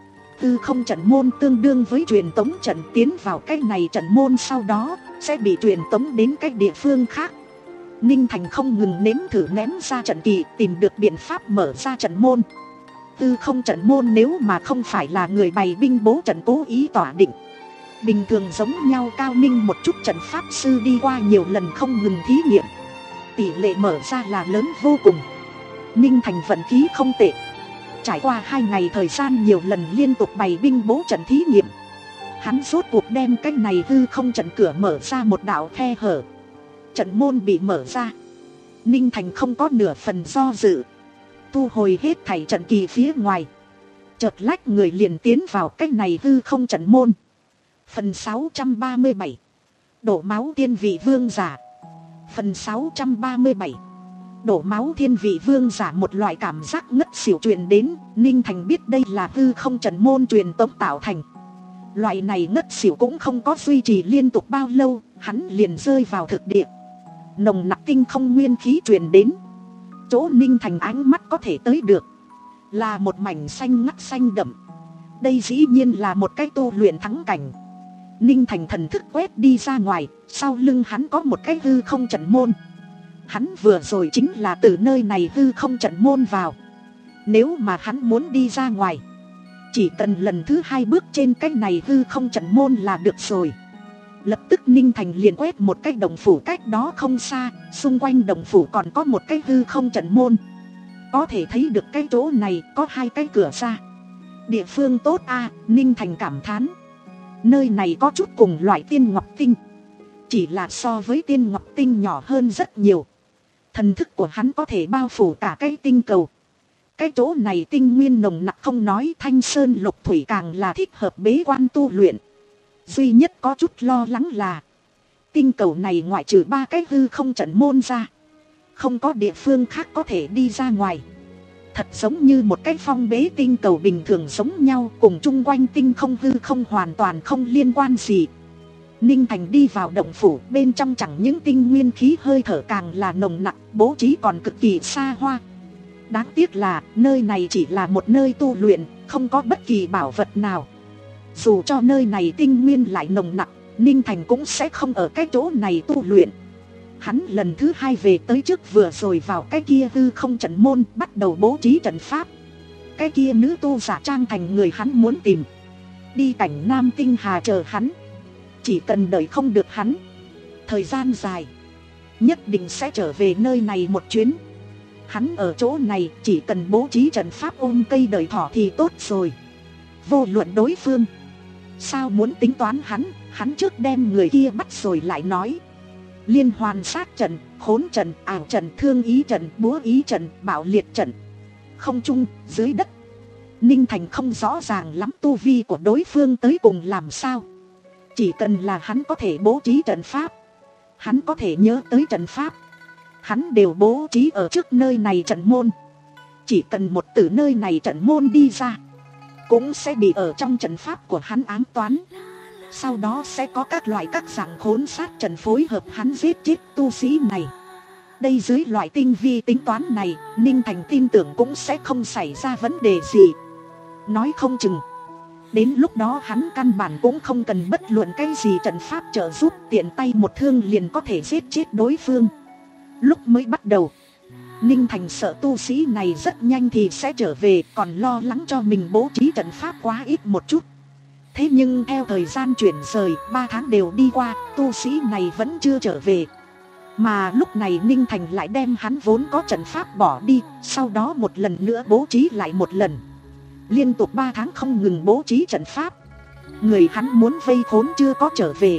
Hư không trận môn tương đương với truyền tống trận, tiến vào cái này trận môn sau đó sẽ bị truyền tống đến cái địa phương khác. Ninh Thành không ngừng nếm thử ném ra trận kỳ, tìm được biện pháp mở ra trận môn. Hư không trận môn nếu mà không phải là người bày binh bố trận cố ý tỏa định, bình thường giống nhau cao minh một chút trận pháp sư đi qua nhiều lần không ngừng thí nghiệm, tỷ lệ mở ra là lớn vô cùng. Ninh Thành vận khí không tệ. Trải qua hai ngày thời gian nhiều lần liên tục bày binh bố trận thí nghiệm, hắn rốt cuộc đem cái này hư không trận cửa mở ra một đạo khe hở. Trận môn bị mở ra. Ninh Thành không có nửa phần do dự, thu hồi hết thảy trận kỳ phía ngoài, chợt lách người liền tiến vào cái này hư không trận môn. Phần sáu trăm ba mươi bảy, đổ máu thiên vị vương giả. Phần sáu trăm ba mươi bảy, đổ máu thiên vị vương giả. Một loại cảm giác ngất xỉu truyền đến. Ninh Thành biết đây là hư không trận môn truyền tống tạo thành. Loại này ngất xỉu cũng không có duy trì liên tục bao lâu, hắn liền rơi vào thực địa. Nồng nặc tinh không nguyên khí truyền đến. Chỗ Ninh Thành ánh mắt có thể tới được là một mảnh xanh ngắt xanh đậm. Đây dĩ nhiên là một cái tu luyện thắng cảnh. Ninh Thành thần thức quét đi ra ngoài, sau lưng hắn có một cái hư không trận môn. Hắn vừa rồi chính là từ nơi này hư không trận môn vào. Nếu mà hắn muốn đi ra ngoài, chỉ cần lần thứ hai bước trên cái này hư không trận môn là được rồi. Lập tức Ninh Thành liền quét một cái đồng phủ cách đó không xa. Xung quanh đồng phủ còn có một cái hư không trận môn. Có thể thấy được cái chỗ này có hai cái cửa ra. Địa phương tốt a, Ninh Thành cảm thán. Nơi này có chút cùng loại tiên ngọc tinh, chỉ là so với tiên ngọc tinh nhỏ hơn rất nhiều. Thần thức của hắn có thể bao phủ cả cái tinh cầu. Cái chỗ này tinh nguyên nồng nặc không nói, thanh sơn lục thủy càng là thích hợp bế quan tu luyện. Duy nhất có chút lo lắng là tinh cầu này ngoại trừ ba cái hư không trận môn ra, không có địa phương khác có thể đi ra ngoài. Thật giống như một cái phong bế tinh cầu bình thường giống nhau, cùng chung quanh tinh không hư không hoàn toàn không liên quan gì. Ninh Thành đi vào động phủ, bên trong chẳng những tinh nguyên khí hơi thở càng là nồng nặc, bố trí còn cực kỳ xa hoa. Đáng tiếc là nơi này chỉ là một nơi tu luyện, không có bất kỳ bảo vật nào. Dù cho nơi này tinh nguyên lại nồng nặc, Ninh Thành cũng sẽ không ở cái chỗ này tu luyện. Hắn lần thứ hai về tới trước vừa rồi vào cái kia hư không trận môn, bắt đầu bố trí trận pháp. Cái kia nữ tu giả trang thành người hắn muốn tìm, đi cảnh Nam Tinh Hà chờ hắn. Chỉ cần đợi không được hắn thời gian dài, nhất định sẽ trở về nơi này một chuyến. Hắn ở chỗ này chỉ cần bố trí trận pháp ôm cây đời thỏ thì tốt rồi. Vô luận đối phương sao muốn tính toán hắn, hắn trước đem người kia bắt rồi lại nói. Liên hoàn sát trận, khốn trận, ảo trận, thương ý trận, búa ý trận, bạo liệt trận. Không trung, dưới đất. Ninh Thành không rõ ràng lắm tu vi của đối phương tới cùng làm sao. Chỉ cần là hắn có thể bố trí trận pháp, hắn có thể nhớ tới trận pháp, hắn đều bố trí ở trước nơi này trận môn. Chỉ cần một từ nơi này trận môn đi ra, cũng sẽ bị ở trong trận pháp của hắn ám toán. Sau đó sẽ có các loại các dạng khốn sát trận phối hợp hắn giết chết tu sĩ này. Đây dưới loại tinh vi tính toán này, Ninh Thành tin tưởng cũng sẽ không xảy ra vấn đề gì. Nói không chừng đến lúc đó hắn căn bản cũng không cần bất luận cái gì trận pháp trợ giúp, tiện tay một thương liền có thể giết chết đối phương. Lúc mới bắt đầu, Ninh Thành sợ tu sĩ này rất nhanh thì sẽ trở về, còn lo lắng cho mình bố trí trận pháp quá ít một chút. Thế nhưng theo thời gian chuyển rời, ba tháng đều đi qua, tu sĩ này vẫn chưa trở về. Mà lúc này Ninh Thành lại đem hắn vốn có trận pháp bỏ đi, sau đó một lần nữa bố trí lại một lần. Liên tục ba tháng không ngừng bố trí trận pháp. Người hắn muốn vây khốn chưa có trở về,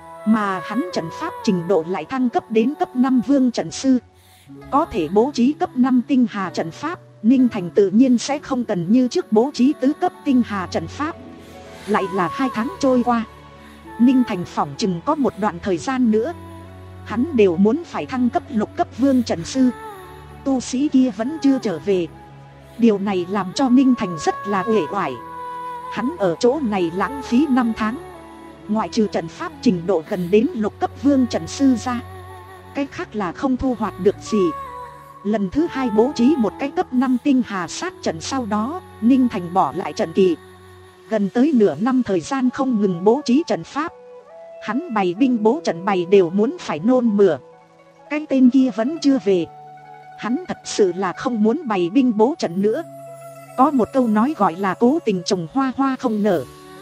mà hắn trận pháp trình độ lại thăng cấp đến cấp năm vương trận sư, có thể bố trí cấp năm tinh hà trận pháp. Ninh Thành tự nhiên sẽ không cần như trước bố trí tứ cấp tinh hà trận pháp. Lại là hai tháng trôi qua, Ninh Thành phỏng chừng có một đoạn thời gian nữa hắn đều muốn phải thăng cấp lục cấp vương trận sư. Tu sĩ kia vẫn chưa trở về. Điều này làm cho Ninh Thành rất là uể oải. Hắn ở chỗ này lãng phí năm tháng, ngoại trừ trận pháp trình độ gần đến lục cấp vương trận sư ra, cái khác là không thu hoạch được gì. Lần thứ hai bố trí một cái cấp năm tinh hà sát trận, sau đó Ninh Thành bỏ lại trận kỳ. Gần tới nửa năm thời gian không ngừng bố trí trận pháp, hắn bày binh bố trận bày đều muốn phải nôn mửa. Cái tên kia vẫn chưa về, hắn thật sự là không muốn bày binh bố trận nữa. Có một câu nói gọi là cố tình trồng hoa hoa không nở.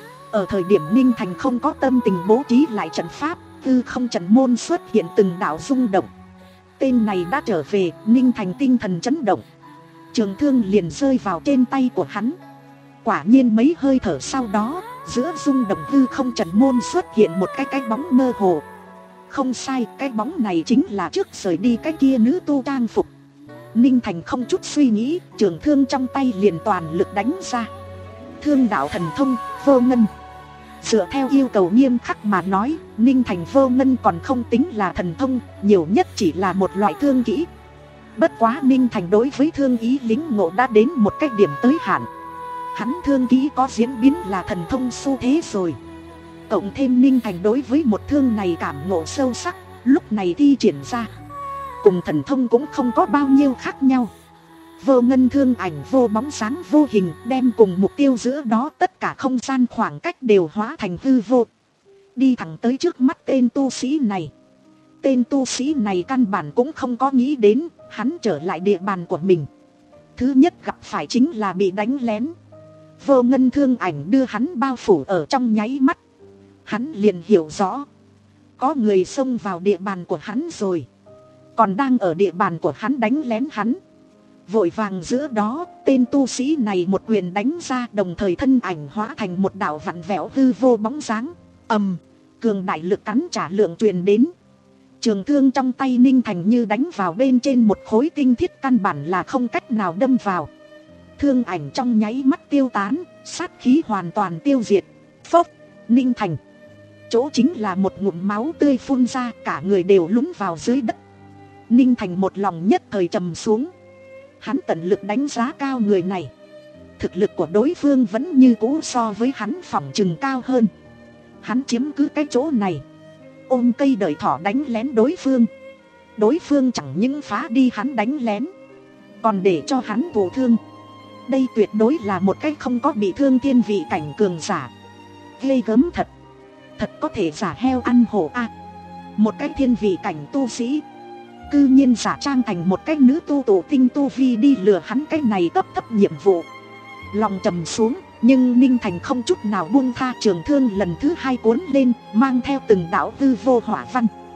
Ở thời điểm Ninh Thành không có tâm tình bố trí lại trận pháp, tư không trận môn xuất hiện từng đạo rung động. Tên này đã trở về, Ninh Thành tinh thần chấn động. Trường thương liền rơi vào trên tay của hắn. Quả nhiên mấy hơi thở sau đó, giữa rung động tư không trận môn xuất hiện một cái cái bóng mơ hồ. Không sai, cái bóng này chính là trước rời đi cái kia nữ tu trang phục. Ninh Thành không chút suy nghĩ, trường thương trong tay liền toàn lực đánh ra. Thương đạo thần thông, vô ngân. Dựa theo yêu cầu nghiêm khắc mà nói, Ninh Thành vô ngân còn không tính là thần thông, nhiều nhất chỉ là một loại thương kỹ. Bất quá Ninh Thành đối với thương ý lính ngộ đã đến một cái điểm tới hạn. Hắn thương kỹ có diễn biến là thần thông xu thế rồi. Cộng thêm Ninh Thành đối với một thương này cảm ngộ sâu sắc, lúc này thi triển ra cùng thần thông cũng không có bao nhiêu khác nhau. Vô ngân thương ảnh vô bóng sáng vô hình, đem cùng mục tiêu giữa đó tất cả không gian khoảng cách đều hóa thành hư vô, đi thẳng tới trước mắt tên tu sĩ này. Tên tu sĩ này căn bản cũng không có nghĩ đến hắn trở lại địa bàn của mình. Thứ nhất gặp phải chính là bị đánh lén. Vô ngân thương ảnh đưa hắn bao phủ ở trong nháy mắt, hắn liền hiểu rõ có người xông vào địa bàn của hắn rồi, còn đang ở địa bàn của hắn đánh lén hắn. Vội vàng giữa đó, tên tu sĩ này một quyền đánh ra, đồng thời thân ảnh hóa thành một đạo vặn vẹo hư vô bóng dáng. Ầm, cường đại lực cắn trả lượng truyền đến. Trường thương trong tay Ninh Thành như đánh vào bên trên một khối tinh thiết, căn bản là không cách nào đâm vào. Thương ảnh trong nháy mắt tiêu tán, sát khí hoàn toàn tiêu diệt. Phốc, Ninh Thành chỗ chính là một ngụm máu tươi phun ra, cả người đều lún vào dưới đất. Ninh Thành một lòng nhất thời trầm xuống. Hắn tận lực đánh giá cao người này. Thực lực của đối phương vẫn như cũ so với hắn phỏng chừng cao hơn. Hắn chiếm cứ cái chỗ này, ôm cây đợi thỏ đánh lén đối phương. Đối phương chẳng những phá đi hắn đánh lén, còn để cho hắn thụ thương. Đây tuyệt đối là một cái không có bị thương thiên vị cảnh cường giả. Ghê gớm thật. Thật có thể giả heo ăn hổ a. À, một cái thiên vị cảnh tu sĩ cư nhiên giả trang thành một cái nữ tu tổ tinh tu vi đi lừa hắn cái này cấp thấp nhiệm vụ. Lòng trầm xuống, nhưng Ninh Thành không chút nào buông tha, trường thương lần thứ hai cuốn lên, mang theo từng đạo tư vô hỏa văn.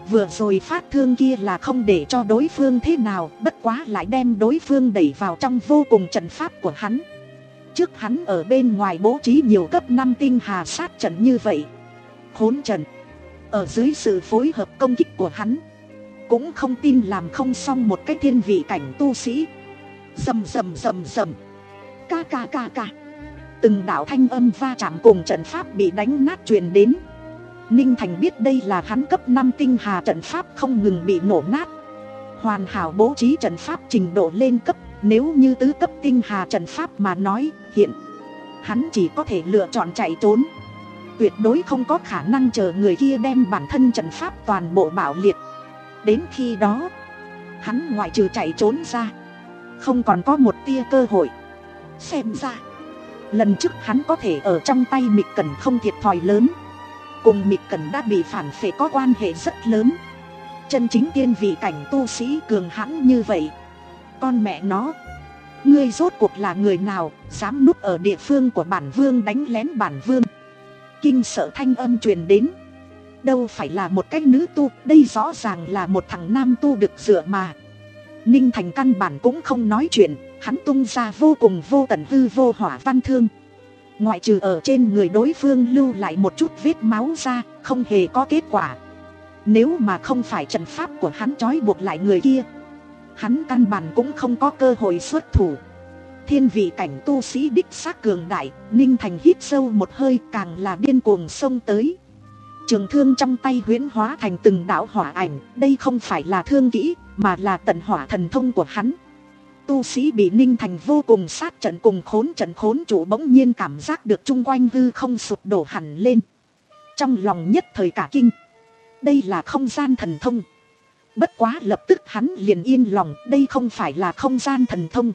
Vừa rồi phát thương kia là không để cho đối phương thế nào, bất quá lại đem đối phương đẩy vào trong vô cùng trận pháp của hắn. Trước hắn ở bên ngoài bố trí nhiều cấp năm tinh hà sát trận như vậy, khốn trận. Ở dưới sự phối hợp công kích của hắn, cũng không tin làm không xong một cái thiên vị cảnh tu sĩ. Rầm rầm rầm rầm, ca ca ca ca. Từng đạo thanh âm va chạm cùng trận pháp bị đánh nát truyền đến. Ninh Thành biết đây là hắn cấp năm tinh hà trận pháp không ngừng bị nổ nát. Hoàn hảo bố trí trận pháp trình độ lên cấp. Nếu như tứ cấp tinh hà trận pháp mà nói, hiện hắn chỉ có thể lựa chọn chạy trốn. Tuyệt đối không có khả năng chờ người kia đem bản thân trận pháp toàn bộ bạo liệt. Đến khi đó, hắn ngoại trừ chạy trốn ra, không còn có một tia cơ hội. Xem ra, lần trước hắn có thể ở trong tay Mịch Cẩn không thiệt thòi lớn. Cùng Mịch Cẩn đã bị phản phệ có quan hệ rất lớn. Chân chính tiên vị cảnh tu sĩ cường hãn như vậy. Con mẹ nó, ngươi rốt cuộc là người nào, dám núp ở địa phương của bản vương đánh lén bản vương. Kinh sợ thanh âm truyền đến. Đâu phải là một cái nữ tu, đây rõ ràng là một thằng nam tu được dựa mà. Ninh Thành căn bản cũng không nói chuyện, hắn tung ra vô cùng vô tận hư vô hỏa văn thương. Ngoại trừ ở trên người đối phương lưu lại một chút vết máu ra, không hề có kết quả. Nếu mà không phải trận pháp của hắn trói buộc lại người kia, hắn căn bản cũng không có cơ hội xuất thủ. Thiên vị cảnh tu sĩ đích xác cường đại. Ninh Thành hít sâu một hơi, càng là điên cuồng xông tới. Trường thương trong tay huyễn hóa thành từng đạo hỏa ảnh. Đây không phải là thương kỹ, mà là tận hỏa thần thông của hắn. Tu sĩ bị Ninh Thành vô cùng sát trận cùng khốn trận khốn chủ bỗng nhiên cảm giác được chung quanh hư không sụp đổ hẳn lên. Trong lòng nhất thời cả kinh. Đây là không gian thần thông. Bất quá lập tức hắn liền yên lòng, đây không phải là không gian thần thông,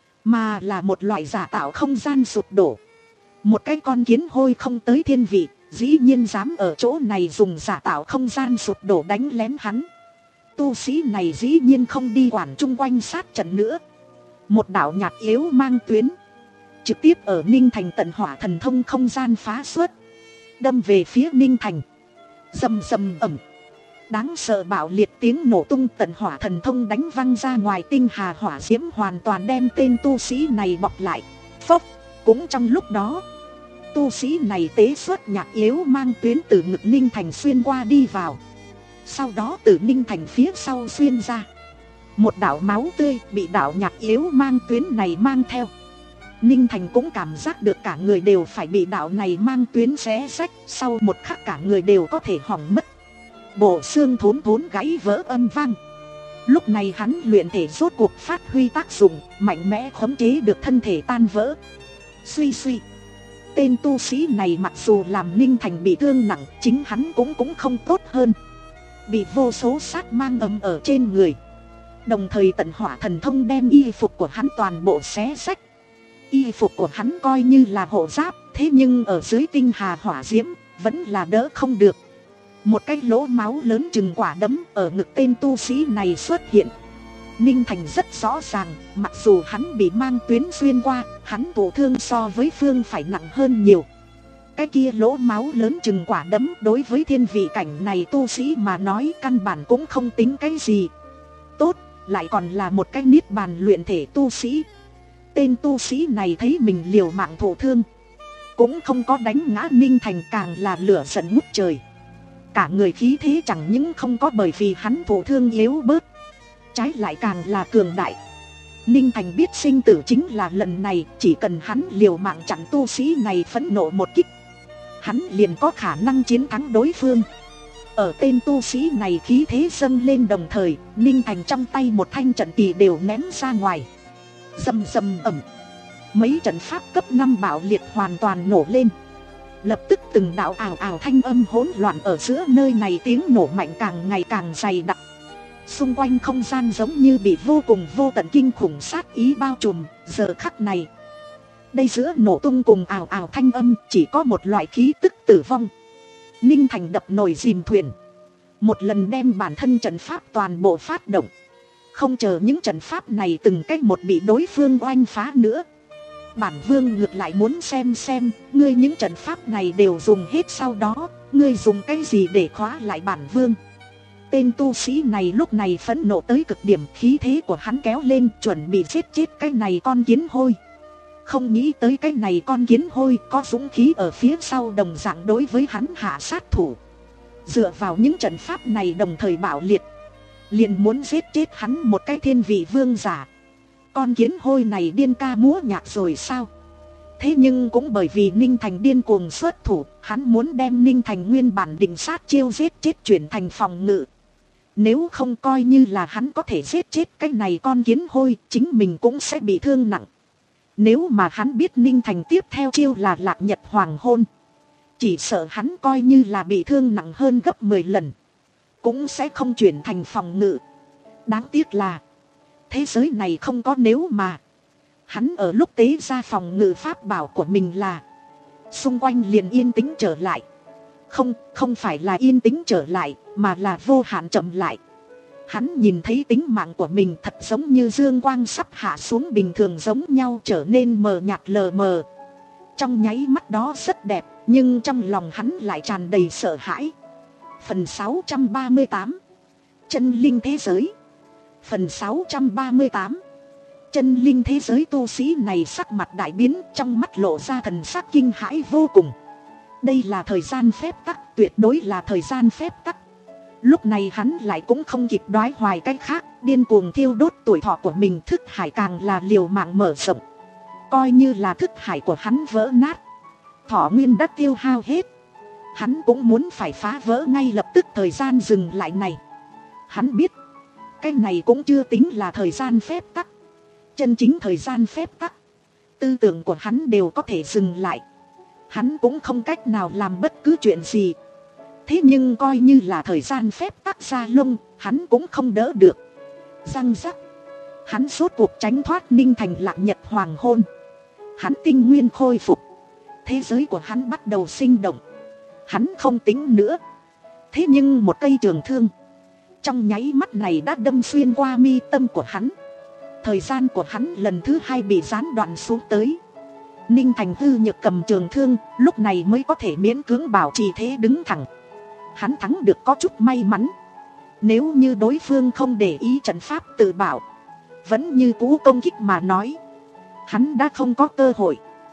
mà là một loại giả tạo không gian sụp đổ. Một cái con kiến hôi không tới thiên vị, dĩ nhiên dám ở chỗ này dùng giả tạo không gian sụp đổ đánh lén hắn. Tu sĩ này dĩ nhiên không đi quản chung quanh sát trận nữa. Một đạo nhạt yếu mang tuyến, trực tiếp ở Ninh Thành tận hỏa thần thông không gian phá xuất, đâm về phía Ninh Thành. Rầm rầm ẩm, đáng sợ bạo liệt tiếng nổ tung tận hỏa thần thông đánh văng ra ngoài tinh hà hỏa diễm hoàn toàn đem tên tu sĩ này bọc lại. Phốc, cũng trong lúc đó, tu sĩ này tế xuất nhạc yếu mang tuyến từ ngực Ninh Thành xuyên qua đi vào. Sau đó từ Ninh Thành phía sau xuyên ra. Một đạo máu tươi bị đạo nhạc yếu mang tuyến này mang theo. Ninh Thành cũng cảm giác được cả người đều phải bị đạo này mang tuyến xé rách. Sau một khắc cả người đều có thể hỏng mất. Bộ xương thốn thốn gãy vỡ âm vang. Lúc này hắn luyện thể rốt cuộc phát huy tác dụng, mạnh mẽ khống chế được thân thể tan vỡ. Suy suy, tên tu sĩ này mặc dù làm Ninh Thành bị thương nặng, chính hắn cũng cũng không tốt hơn. Bị vô số sát mang ấm ở trên người. Đồng thời tận hỏa thần thông đem y phục của hắn toàn bộ xé rách. Y phục của hắn coi như là hộ giáp, thế nhưng ở dưới tinh hà hỏa diễm vẫn là đỡ không được. Một cái lỗ máu lớn chừng quả đấm ở ngực tên tu sĩ này xuất hiện. Ninh Thành rất rõ ràng, mặc dù hắn bị mang tuyến xuyên qua, hắn thụ thương so với Phương phải nặng hơn nhiều. Cái kia lỗ máu lớn chừng quả đấm đối với thiên vị cảnh này tu sĩ mà nói căn bản cũng không tính cái gì. Tốt, lại còn là một cái niết bàn luyện thể tu sĩ. Tên tu sĩ này thấy mình liều mạng thụ thương, cũng không có đánh ngã Ninh Thành, càng là lửa giận ngút trời. Cả người khí thế chẳng những không có bởi vì hắn thụ thương yếu bớt, trái lại càng là cường đại. Ninh Thành biết sinh tử chính là lần này, chỉ cần hắn liều mạng chặn tu sĩ này phẫn nộ một kích, hắn liền có khả năng chiến thắng đối phương. Ở tên tu sĩ này khí thế dâng lên đồng thời, Ninh Thành trong tay một thanh trận kỳ đều ném ra ngoài. Rầm rầm ẩm, mấy trận pháp cấp năm bạo liệt hoàn toàn nổ lên. Lập tức từng đạo ảo ảo thanh âm hỗn loạn ở giữa nơi này, tiếng nổ mạnh càng ngày càng dày đặc. Xung quanh không gian giống như bị vô cùng vô tận kinh khủng sát ý bao trùm. Giờ khắc này, đây giữa nổ tung cùng ảo ảo thanh âm chỉ có một loại khí tức tử vong. Ninh Thành đập nồi dìm thuyền, một lần đem bản thân trận pháp toàn bộ phát động. Không chờ những trận pháp này từng cách một bị đối phương oanh phá nữa, bản vương ngược lại muốn xem xem ngươi những trận pháp này đều dùng hết, sau đó ngươi dùng cái gì để khóa lại bản vương. Tên tu sĩ này lúc này phẫn nộ tới cực điểm, khí thế của hắn kéo lên chuẩn bị giết chết cái này con kiến hôi. Không nghĩ tới cái này con kiến hôi có dũng khí ở phía sau đồng dạng đối với hắn hạ sát thủ. Dựa vào những trận pháp này đồng thời bạo liệt, liền muốn giết chết hắn một cái thiên vị vương giả. Con kiến hôi này điên ca múa nhạc rồi sao? Thế nhưng cũng bởi vì Ninh Thành điên cuồng xuất thủ, hắn muốn đem Ninh Thành nguyên bản định sát chiêu giết chết chuyển thành phòng ngự. Nếu không coi như là hắn có thể giết chết cái này con kiến hôi, chính mình cũng sẽ bị thương nặng. Nếu mà hắn biết Ninh Thành tiếp theo chiêu là Lạc Nhật Hoàng Hôn, chỉ sợ hắn coi như là bị thương nặng hơn gấp mười lần, cũng sẽ không chuyển thành phòng ngự. Đáng tiếc là thế giới này không có nếu mà. Hắn ở lúc tế ra phòng ngự pháp bảo của mình là xung quanh liền yên tĩnh trở lại. Không, không phải là yên tĩnh trở lại, mà là vô hạn chậm lại. Hắn nhìn thấy tính mạng của mình thật giống như dương quang sắp hạ xuống bình thường giống nhau, trở nên mờ nhạt lờ mờ. Trong nháy mắt đó rất đẹp, nhưng trong lòng hắn lại tràn đầy sợ hãi. Phần sáu trăm ba mươi tám, chân linh thế giới. Phần sáu trăm ba mươi tám, chân linh thế giới. Tu sĩ này sắc mặt đại biến, trong mắt lộ ra thần sắc kinh hãi vô cùng. Đây là thời gian phép tắc, tuyệt đối là thời gian phép tắc. Lúc này hắn lại cũng không kịp đoái hoài cách khác, điên cuồng thiêu đốt tuổi thọ của mình. Thức hải càng là liều mạng mở rộng. Coi như là thức hải của hắn vỡ nát, thọ nguyên đã tiêu hao hết, hắn cũng muốn phải phá vỡ ngay lập tức thời gian dừng lại này. Hắn biết cái này cũng chưa tính là thời gian phép tắc. Chân chính thời gian phép tắc, tư tưởng của hắn đều có thể dừng lại, hắn cũng không cách nào làm bất cứ chuyện gì. Thế nhưng coi như là thời gian phép tắc ra lông, hắn cũng không đỡ được. Răng rắc, hắn rốt cuộc tránh thoát Ninh Thành Lạc Nhật Hoàng Hôn. Hắn tinh nguyên khôi phục, thế giới của hắn bắt đầu sinh động. Hắn không tính nữa. Thế nhưng một cây trường thương trong nháy mắt này đã đâm xuyên qua mi tâm của hắn. Thời gian của hắn lần thứ hai bị gián đoạn xuống tới. Ninh Thành hư nhược cầm trường thương, lúc này mới có thể miễn cưỡng bảo trì thế đứng thẳng. Hắn thắng được có chút may mắn. Nếu như đối phương không để ý trận pháp tự bảo, vẫn như cũ công kích mà nói, hắn đã không có cơ hội.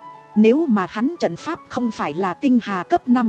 Nếu mà hắn trận pháp không phải là tinh hà cấp năm,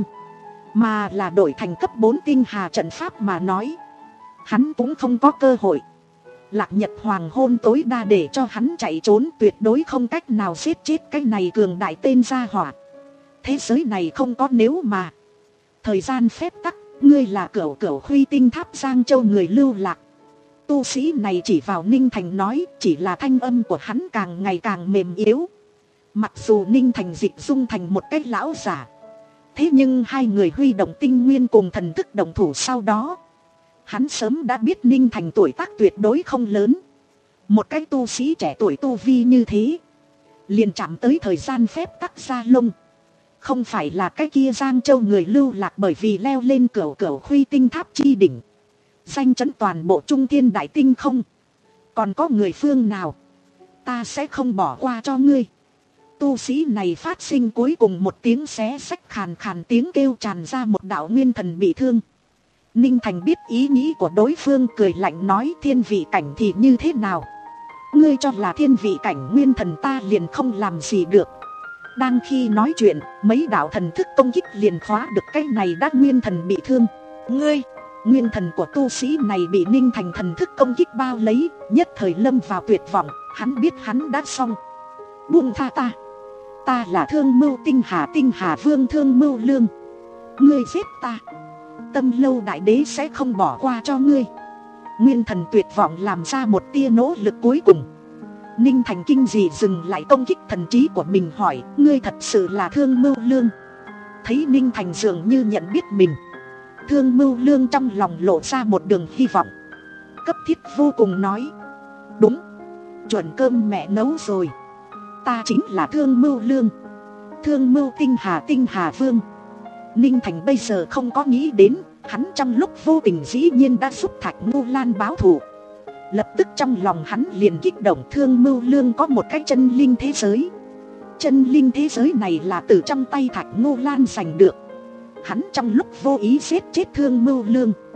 mà là đổi thành cấp bốn tinh hà trận pháp mà nói, hắn cũng không có cơ hội. Lạc Nhật Hoàng Hôn tối đa để cho hắn chạy trốn, tuyệt đối không cách nào giết chết cái này cường đại tên gia hỏa. Thế giới này không có nếu mà. Thời gian phép tắc, ngươi là cửu cửu Huy Tinh Tháp Giang Châu người lưu lạc. Tu sĩ này chỉ vào Ninh Thành nói, chỉ là thanh âm của hắn càng ngày càng mềm yếu. Mặc dù Ninh Thành dịch dung thành một cái lão giả, thế nhưng hai người huy động tinh nguyên cùng thần thức đồng thủ sau đó, hắn sớm đã biết Ninh Thành tuổi tác tuyệt đối không lớn. Một cái tu sĩ trẻ tuổi tu vi như thế, liền chạm tới thời gian phép tắc ra lông. Không phải là cái kia Giang Châu người lưu lạc bởi vì leo lên cửu cửu Huy Tinh Tháp chi đỉnh, danh chấn toàn bộ Trung Thiên Đại Tinh không? Còn có người phương nào, ta sẽ không bỏ qua cho ngươi. Tu sĩ này phát sinh cuối cùng một tiếng xé xách khàn khàn tiếng kêu, tràn ra một đạo nguyên thần bị thương. Ninh Thành biết ý nghĩ của đối phương, cười lạnh nói, thiên vị cảnh thì như thế nào? Ngươi cho là thiên vị cảnh nguyên thần ta liền không làm gì được. Đang khi nói chuyện, mấy đạo thần thức công kích liền khóa được cái này đã nguyên thần bị thương. Ngươi, nguyên thần của tu sĩ này bị Ninh Thành thần thức công kích bao lấy, nhất thời lâm vào tuyệt vọng. Hắn biết hắn đã xong. Buông tha ta. Ta là Thương Mưu Tinh Hà Tinh Hà Vương Thương Mưu Lương. Ngươi giết ta, Tâm Lâu Đại Đế sẽ không bỏ qua cho ngươi. Nguyên thần tuyệt vọng làm ra một tia nỗ lực cuối cùng. Ninh Thành kinh dị dừng lại công kích thần trí của mình, hỏi, ngươi thật sự là Thương Mưu Lương? Thấy Ninh Thành dường như nhận biết mình, Thương Mưu Lương trong lòng lộ ra một đường hy vọng, cấp thiết vô cùng nói, đúng, chuẩn cơm mẹ nấu rồi. Ta chính là Thương Mưu Lương, Thương Mưu Tinh Hà Tinh Hà Vương. Ninh Thành bây giờ không có nghĩ đến, hắn trong lúc vô tình dĩ nhiên đã giúp Thạch Ngô Lan báo thù. Lập tức trong lòng hắn liền kích động, Thương Mưu Lương có một cái chân linh thế giới. Chân linh thế giới này là từ trong tay Thạch Ngô Lan giành được. Hắn trong lúc vô ý giết chết Thương Mưu Lương,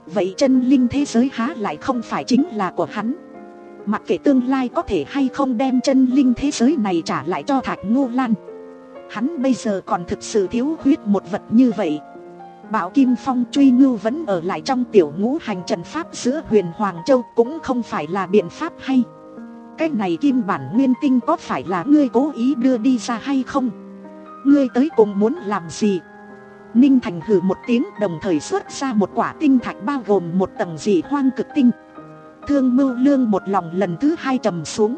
vậy chân linh thế giới há lại không phải chính là của hắn. Mặc kệ tương lai có thể hay không đem chân linh thế giới này trả lại cho Thạch Ngô Lan, hắn bây giờ còn thực sự thiếu khuyết một vật như vậy. Bảo Kim Phong truy ngưu vẫn ở lại trong tiểu ngũ hành trận pháp giữa Huyền Hoàng Châu cũng không phải là biện pháp hay. Cái này kim bản nguyên tinh có phải là ngươi cố ý đưa đi ra hay không? Ngươi tới cùng muốn làm gì? Ninh Thành hừ một tiếng, đồng thời xuất ra một quả tinh thạch bao gồm một tầng dị hoang cực tinh. Thương Mưu Lương một lòng lần thứ hai trầm xuống.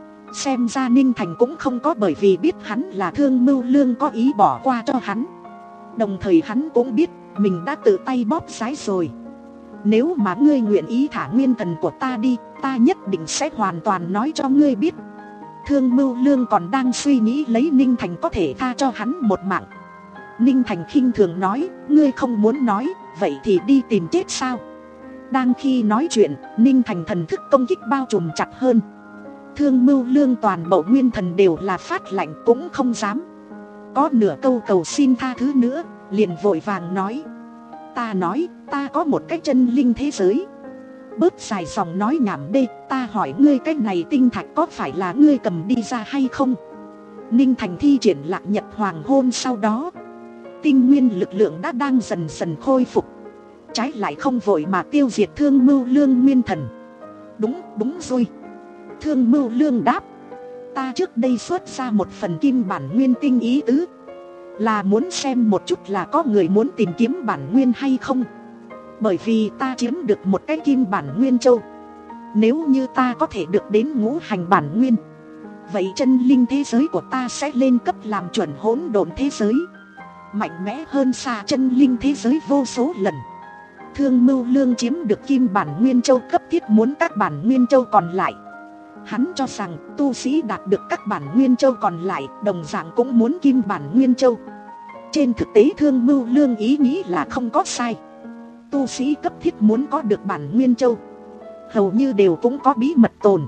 Xem ra Ninh Thành cũng không có bởi vì biết hắn là Thương Mưu Lương có ý bỏ qua cho hắn. Đồng thời hắn cũng biết mình đã tự tay bóp sái rồi. Nếu mà ngươi nguyện ý thả nguyên thần của ta đi, ta nhất định sẽ hoàn toàn nói cho ngươi biết. Thương Mưu Lương còn đang suy nghĩ lấy Ninh Thành có thể tha cho hắn một mạng. Ninh Thành khinh thường nói, ngươi không muốn nói, vậy thì đi tìm chết sao? Đang khi nói chuyện, Ninh Thành thần thức công kích bao trùm chặt hơn. Thương Mưu Lương toàn bộ nguyên thần đều là phát lạnh, cũng không dám có nửa câu cầu xin tha thứ nữa, liền vội vàng nói, ta nói, ta có một cái chân linh thế giới. Bớt dài dòng nói nhảm đê, ta hỏi ngươi cái này tinh thạch có phải là ngươi cầm đi ra hay không? Ninh Thành thi triển Lạc Nhật Hoàng Hôn, sau đó tinh nguyên lực lượng đã đang dần dần khôi phục, trái lại không vội mà tiêu diệt Thương Mưu Lương nguyên thần. Đúng, đúng rồi. Thương Mưu Lương đáp, ta trước đây xuất ra một phần kim bản nguyên tinh, ý tứ là muốn xem một chút là có người muốn tìm kiếm bản nguyên hay không. Bởi vì ta chiếm được một cái kim bản nguyên châu, nếu như ta có thể được đến ngũ hành bản nguyên, vậy chân linh thế giới của ta sẽ lên cấp làm chuẩn hỗn độn thế giới, mạnh mẽ hơn xa chân linh thế giới vô số lần. Thương Mưu Lương chiếm được kim bản nguyên châu cấp thiết muốn các bản nguyên châu còn lại. Hắn cho rằng tu sĩ đạt được các bản nguyên châu còn lại đồng dạng cũng muốn kim bản nguyên châu. Trên thực tế Thương Mưu Lương ý nghĩ là không có sai. Tu sĩ cấp thiết muốn có được bản nguyên châu hầu như đều cũng có bí mật tồn.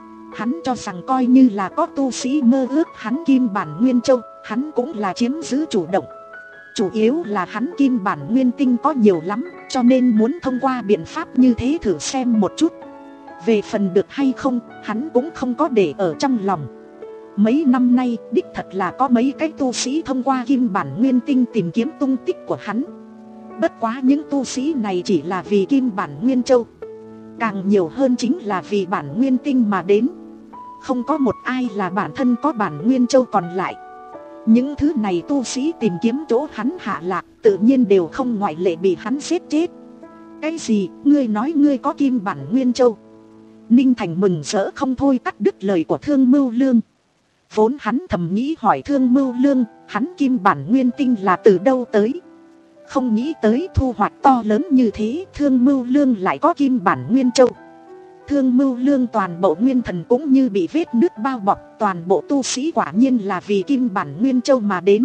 Hắn cho rằng coi như là có tu sĩ mơ ước hắn kim bản nguyên châu, hắn cũng là chiếm giữ chủ động. Chủ yếu là hắn kim bản nguyên tinh có nhiều lắm, cho nên muốn thông qua biện pháp như thế thử xem một chút. Về phần được hay không, hắn cũng không có để ở trong lòng. Mấy năm nay, đích thật là có mấy cái tu sĩ thông qua kim bản nguyên tinh tìm kiếm tung tích của hắn. Bất quá những tu sĩ này chỉ là vì kim bản nguyên châu, càng nhiều hơn chính là vì bản nguyên tinh mà đến. Không có một ai là bản thân có bản nguyên châu còn lại. Những thứ này tu sĩ tìm kiếm chỗ hắn hạ lạc, tự nhiên đều không ngoại lệ bị hắn giết chết. Cái gì, ngươi nói ngươi có kim bản nguyên châu? Ninh Thành mừng rỡ không thôi cắt đứt lời của Thương Mưu Lương. Vốn hắn thầm nghĩ hỏi Thương Mưu Lương, hắn kim bản nguyên tinh là từ đâu tới. Không nghĩ tới thu hoạch to lớn như thế, Thương Mưu Lương lại có kim bản nguyên châu. Thương Mưu Lương toàn bộ nguyên thần cũng như bị vết nước bao bọc, toàn bộ tu sĩ quả nhiên là vì kim bản nguyên châu mà đến.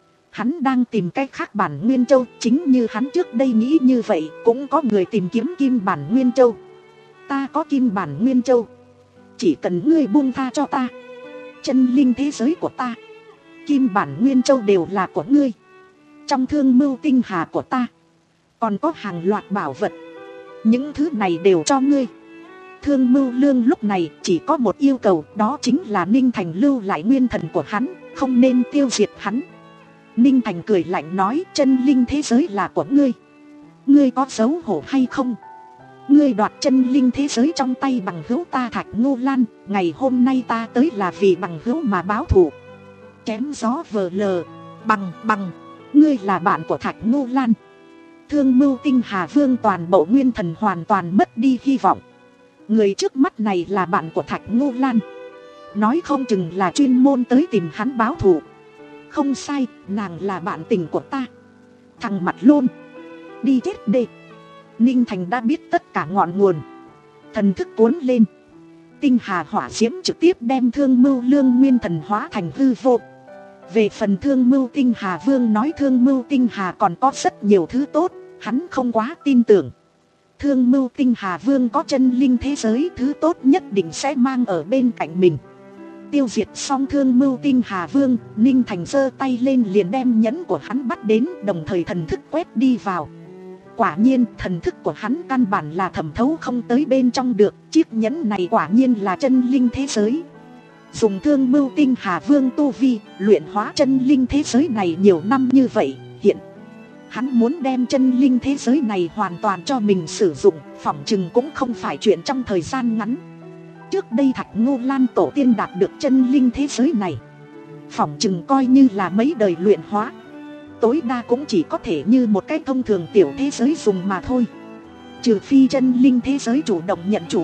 Hắn đang tìm cách khác bản nguyên châu, chính như hắn trước đây nghĩ như vậy, cũng có người tìm kiếm kim bản nguyên châu. Ta có kim bản nguyên châu, chỉ cần ngươi buông tha cho ta, chân linh thế giới của ta, kim bản nguyên châu đều là của ngươi. Trong Thương Mưu tinh hà của ta còn có hàng loạt bảo vật, những thứ này đều cho ngươi. Thương Mưu Lương lúc này chỉ có một yêu cầu, đó chính là Ninh Thành lưu lại nguyên thần của hắn, không nên tiêu diệt hắn. Ninh Thành cười lạnh nói, chân linh thế giới là của ngươi, ngươi có xấu hổ hay không? Ngươi đoạt chân linh thế giới trong tay bằng hữu ta Thạch Ngô Lan, ngày hôm nay ta tới là vì bằng hữu mà báo thù. Chém gió vờ lờ, bằng bằng, ngươi là bạn của Thạch Ngô Lan. Thương Mưu tinh hà vương toàn bộ nguyên thần hoàn toàn mất đi hy vọng. Người trước mắt này là bạn của Thạch Ngô Lan, nói không chừng là chuyên môn tới tìm hắn báo thù. Không sai, nàng là bạn tình của ta. Thằng mặt lôn, đi chết đi. Ninh Thành đã biết tất cả ngọn nguồn, thần thức cuốn lên, tinh hà hỏa diễm trực tiếp đem Thương Mưu Lương nguyên thần hóa thành hư vô. Về phần Thương Mưu tinh hà vương nói Thương Mưu tinh hà còn có rất nhiều thứ tốt, hắn không quá tin tưởng. Thương Mưu tinh hà vương có chân linh thế giới, thứ tốt nhất định sẽ mang ở bên cạnh mình. Tiêu diệt xong Thương Mưu tinh hà vương, Ninh Thành giơ tay lên liền đem nhẫn của hắn bắt đến, đồng thời thần thức quét đi vào. quả nhiên thần thức của hắn căn bản là thẩm thấu không tới bên trong được. Chiếc nhẫn này quả nhiên là chân linh thế giới. Dùng Thương Mưu Tinh Hà Vương tu vi luyện hóa chân linh thế giới này nhiều năm như vậy, hiện hắn muốn đem chân linh thế giới này hoàn toàn cho mình sử dụng, phỏng chừng cũng không phải chuyện trong thời gian ngắn. Trước đây Thạch Ngô Lan tổ tiên đạt được chân linh thế giới này, phỏng chừng coi như là mấy đời luyện hóa, tối đa cũng chỉ có thể như một cái thông thường tiểu thế giới dùng mà thôi. Trừ phi chân linh thế giới chủ động nhận chủ,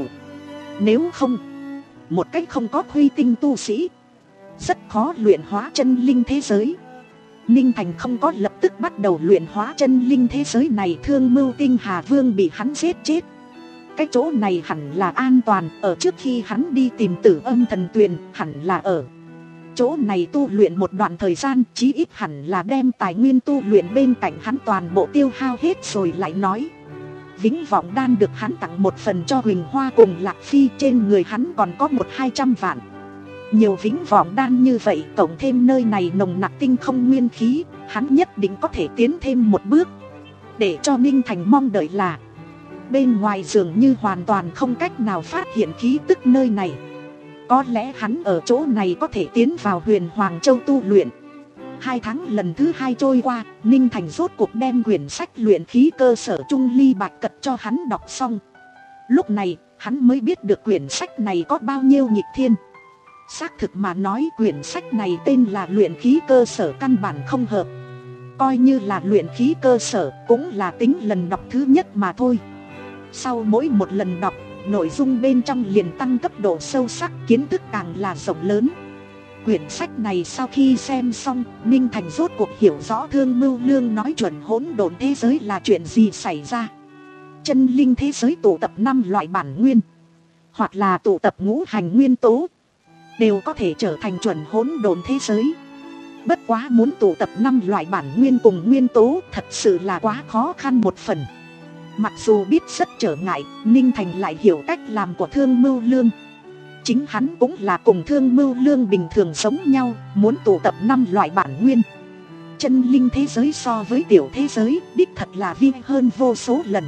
nếu không, một cách không có huy tinh tu sĩ rất khó luyện hóa chân linh thế giới. Ninh Thành không có lập tức bắt đầu luyện hóa chân linh thế giới này. Thương Mưu Tinh Hà Vương bị hắn giết chết. Cái chỗ này hẳn là an toàn. Ở trước khi hắn đi tìm Tử Âm Thần Tuyền, hẳn là ở chỗ này tu luyện một đoạn thời gian, chí ít hẳn là đem tài nguyên tu luyện bên cạnh hắn toàn bộ tiêu hao hết rồi lại nói. Vĩnh Vọng Đan được hắn tặng một phần cho Huỳnh Hoa cùng Lạc Phi, trên người hắn còn có một hai trăm vạn. Nhiều Vĩnh Vọng Đan như vậy, cộng thêm nơi này nồng nặc tinh không nguyên khí, hắn nhất định có thể tiến thêm một bước. Để cho Ninh Thành mong đợi là bên ngoài dường như hoàn toàn không cách nào phát hiện khí tức nơi này. Có lẽ hắn ở chỗ này có thể tiến vào Huyền Hoàng Châu tu luyện. Hai tháng lần thứ hai trôi qua, Ninh Thành rốt cuộc đem quyển sách luyện khí cơ sở Trung Ly Bạch Cật cho hắn đọc xong. Lúc này, hắn mới biết được quyển sách này có bao nhiêu nghịch thiên. Xác thực mà nói, quyển sách này tên là luyện khí cơ sở căn bản không hợp. Coi như là luyện khí cơ sở, cũng là tính lần đọc thứ nhất mà thôi. Sau mỗi một lần đọc, nội dung bên trong liền tăng cấp độ sâu sắc, kiến thức càng là rộng lớn. Quyển sách này sau khi xem xong, Ninh Thành rốt cuộc hiểu rõ Thương Mưu Lương nói chuẩn hỗn độn thế giới là chuyện gì xảy ra. Chân linh thế giới tụ tập năm loại bản nguyên, hoặc là tụ tập ngũ hành nguyên tố, đều có thể trở thành chuẩn hỗn độn thế giới. Bất quá muốn tụ tập năm loại bản nguyên cùng nguyên tố thật sự là quá khó khăn một phần. Mặc dù biết rất trở ngại, Ninh Thành lại hiểu cách làm của Thương Mưu Lương. Chính hắn cũng là cùng Thương Mưu Lương bình thường sống nhau, muốn tụ tập năm loại bản nguyên. Chân linh thế giới so với tiểu thế giới đích thật là vi hơn vô số lần.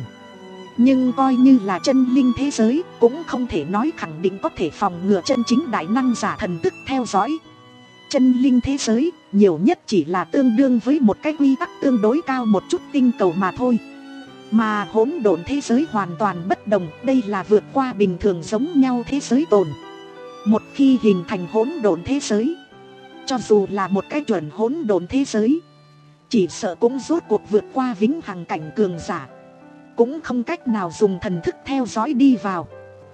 Nhưng coi như là chân linh thế giới, cũng không thể nói khẳng định có thể phòng ngừa chân chính đại năng giả thần thức theo dõi. Chân linh thế giới nhiều nhất chỉ là tương đương với một cái quy tắc tương đối cao một chút tinh cầu mà thôi. Mà hỗn độn thế giới hoàn toàn bất đồng, đây là vượt qua bình thường giống nhau thế giới tồn. Một khi hình thành hỗn độn thế giới, cho dù là một cái chuẩn hỗn độn thế giới, chỉ sợ cũng rốt cuộc vượt qua vĩnh hằng cảnh cường giả, cũng không cách nào dùng thần thức theo dõi đi vào.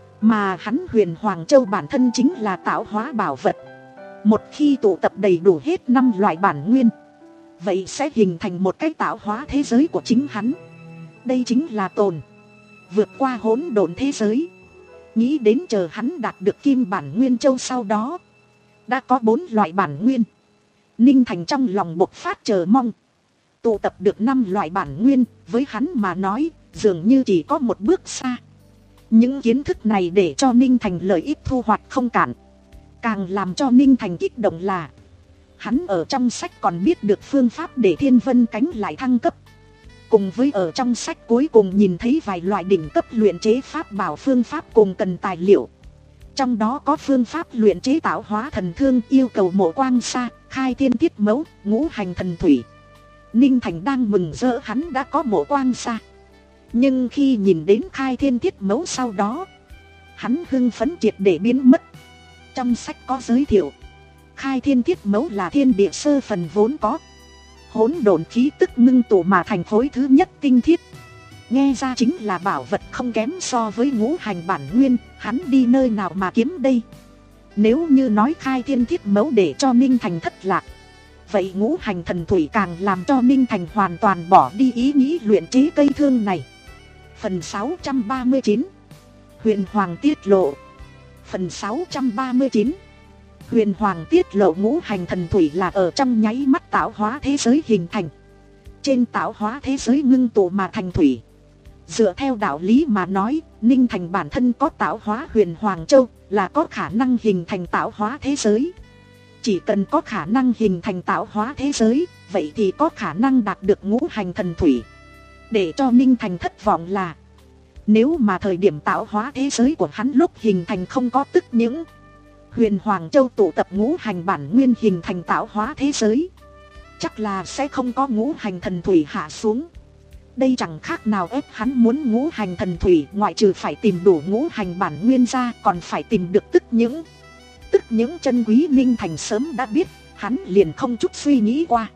Mà hắn Huyền Hoàng Châu bản thân chính là tạo hóa bảo vật. Một khi tụ tập đầy đủ hết năm loại bản nguyên, vậy sẽ hình thành một cái tạo hóa thế giới của chính hắn. Đây chính là tồn vượt qua hỗn độn thế giới. Nghĩ đến chờ hắn đạt được Kim Bản Nguyên Châu sau đó, đã có bốn loại bản nguyên. Ninh Thành trong lòng bộc phát chờ mong. Tụ tập được năm loại bản nguyên, với hắn mà nói, dường như chỉ có một bước xa. Những kiến thức này để cho Ninh Thành lợi ích thu hoạch không cản. Càng làm cho Ninh Thành kích động là hắn ở trong sách còn biết được phương pháp để Thiên Vân Cánh lại thăng cấp. Cùng với ở trong sách cuối cùng nhìn thấy vài loại đỉnh cấp luyện chế pháp bảo phương pháp cùng cần tài liệu. Trong đó có phương pháp luyện chế tạo hóa thần thương yêu cầu mộ quang sa, khai thiên thiết mẫu, ngũ hành thần thủy. Ninh Thành đang mừng rỡ hắn đã có mộ quang sa. Nhưng khi nhìn đến khai thiên thiết mẫu sau đó, hắn hưng phấn triệt để biến mất. Trong sách có giới thiệu, khai thiên thiết mẫu là thiên địa sơ phần vốn có, hỗn độn khí tức ngưng tụ mà thành khối thứ nhất tinh thiết. Nghe ra chính là bảo vật không kém so với ngũ hành bản nguyên, hắn đi nơi nào mà kiếm đây? Nếu như nói khai thiên thiết mẫu để cho Ninh Thành thất lạc, vậy ngũ hành thần thủy càng làm cho Ninh Thành hoàn toàn bỏ đi ý nghĩ luyện chế cây thương này. Phần sáu trăm ba mươi chín, Huyền Hoàng tiết lộ. Phần sáu trăm ba mươi chín, Huyền Hoàng tiết lộ ngũ hành thần thủy là ở trong nháy mắt tạo hóa thế giới hình thành. Trên tạo hóa thế giới ngưng tụ mà thành thủy. Dựa theo đạo lý mà nói, Ninh Thành bản thân có tạo hóa Huyền Hoàng Châu, là có khả năng hình thành tạo hóa thế giới. Chỉ cần có khả năng hình thành tạo hóa thế giới, vậy thì có khả năng đạt được ngũ hành thần thủy. Để cho Ninh Thành thất vọng là, nếu mà thời điểm tạo hóa thế giới của hắn lúc hình thành không có tức những Huyền Hoàng Châu tụ tập ngũ hành bản nguyên hình thành tạo hóa thế giới, chắc là sẽ không có ngũ hành thần thủy hạ xuống. Đây chẳng khác nào ép hắn muốn ngũ hành thần thủy, ngoại trừ phải tìm đủ ngũ hành bản nguyên ra, còn phải tìm được tức những tức những chân quý. Ninh Thành sớm đã biết, hắn liền không chút suy nghĩ qua.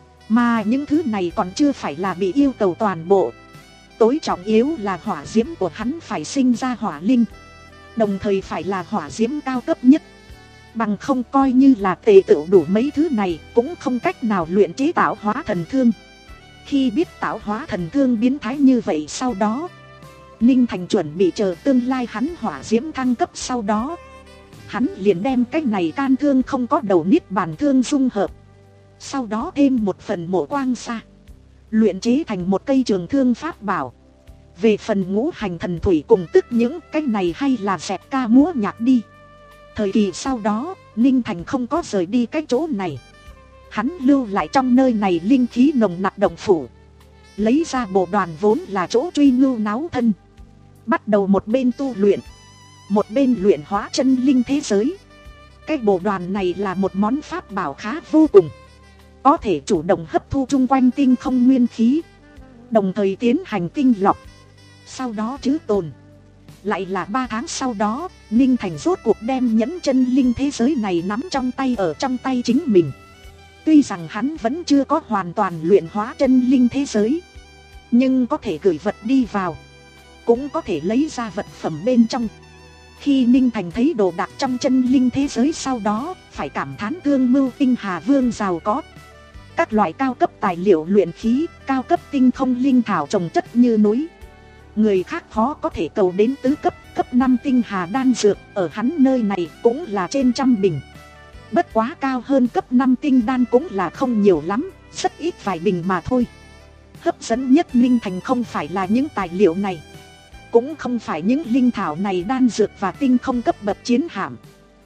Mà những thứ này còn chưa phải là bị yêu cầu toàn bộ. Tối trọng yếu là hỏa diễm của hắn phải sinh ra hỏa linh, đồng thời phải là hỏa diễm cao cấp nhất. Bằng không coi như là tề tựu đủ mấy thứ này cũng không cách nào luyện chế tạo hóa thần thương. Khi biết tạo hóa thần thương biến thái như vậy, sau đó Ninh Thành chuẩn bị chờ tương lai hắn hỏa diễm thăng cấp, sau đó hắn liền đem cái này can thương không có đầu niết bàn thương dung hợp, sau đó thêm một phần mộ quang xa, luyện chế thành một cây trường thương pháp bảo. Về phần ngũ hành thần thủy cùng tức những cái này hay là dẹp ca múa nhạc đi. Thời kỳ sau đó, Ninh Thành không có rời đi cái chỗ này. Hắn lưu lại trong nơi này linh khí nồng nặc động phủ, lấy ra bộ đoàn vốn là chỗ truy ngưu náo thân, bắt đầu một bên tu luyện, một bên luyện hóa chân linh thế giới. Cái bộ đoàn này là một món pháp bảo khá vô cùng, có thể chủ động hấp thu chung quanh tinh không nguyên khí, đồng thời tiến hành tinh lọc, sau đó trữ tồn. Lại là ba tháng sau đó, Ninh Thành rốt cuộc đem nhẫn chân linh thế giới này nắm trong tay, ở trong tay chính mình. Tuy rằng hắn vẫn chưa có hoàn toàn luyện hóa chân linh thế giới, nhưng có thể gửi vật đi vào, cũng có thể lấy ra vật phẩm bên trong. Khi Ninh Thành thấy đồ đạc trong chân linh thế giới, sau đó phải cảm thán Thương Mưu Tinh Hà Vương giàu có. Các loại cao cấp tài liệu luyện khí, cao cấp tinh không linh thảo trồng chất như núi. Người khác khó có thể cầu đến tứ cấp, cấp năm tinh hà đan dược, ở hắn nơi này cũng là trên trăm bình. Bất quá cao hơn cấp năm tinh đan cũng là không nhiều lắm, rất ít vài bình mà thôi. Hấp dẫn nhất Ninh Thành không phải là những tài liệu này, cũng không phải những linh thảo này đan dược và tinh không cấp bậc chiến hạm,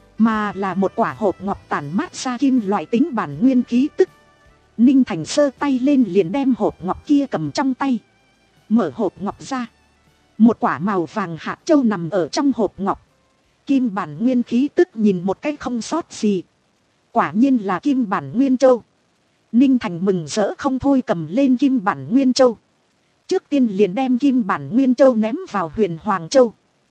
mà là một quả hộp ngọc tản mát ra kim loại tính bản nguyên khí tức. Ninh Thành sơ tay lên liền đem hộp ngọc kia cầm trong tay, mở hộp ngọc ra. Một quả màu vàng hạt châu nằm ở trong hộp ngọc, kim bản nguyên khí tức nhìn một cái không sót gì. Quả nhiên là kim bản nguyên châu. Ninh Thành mừng rỡ không thôi, cầm lên kim bản nguyên châu. Trước tiên liền đem kim bản nguyên châu ném vào huyền hoàng châu.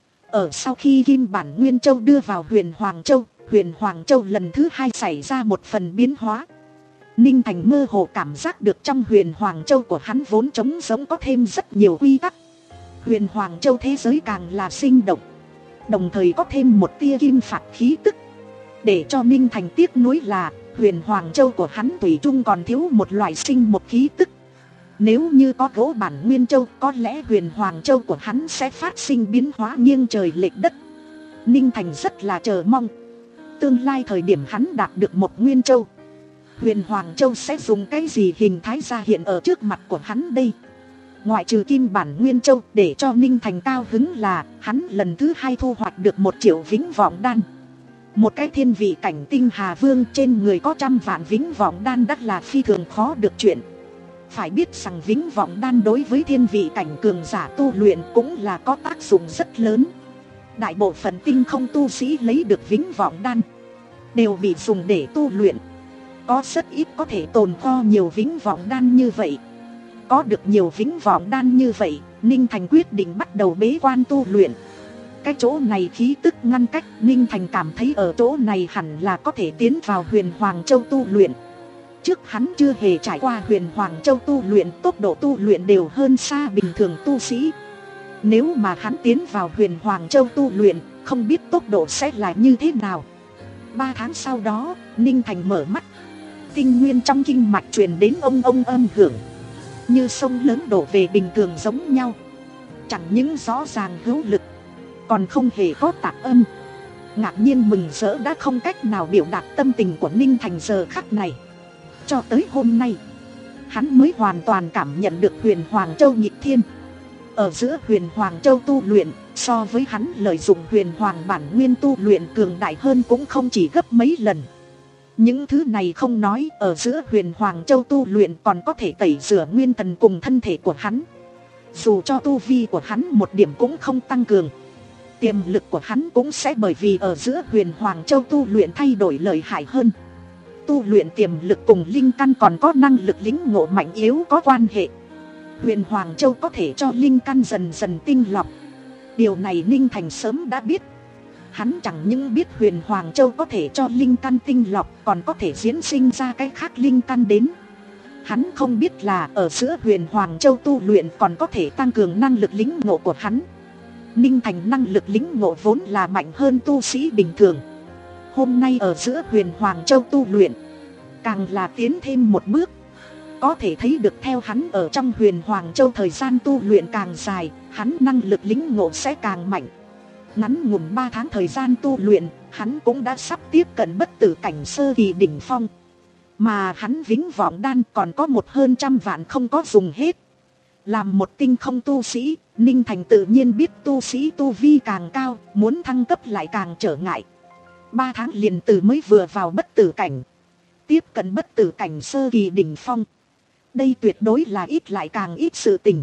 Ở sau khi kim bản nguyên châu đưa vào huyền hoàng châu, huyền hoàng châu lần thứ hai xảy ra một phần biến hóa. Ninh Thành mơ hồ cảm giác được trong huyền hoàng châu của hắn vốn trống giống có thêm rất nhiều quy tắc. Huyền hoàng châu thế giới càng là sinh động, đồng thời có thêm một tia kim phạt khí tức. Để cho Ninh Thành tiếc nuối là huyền hoàng châu của hắn thủy chung còn thiếu một loại sinh một khí tức. Nếu như có gỗ bản nguyên châu, có lẽ huyền hoàng châu của hắn sẽ phát sinh biến hóa nghiêng trời lệch đất. Ninh Thành rất là chờ mong, tương lai thời điểm hắn đạt được một nguyên châu, huyền hoàng châu sẽ dùng cái gì hình thái ra hiện ở trước mặt của hắn đây. Ngoại trừ kim bản nguyên châu, để cho Ninh Thành cao hứng là hắn lần thứ hai thu hoạch được một triệu vĩnh vọng đan. Một cái thiên vị cảnh tinh hà vương trên người có trăm vạn vĩnh vọng đan đắt là phi thường khó được chuyện. Phải biết rằng vĩnh vọng đan đối với thiên vị cảnh cường giả tu luyện cũng là có tác dụng rất lớn. Đại bộ phận tinh không tu sĩ lấy được vĩnh vọng đan đều bị dùng để tu luyện, có rất ít có thể tồn kho nhiều vĩnh vọng đan như vậy. Có được nhiều vĩnh vọng đan như vậy, Ninh Thành quyết định bắt đầu bế quan tu luyện. Cái chỗ này khí tức ngăn cách, Ninh Thành cảm thấy ở chỗ này hẳn là có thể tiến vào huyền hoàng châu tu luyện. Trước hắn chưa hề trải qua huyền hoàng châu tu luyện, tốc độ tu luyện đều hơn xa bình thường tu sĩ. Nếu mà hắn tiến vào huyền hoàng châu tu luyện, không biết tốc độ sẽ là như thế nào. Ba tháng sau đó, Ninh Thành mở mắt. Tinh nguyên trong kinh mạch truyền đến ông ông âm hưởng, như sông lớn đổ về bình thường giống nhau. Chẳng những rõ ràng hữu lực, còn không hề có tạp âm. Ngạc nhiên mừng rỡ đã không cách nào biểu đạt tâm tình của Ninh Thành giờ khắc này. Cho tới hôm nay, hắn mới hoàn toàn cảm nhận được huyền hoàng châu nhịp thiên. Ở giữa huyền hoàng châu tu luyện, so với hắn lợi dụng huyền hoàng bản nguyên tu luyện cường đại hơn cũng không chỉ gấp mấy lần. Những thứ này không nói, ở giữa huyền hoàng châu tu luyện còn có thể tẩy rửa nguyên thần cùng thân thể của hắn. dù cho tu vi của hắn một điểm cũng không tăng cường, tiềm lực của hắn cũng sẽ bởi vì ở giữa Huyền Hoàng Châu tu luyện thay đổi lợi hại hơn. Tu luyện tiềm lực cùng linh căn còn có năng lực lĩnh ngộ mạnh yếu có quan hệ. Huyền Hoàng Châu có thể cho linh căn dần dần tinh lọc. Điều này Ninh Thành sớm đã biết. Hắn chẳng những biết Huyền Hoàng Châu có thể cho linh căn tinh lọc, còn có thể diễn sinh ra cái khác linh căn đến. Hắn không biết là ở giữa Huyền Hoàng Châu tu luyện còn có thể tăng cường năng lực lĩnh ngộ của hắn. Ninh Thành năng lực lĩnh ngộ vốn là mạnh hơn tu sĩ bình thường. Hôm nay ở giữa Huyền Hoàng Châu tu luyện, càng là tiến thêm một bước. Có thể thấy được theo hắn ở trong Huyền Hoàng Châu thời gian tu luyện càng dài, hắn năng lực lĩnh ngộ sẽ càng mạnh. Ngắn ngủn ba tháng thời gian tu luyện, hắn cũng đã sắp tiếp cận bất tử cảnh sơ kỳ đỉnh phong. Mà hắn Vĩnh Vọng Đan còn có một hơn trăm vạn không có dùng hết. Làm một tinh không tu sĩ, Ninh Thành tự nhiên biết tu sĩ tu vi càng cao, muốn thăng cấp lại càng trở ngại. Ba tháng liền từ mới vừa vào bất tử cảnh, tiếp cận bất tử cảnh sơ kỳ đỉnh phong. Đây tuyệt đối là ít lại càng ít sự tình.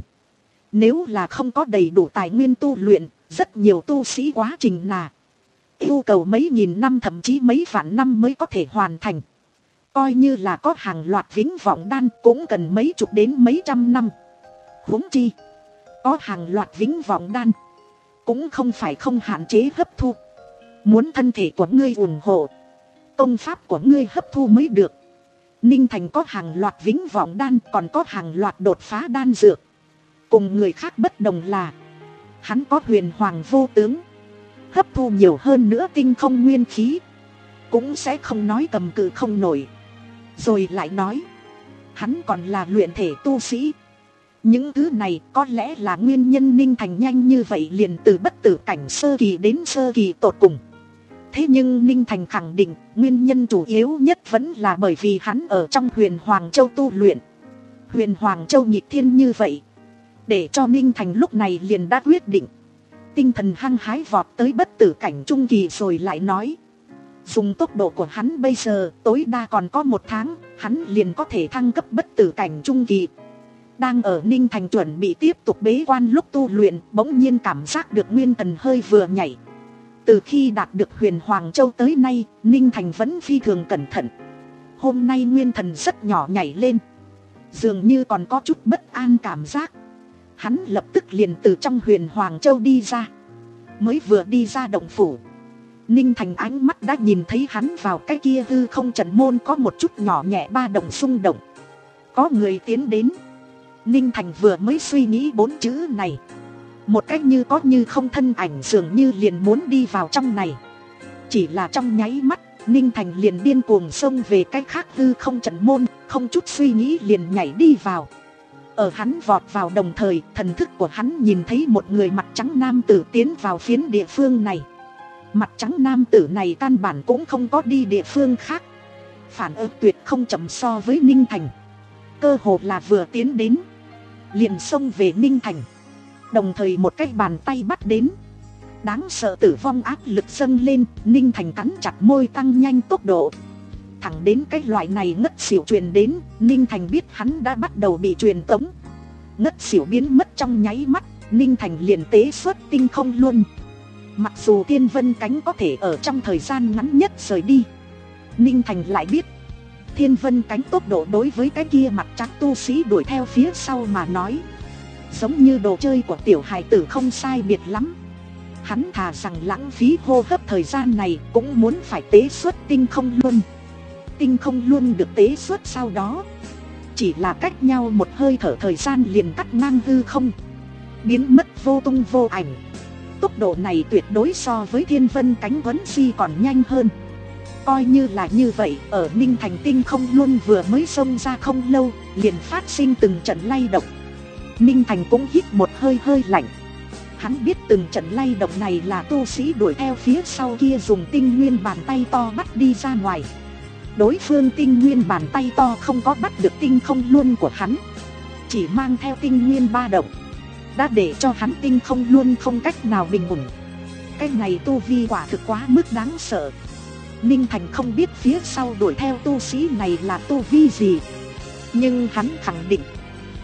Nếu là không có đầy đủ tài nguyên tu luyện, rất nhiều tu sĩ quá trình là yêu cầu mấy nghìn năm thậm chí mấy vạn năm mới có thể hoàn thành. Coi như là có hàng loạt Vĩnh Vọng Đan cũng cần mấy chục đến mấy trăm năm. Huống chi có hàng loạt Vĩnh Vọng Đan cũng không phải không hạn chế hấp thu. Muốn thân thể của ngươi ủng hộ, công pháp của ngươi hấp thu mới được. Ninh Thành có hàng loạt Vĩnh Vọng Đan, còn có hàng loạt đột phá đan dược. Cùng người khác bất đồng là hắn có Huyền Hoàng Vô Tướng, hấp thu nhiều hơn nữa tinh không nguyên khí cũng sẽ không nói cầm cự không nổi. Rồi lại nói, hắn còn là luyện thể tu sĩ. Những thứ này có lẽ là nguyên nhân Ninh Thành nhanh như vậy liền từ bất tử cảnh sơ kỳ đến sơ kỳ tột cùng. Thế nhưng Ninh Thành khẳng định nguyên nhân chủ yếu nhất vẫn là bởi vì hắn ở trong Huyền Hoàng Châu tu luyện. Huyền Hoàng Châu nghịch thiên như vậy, để cho Ninh Thành lúc này liền đã quyết định. Tinh thần hăng hái vọt tới bất tử cảnh trung kỳ rồi lại nói, dùng tốc độ của hắn bây giờ tối đa còn có một tháng, hắn liền có thể thăng cấp bất tử cảnh trung kỳ. Đang ở Ninh Thành chuẩn bị tiếp tục bế quan lúc tu luyện, bỗng nhiên cảm giác được nguyên thần hơi vừa nhảy. Từ khi đạt được Huyền Hoàng Châu tới nay, Ninh Thành vẫn phi thường cẩn thận. Hôm nay nguyên thần rất nhỏ nhảy lên, dường như còn có chút bất an cảm giác. Hắn lập tức liền từ trong Huyền Hoàng Châu đi ra. Mới vừa đi ra động phủ, Ninh Thành ánh mắt đã nhìn thấy hắn vào cái kia hư không trận môn có một chút nhỏ nhẹ ba động xung động. Có người tiến đến. Ninh Thành vừa mới suy nghĩ bốn chữ này, một cách như có như không thân ảnh dường như liền muốn đi vào trong này. Chỉ là trong nháy mắt, Ninh Thành liền điên cuồng xông về cái khác hư không trận môn, không chút suy nghĩ liền nhảy đi vào. Ở hắn vọt vào đồng thời, thần thức của hắn nhìn thấy một người mặt trắng nam tử tiến vào phiến địa phương này. Mặt trắng nam tử này căn bản cũng không có đi địa phương khác, phản ứng tuyệt không chậm so với Ninh Thành. Cơ hồ là vừa tiến đến liền xông về Ninh Thành, đồng thời một cái bàn tay bắt đến. Đáng sợ tử vong áp lực dâng lên, Ninh Thành cắn chặt môi tăng nhanh tốc độ. Thẳng đến cái loại này ngất xỉu truyền đến, Ninh Thành biết hắn đã bắt đầu bị truyền tống. Ngất xỉu biến mất trong nháy mắt, Ninh Thành liền tế xuất tinh không luôn. Mặc dù Thiên Vân Cánh có thể ở trong thời gian ngắn nhất rời đi, Ninh Thành lại biết Thiên Vân Cánh tốc độ đối với cái kia mặt trắng tu sĩ đuổi theo phía sau mà nói, giống như đồ chơi của tiểu hài tử không sai biệt lắm. Hắn thà rằng lãng phí hô hấp thời gian này cũng muốn phải tế xuất tinh không luôn. Tinh không luôn được tế xuất sau đó, chỉ là cách nhau một hơi thở thời gian liền cắt ngang hư không, biến mất vô tung vô ảnh. Tốc độ này tuyệt đối so với Thiên Vân Cánh Vấn Si còn nhanh hơn. Coi như là như vậy, ở Ninh Thành tinh không luôn vừa mới xông ra không lâu, liền phát sinh từng trận lay động. Ninh Thành cũng hít một hơi hơi lạnh. Hắn biết từng trận lay động này là tu sĩ đuổi theo phía sau kia dùng tinh nguyên bàn tay to bắt đi ra ngoài. Đối phương tinh nguyên bàn tay to không có bắt được tinh không luôn của hắn, chỉ mang theo tinh nguyên ba động, đã để cho hắn tinh không luôn không cách nào bình ổn. Cái này tu vi quả thực quá mức đáng sợ. Ninh Thành không biết phía sau đuổi theo tu sĩ này là tu vi gì, nhưng hắn khẳng định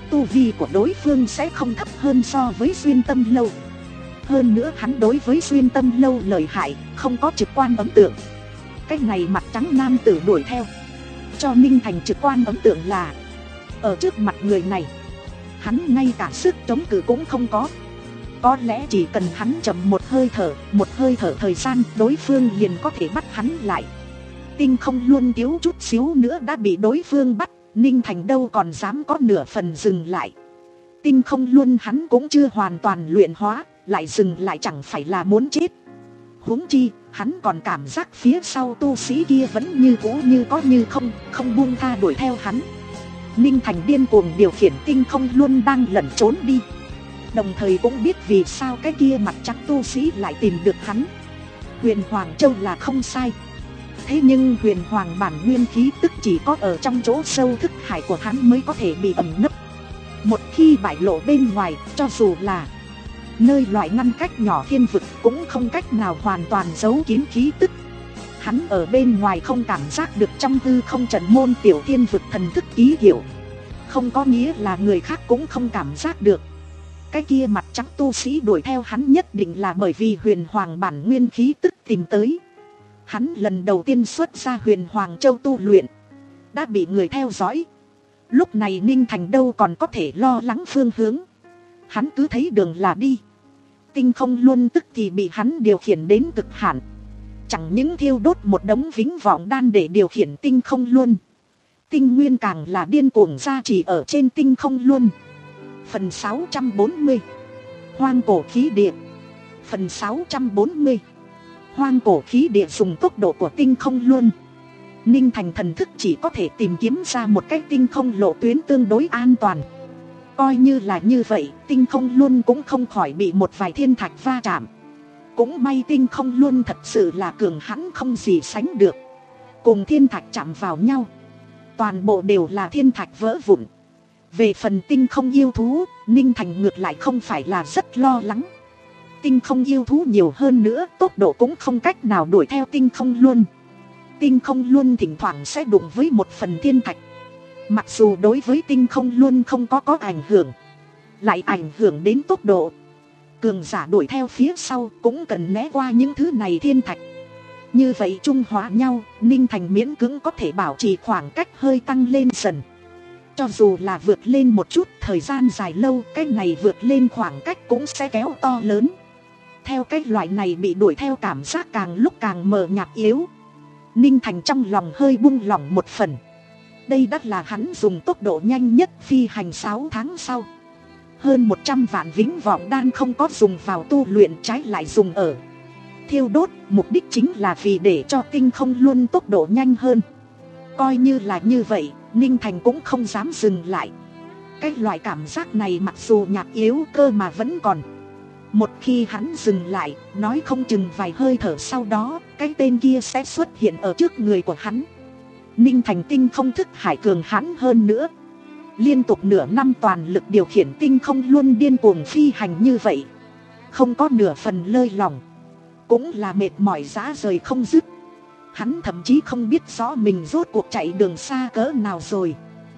tu vi của đối phương sẽ không thấp hơn so với xuyên tâm lâu. Hơn nữa hắn đối với xuyên tâm lâu lợi hại, không có trực quan ấn tượng. Cái này mặt trắng nam tử đuổi theo, cho Ninh Thành trực quan ấn tượng là ở trước mặt người này, hắn ngay cả sức chống cự cũng không có. Có lẽ chỉ cần hắn chậm một hơi thở, một hơi thở thời gian, đối phương liền có thể bắt hắn lại. Tinh Không Luân thiếu chút xíu nữa đã bị đối phương bắt, Ninh Thành đâu còn dám có nửa phần dừng lại. Tinh Không Luân hắn cũng chưa hoàn toàn luyện hóa, lại dừng lại chẳng phải là muốn chết. Huống chi, hắn còn cảm giác phía sau tu sĩ kia vẫn như cũ như có như không, không buông tha đuổi theo hắn. Ninh Thành điên cuồng điều khiển Tinh Không Luân đang lẩn trốn đi. Đồng thời cũng biết vì sao cái kia mặt trắng tu sĩ lại tìm được hắn. Huyền Hoàng Châu là không sai. Thế nhưng huyền hoàng bản nguyên khí tức chỉ có ở trong chỗ sâu thức hải của hắn mới có thể bị ẩn nấp. Một khi bại lộ bên ngoài, cho dù là nơi loại ngăn cách nhỏ thiên vực cũng không cách nào hoàn toàn giấu kín khí tức. Hắn ở bên ngoài không cảm giác được trong hư không trần môn tiểu thiên vực thần thức ký hiệu, không có nghĩa là người khác cũng không cảm giác được. Cái kia mặt trắng tu sĩ đuổi theo hắn nhất định là bởi vì huyền hoàng bản nguyên khí tức tìm tới. Hắn lần đầu tiên xuất ra huyền hoàng châu tu luyện, đã bị người theo dõi. Lúc này Ninh Thành đâu còn có thể lo lắng phương hướng, hắn cứ thấy đường là đi. Tinh Không Luân tức thì bị hắn điều khiển đến cực hạn. Chẳng những thiêu đốt một đống vĩnh vọng đan để điều khiển Tinh Không Luân, tinh nguyên càng là điên cuồng ra chỉ ở trên Tinh Không Luân. Phần sáu trăm bốn mươi Hoang cổ khí địa. Phần sáu trăm bốn mươi Hoang cổ khí địa dùng tốc độ của Tinh Không Luân, Ninh Thành thần thức chỉ có thể tìm kiếm ra một cái tinh không lộ tuyến tương đối an toàn. Coi như là như vậy, Tinh Không Luân cũng không khỏi bị một vài thiên thạch va chạm. Cũng may Tinh Không Luân thật sự là cường hãn không gì sánh được. Cùng thiên thạch chạm vào nhau, toàn bộ đều là thiên thạch vỡ vụn. Về phần tinh không yêu thú, Ninh Thành ngược lại không phải là rất lo lắng. Tinh không yêu thú nhiều hơn nữa, tốc độ cũng không cách nào đuổi theo Tinh Không Luân. Tinh Không Luân thỉnh thoảng sẽ đụng với một phần thiên thạch. Mặc dù đối với Tinh Không Luân không có có ảnh hưởng, lại ảnh hưởng đến tốc độ. Cường giả đuổi theo phía sau cũng cần né qua những thứ này thiên thạch. Như vậy trung hóa nhau, Ninh Thành miễn cưỡng có thể bảo trì khoảng cách hơi tăng lên dần. Cho dù là vượt lên một chút thời gian dài lâu, cái này vượt lên khoảng cách cũng sẽ kéo to lớn. Theo cái loại này bị đuổi theo cảm giác càng lúc càng mờ nhạt yếu, Ninh Thành trong lòng hơi buông lỏng một phần. Đây đã là hắn dùng tốc độ nhanh nhất phi hành sáu tháng sau. Hơn một trăm vạn vĩnh vọng đan không có dùng vào tu luyện, trái lại dùng ở thiêu đốt, mục đích chính là vì để cho Tinh Không Luân tốc độ nhanh hơn. Coi như là như vậy, Ninh Thành cũng không dám dừng lại. Cái loại cảm giác này mặc dù nhạt yếu cơ mà vẫn còn. Một khi hắn dừng lại, nói không chừng vài hơi thở sau đó, cái tên kia sẽ xuất hiện ở trước người của hắn. Ninh Thành tinh không thức hải cường hắn hơn nữa. Liên tục nửa năm toàn lực điều khiển Tinh Không Luân điên cuồng phi hành như vậy, không có nửa phần lơi lỏng, cũng là mệt mỏi rã rời không dứt. Hắn thậm chí không biết rõ mình rốt cuộc chạy đường xa cỡ nào rồi.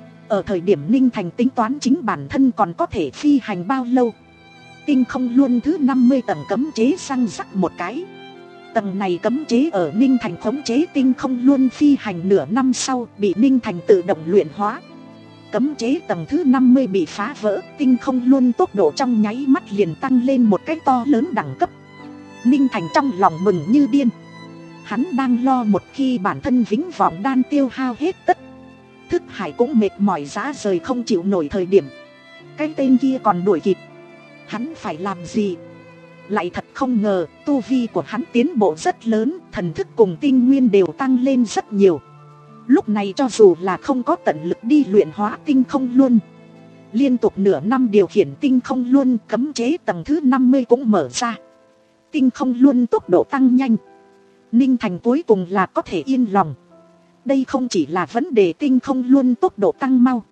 Ở thời điểm Ninh Thành tính toán chính bản thân còn có thể phi hành bao lâu, Tinh Không Luân thứ năm mươi tầng cấm chế răng rắc một cái. Tầng này cấm chế ở Ninh Thành khống chế Tinh Không Luân phi hành nửa năm sau bị Ninh Thành tự động luyện hóa. Cấm chế tầng thứ năm mươi bị phá vỡ, Tinh Không Luân tốc độ trong nháy mắt liền tăng lên một cái to lớn đẳng cấp. Ninh Thành trong lòng mừng như điên. Hắn đang lo một khi bản thân vĩnh vọng đan tiêu hao hết tất, thức hải cũng mệt mỏi rã rời không chịu nổi thời điểm, cái tên kia còn đuổi kịp. Hắn phải làm gì? Lại thật không ngờ, tu vi của hắn tiến bộ rất lớn, thần thức cùng tinh nguyên đều tăng lên rất nhiều. Lúc này cho dù là không có tận lực đi luyện hóa Tinh Không Luân, liên tục nửa năm điều khiển Tinh Không Luân, cấm chế tầng thứ năm mươi cũng mở ra. Tinh Không Luân tốc độ tăng nhanh, Ninh Thành cuối cùng là có thể yên lòng. Đây không chỉ là vấn đề Tinh Không Luân tốc độ tăng mau,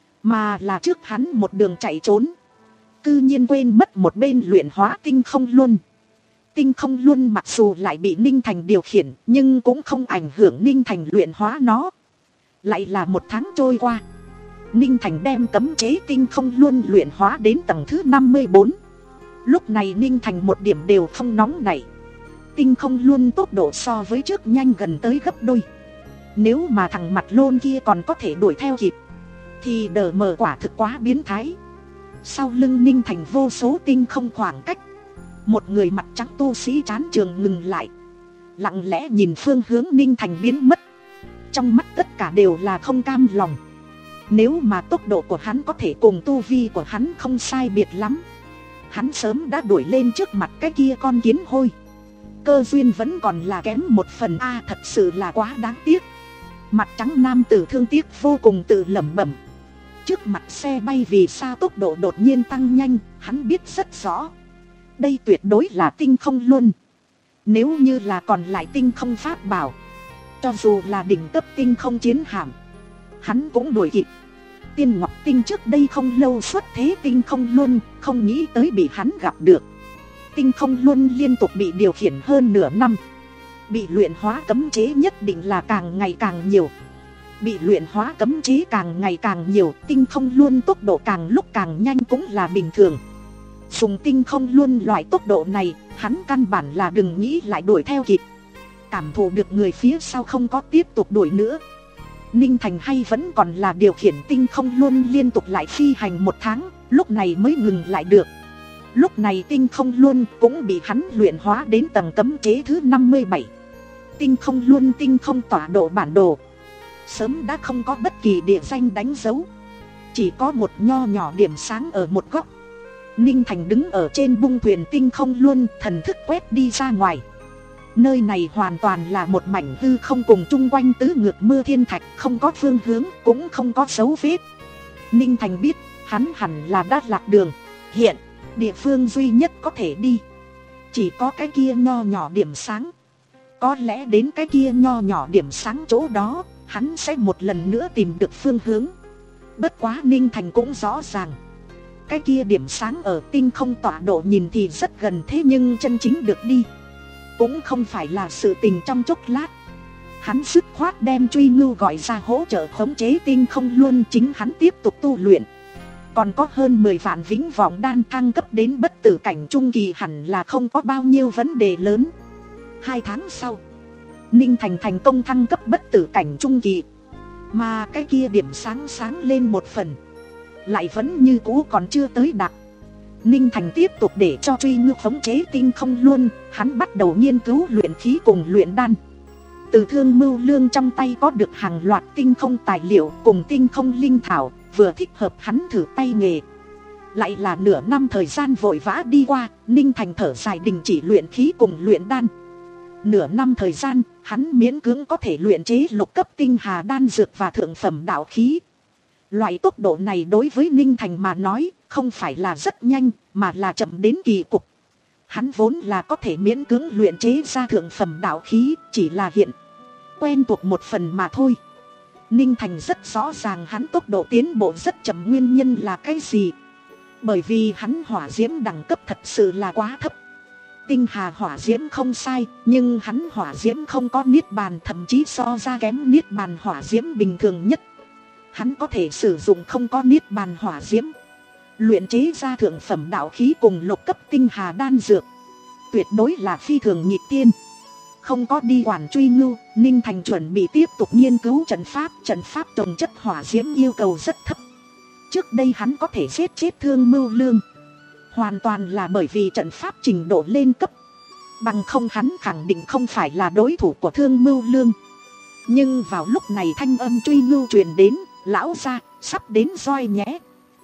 mà là trước hắn một đường chạy trốn, cư nhiên quên mất một bên luyện hóa Tinh Không Luân. Tinh Không Luân mặc dù lại bị Ninh Thành điều khiển, nhưng cũng không ảnh hưởng Ninh Thành luyện hóa nó. Lại là một tháng trôi qua, Ninh Thành đem cấm chế tinh không luân luyện hóa đến tầng thứ năm mươi bốn. Lúc này Ninh Thành một điểm đều không nóng nảy. Tinh không luân tốc độ so với trước nhanh gần tới gấp đôi. Nếu mà thằng mặt lôn kia còn có thể đuổi theo kịp thì đờ mờ quả thực quá biến thái. Sau lưng Ninh Thành vô số tinh không khoảng cách. Một người mặt trắng tu sĩ chán trường ngừng lại, lặng lẽ nhìn phương hướng Ninh Thành biến mất. Trong mắt tất cả đều là không cam lòng. Nếu mà tốc độ của hắn có thể cùng tu vi của hắn không sai biệt lắm, hắn sớm đã đuổi lên trước mặt cái kia con kiến hôi. Cơ duyên vẫn còn là kém một phần a, à, thật sự là quá đáng tiếc. Mặt trắng nam tử thương tiếc vô cùng tự lẩm bẩm. Trước mặt xe bay vì sao tốc độ đột nhiên tăng nhanh, hắn biết rất rõ. Đây tuyệt đối là tinh không luân. Nếu như là còn lại tinh không pháp bảo, cho dù là đỉnh cấp tinh không chiến hạm, hắn cũng đuổi kịp. Tiên Ngọc Tinh trước đây không lâu xuất thế tinh không luân, không nghĩ tới bị hắn gặp được. Tinh không luân liên tục bị điều khiển hơn nửa năm. Bị luyện hóa cấm chế nhất định là càng ngày càng nhiều. Bị luyện hóa cấm chế càng ngày càng nhiều, tinh không luân tốc độ càng lúc càng nhanh cũng là bình thường. Dùng tinh không luân loại tốc độ này, hắn căn bản là đừng nghĩ lại đuổi theo kịp. Cảm thụ được người phía sau không có tiếp tục đuổi nữa, Ninh Thành hay vẫn còn là điều khiển tinh không luân liên tục lại phi hành một tháng, lúc này mới ngừng lại được. Lúc này tinh không luân cũng bị hắn luyện hóa đến tầng cấm chế thứ năm mươi bảy. Tinh không luân tinh không tọa độ bản đồ sớm đã không có bất kỳ địa danh đánh dấu, chỉ có một nho nhỏ điểm sáng ở một góc. Ninh Thành đứng ở trên bung thuyền tinh không luân, thần thức quét đi ra ngoài. Nơi này hoàn toàn là một mảnh hư không cùng chung quanh tứ ngược mưa thiên thạch, không có phương hướng, cũng không có dấu vết. Ninh Thành biết, hắn hẳn là đã lạc đường. Hiện, địa phương duy nhất có thể đi chỉ có cái kia nho nhỏ điểm sáng. Có lẽ đến cái kia nho nhỏ điểm sáng chỗ đó, hắn sẽ một lần nữa tìm được phương hướng. Bất quá Ninh Thành cũng rõ ràng, cái kia điểm sáng ở tinh không tọa độ nhìn thì rất gần, thế nhưng chân chính được đi cũng không phải là sự tình trong chốc lát. Hắn dứt khoát đem Truy Ngưu gọi ra hỗ trợ khống chế tinh không luân, chính hắn tiếp tục tu luyện. Còn có hơn mười vạn vĩnh vọng đan thăng cấp đến bất tử cảnh trung kỳ hẳn là không có bao nhiêu vấn đề lớn. Hai tháng sau, Ninh Thành thành công thăng cấp bất tử cảnh trung kỳ. Mà cái kia điểm sáng sáng lên một phần, lại vẫn như cũ còn chưa tới đạt. Ninh Thành tiếp tục để cho Truy Ngưu khống chế tinh không luân, hắn bắt đầu nghiên cứu luyện khí cùng luyện đan. Từ Thương Mưu Lương trong tay có được hàng loạt tinh không tài liệu cùng tinh không linh thảo, vừa thích hợp hắn thử tay nghề. Lại là nửa năm thời gian vội vã đi qua, Ninh Thành thở dài đình chỉ luyện khí cùng luyện đan. Nửa năm thời gian, hắn miễn cưỡng có thể luyện chế lục cấp tinh hà đan dược và thượng phẩm đạo khí. Loại tốc độ này đối với Ninh Thành mà nói, không phải là rất nhanh, mà là chậm đến kỳ cục. Hắn vốn là có thể miễn cưỡng luyện chế ra thượng phẩm đạo khí, chỉ là hiện quen thuộc một phần mà thôi. Ninh Thành rất rõ ràng hắn tốc độ tiến bộ rất chậm, nguyên nhân là cái gì? Bởi vì hắn hỏa diễm đẳng cấp thật sự là quá thấp. Tinh hà hỏa diễm không sai, nhưng hắn hỏa diễm không có niết bàn, thậm chí so ra kém niết bàn hỏa diễm bình thường nhất. Hắn có thể sử dụng không có niết bàn hỏa diễm luyện chế ra thượng phẩm đạo khí cùng lục cấp tinh hà đan dược, tuyệt đối là phi thường nghịch tiên. Không có đi quản Truy Ngưu, Ninh Thành chuẩn bị tiếp tục nghiên cứu trận pháp. Trận pháp trồng chất hỏa diễm yêu cầu rất thấp. Trước đây hắn có thể giết chết Thương Mưu Lương, hoàn toàn là bởi vì trận pháp trình độ lên cấp. Bằng không hắn khẳng định không phải là đối thủ của Thương Mưu Lương. Nhưng vào lúc này thanh âm Truy Ngưu truyền đến, lão gia, sắp đến roi nhé.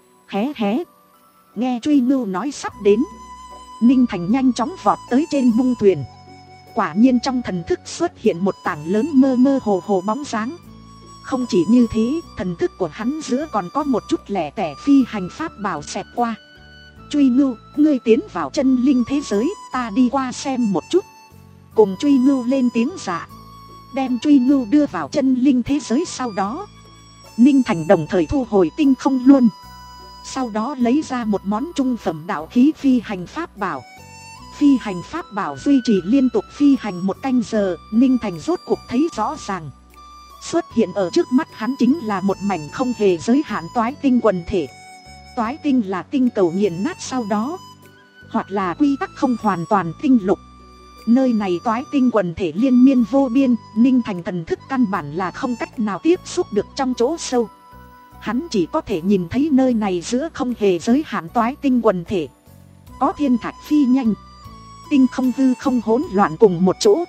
Hé hé. Nghe Truy Ngưu nói sắp đến, Ninh Thành nhanh chóng vọt tới trên bung thuyền. Quả nhiên trong thần thức xuất hiện một tảng lớn mơ mơ hồ hồ bóng dáng. Không chỉ như thế, thần thức của hắn giữa còn có một chút lẻ tẻ phi hành pháp bảo xẹt qua. Truy Ngưu, ngươi tiến vào chân linh thế giới, ta đi qua xem một chút. Cùng Truy Ngưu lên tiếng dạ, đem Truy Ngưu đưa vào chân linh thế giới. Sau đó Ninh Thành đồng thời thu hồi tinh không luân, sau đó lấy ra một món trung phẩm đạo khí phi hành pháp bảo. Phi hành pháp bảo duy trì liên tục phi hành một canh giờ, Ninh Thành rốt cuộc thấy rõ ràng. Xuất hiện ở trước mắt hắn chính là một mảnh không hề giới hạn toái tinh quần thể. Toái tinh là tinh cầu nghiền nát sau đó, hoặc là quy tắc không hoàn toàn tinh lục. Nơi này toái tinh quần thể liên miên vô biên, Ninh Thành thần thức căn bản là không cách nào tiếp xúc được trong chỗ sâu. Hắn chỉ có thể nhìn thấy nơi này giữa không hề giới hạn toái tinh quần thể. Có thiên thạch phi nhanh, tinh không hư không hỗn loạn cùng một chỗ.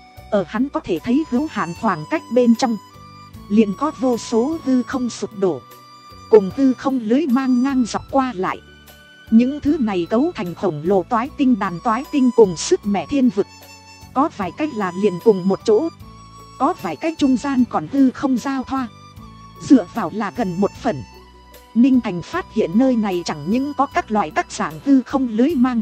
Ở hắn có thể thấy hữu hạn khoảng cách bên trong, liền có vô số hư không sụp đổ, cùng hư không lưới mang ngang dọc qua lại. Những thứ này cấu thành khổng lồ toái tinh đàn toái tinh cùng sức mẹ thiên vực. Có vài cách là liền cùng một chỗ, có vài cách trung gian còn hư không giao thoa, dựa vào là gần một phần. Ninh Thành phát hiện nơi này chẳng những có các loại các dạng hư không lưới mang,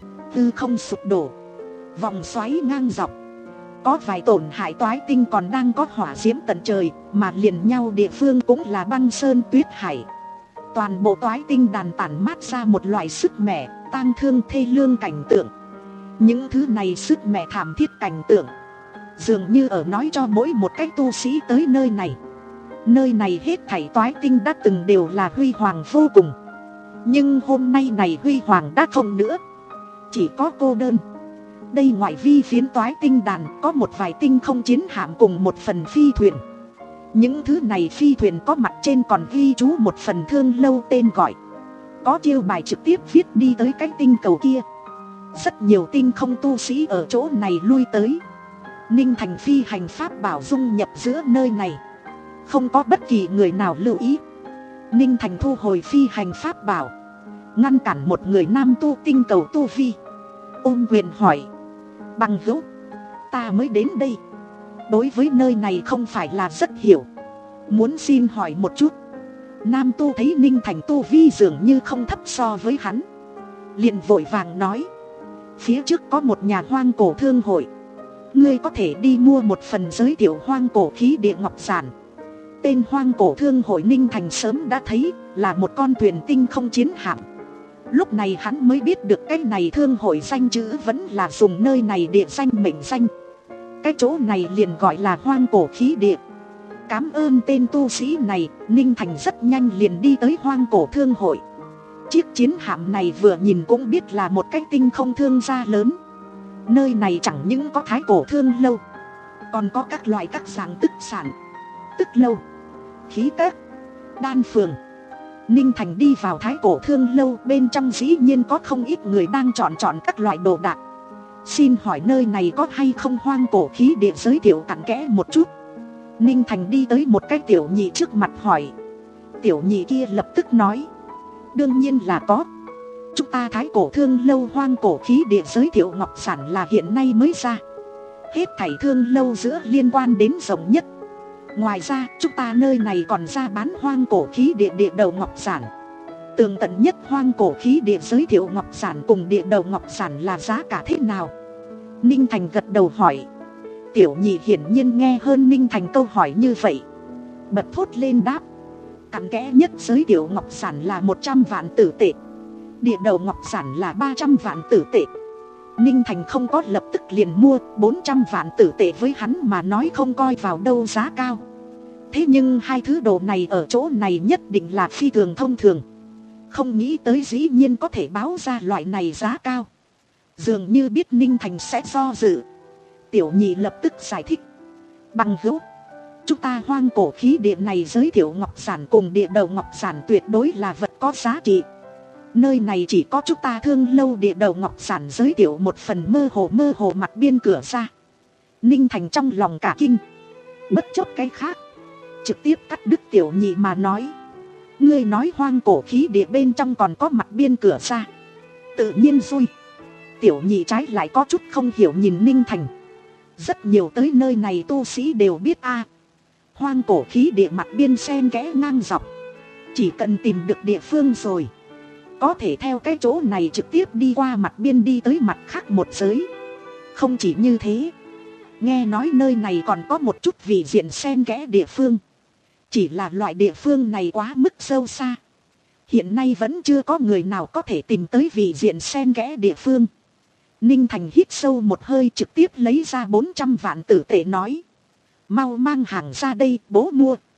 hư không sụp đổ, vòng xoáy ngang dọc. Có vài tổn hại toái tinh còn đang có hỏa diễm tận trời, mà liền nhau địa phương cũng là băng sơn tuyết hải. Toàn bộ toái tinh đàn tản mát ra một loại sức mẻ, tang thương thê lương cảnh tượng. Những thứ này sức mẻ thảm thiết cảnh tượng, dường như ở nói cho mỗi một cái tu sĩ tới nơi này. Nơi này hết thảy toái tinh đã từng đều là huy hoàng vô cùng, nhưng hôm nay này huy hoàng đã không nữa, chỉ có cô đơn. Đây ngoại vi phiến toái tinh đàn có một vài tinh không chiến hạm cùng một phần phi thuyền. Những thứ này phi thuyền có mặt trên còn ghi chú một phần thương lâu tên gọi, có chiêu bài trực tiếp viết đi tới cái tinh cầu kia. Rất nhiều tinh không tu sĩ ở chỗ này lui tới. Ninh Thành phi hành pháp bảo dung nhập giữa nơi này, không có bất kỳ người nào lưu ý. Ninh Thành thu hồi phi hành pháp bảo, ngăn cản một người nam tu tinh cầu tu vi, ôm quyền hỏi: bằng hữu, ta mới đến đây, đối với nơi này không phải là rất hiểu, muốn xin hỏi một chút. Nam tu thấy Ninh Thành tu vi dường như không thấp so với hắn, liền vội vàng nói: phía trước có một nhà hoang cổ thương hội, ngươi có thể đi mua một phần giới thiệu hoang cổ khí địa ngọc giản. Tên hoang cổ thương hội Ninh Thành sớm đã thấy, là một con thuyền tinh không chiến hạm. Lúc này hắn mới biết được cái này thương hội danh chữ vẫn là dùng nơi này địa danh mệnh danh. Cái chỗ này liền gọi là hoang cổ khí địa. Cảm ơn tên tu sĩ này, Ninh Thành rất nhanh liền đi tới hoang cổ thương hội. Chiếc chiến hạm này vừa nhìn cũng biết là một cái tinh không thương gia lớn. Nơi này chẳng những có thái cổ thương lâu, còn có các loại các dạng tức sản, tức lâu, khí các, đan phường. Ninh Thành đi vào thái cổ thương lâu, bên trong dĩ nhiên có không ít người đang chọn chọn các loại đồ đạc. Xin hỏi nơi này có hay không hoang cổ khí địa, giới thiệu cặn kẽ một chút. Ninh Thành đi tới một cái tiểu nhị trước mặt hỏi. Tiểu nhị kia lập tức nói: đương nhiên là có. Chúng ta thái cổ thương lâu hoang cổ khí địa giới thiệu ngọc sản là hiện nay mới ra, hết thảy thương lâu giữa liên quan đến rộng nhất. Ngoài ra chúng ta nơi này còn ra bán hoang cổ khí địa địa đầu ngọc sản. Tường tận nhất hoang cổ khí địa giới thiệu ngọc sản cùng địa đầu ngọc sản là giá cả thế nào? Ninh Thành gật đầu hỏi. Tiểu nhị hiển nhiên nghe hơn Ninh Thành câu hỏi như vậy, bật thốt lên đáp: cặn kẽ nhất giới thiệu ngọc sản là một trăm vạn tử tệ, địa đầu ngọc sản là ba trăm vạn tử tệ. Ninh Thành không có lập tức liền mua, bốn trăm vạn tử tệ với hắn mà nói không coi vào đâu giá cao. Thế nhưng hai thứ đồ này ở chỗ này nhất định là phi thường thông thường, không nghĩ tới dĩ nhiên có thể báo ra loại này giá cao. Dường như biết Ninh Thành sẽ do dự, tiểu nhị lập tức giải thích: bằng hữu, chúng ta hoang cổ khí địa này giới thiệu ngọc sản cùng địa đầu ngọc sản tuyệt đối là vật có giá trị. Nơi này chỉ có chúng ta thương lâu địa đầu ngọc sản giới thiệu một phần mơ hồ mơ hồ mặt biên cửa ra. Ninh Thành trong lòng cả kinh, bất chấp cái khác, trực tiếp cắt đứt tiểu nhị mà nói: ngươi nói hoang cổ khí địa bên trong còn có mặt biên cửa ra? Tự nhiên rồi. Tiểu nhị trái lại có chút không hiểu nhìn Ninh Thành. Rất nhiều tới nơi này tu sĩ đều biết a, hoang cổ khí địa mặt biên xen kẽ ngang dọc, chỉ cần tìm được địa phương rồi, có thể theo cái chỗ này trực tiếp đi qua mặt biên đi tới mặt khác một giới. Không chỉ như thế, nghe nói nơi này còn có một chút vị diện xen kẽ địa phương, chỉ là loại địa phương này quá mức sâu xa, hiện nay vẫn chưa có người nào có thể tìm tới vị diện xen kẽ địa phương. Ninh Thành hít sâu một hơi, trực tiếp lấy ra bốn trăm vạn tử tệ nói: mau mang hàng ra đây bố mua.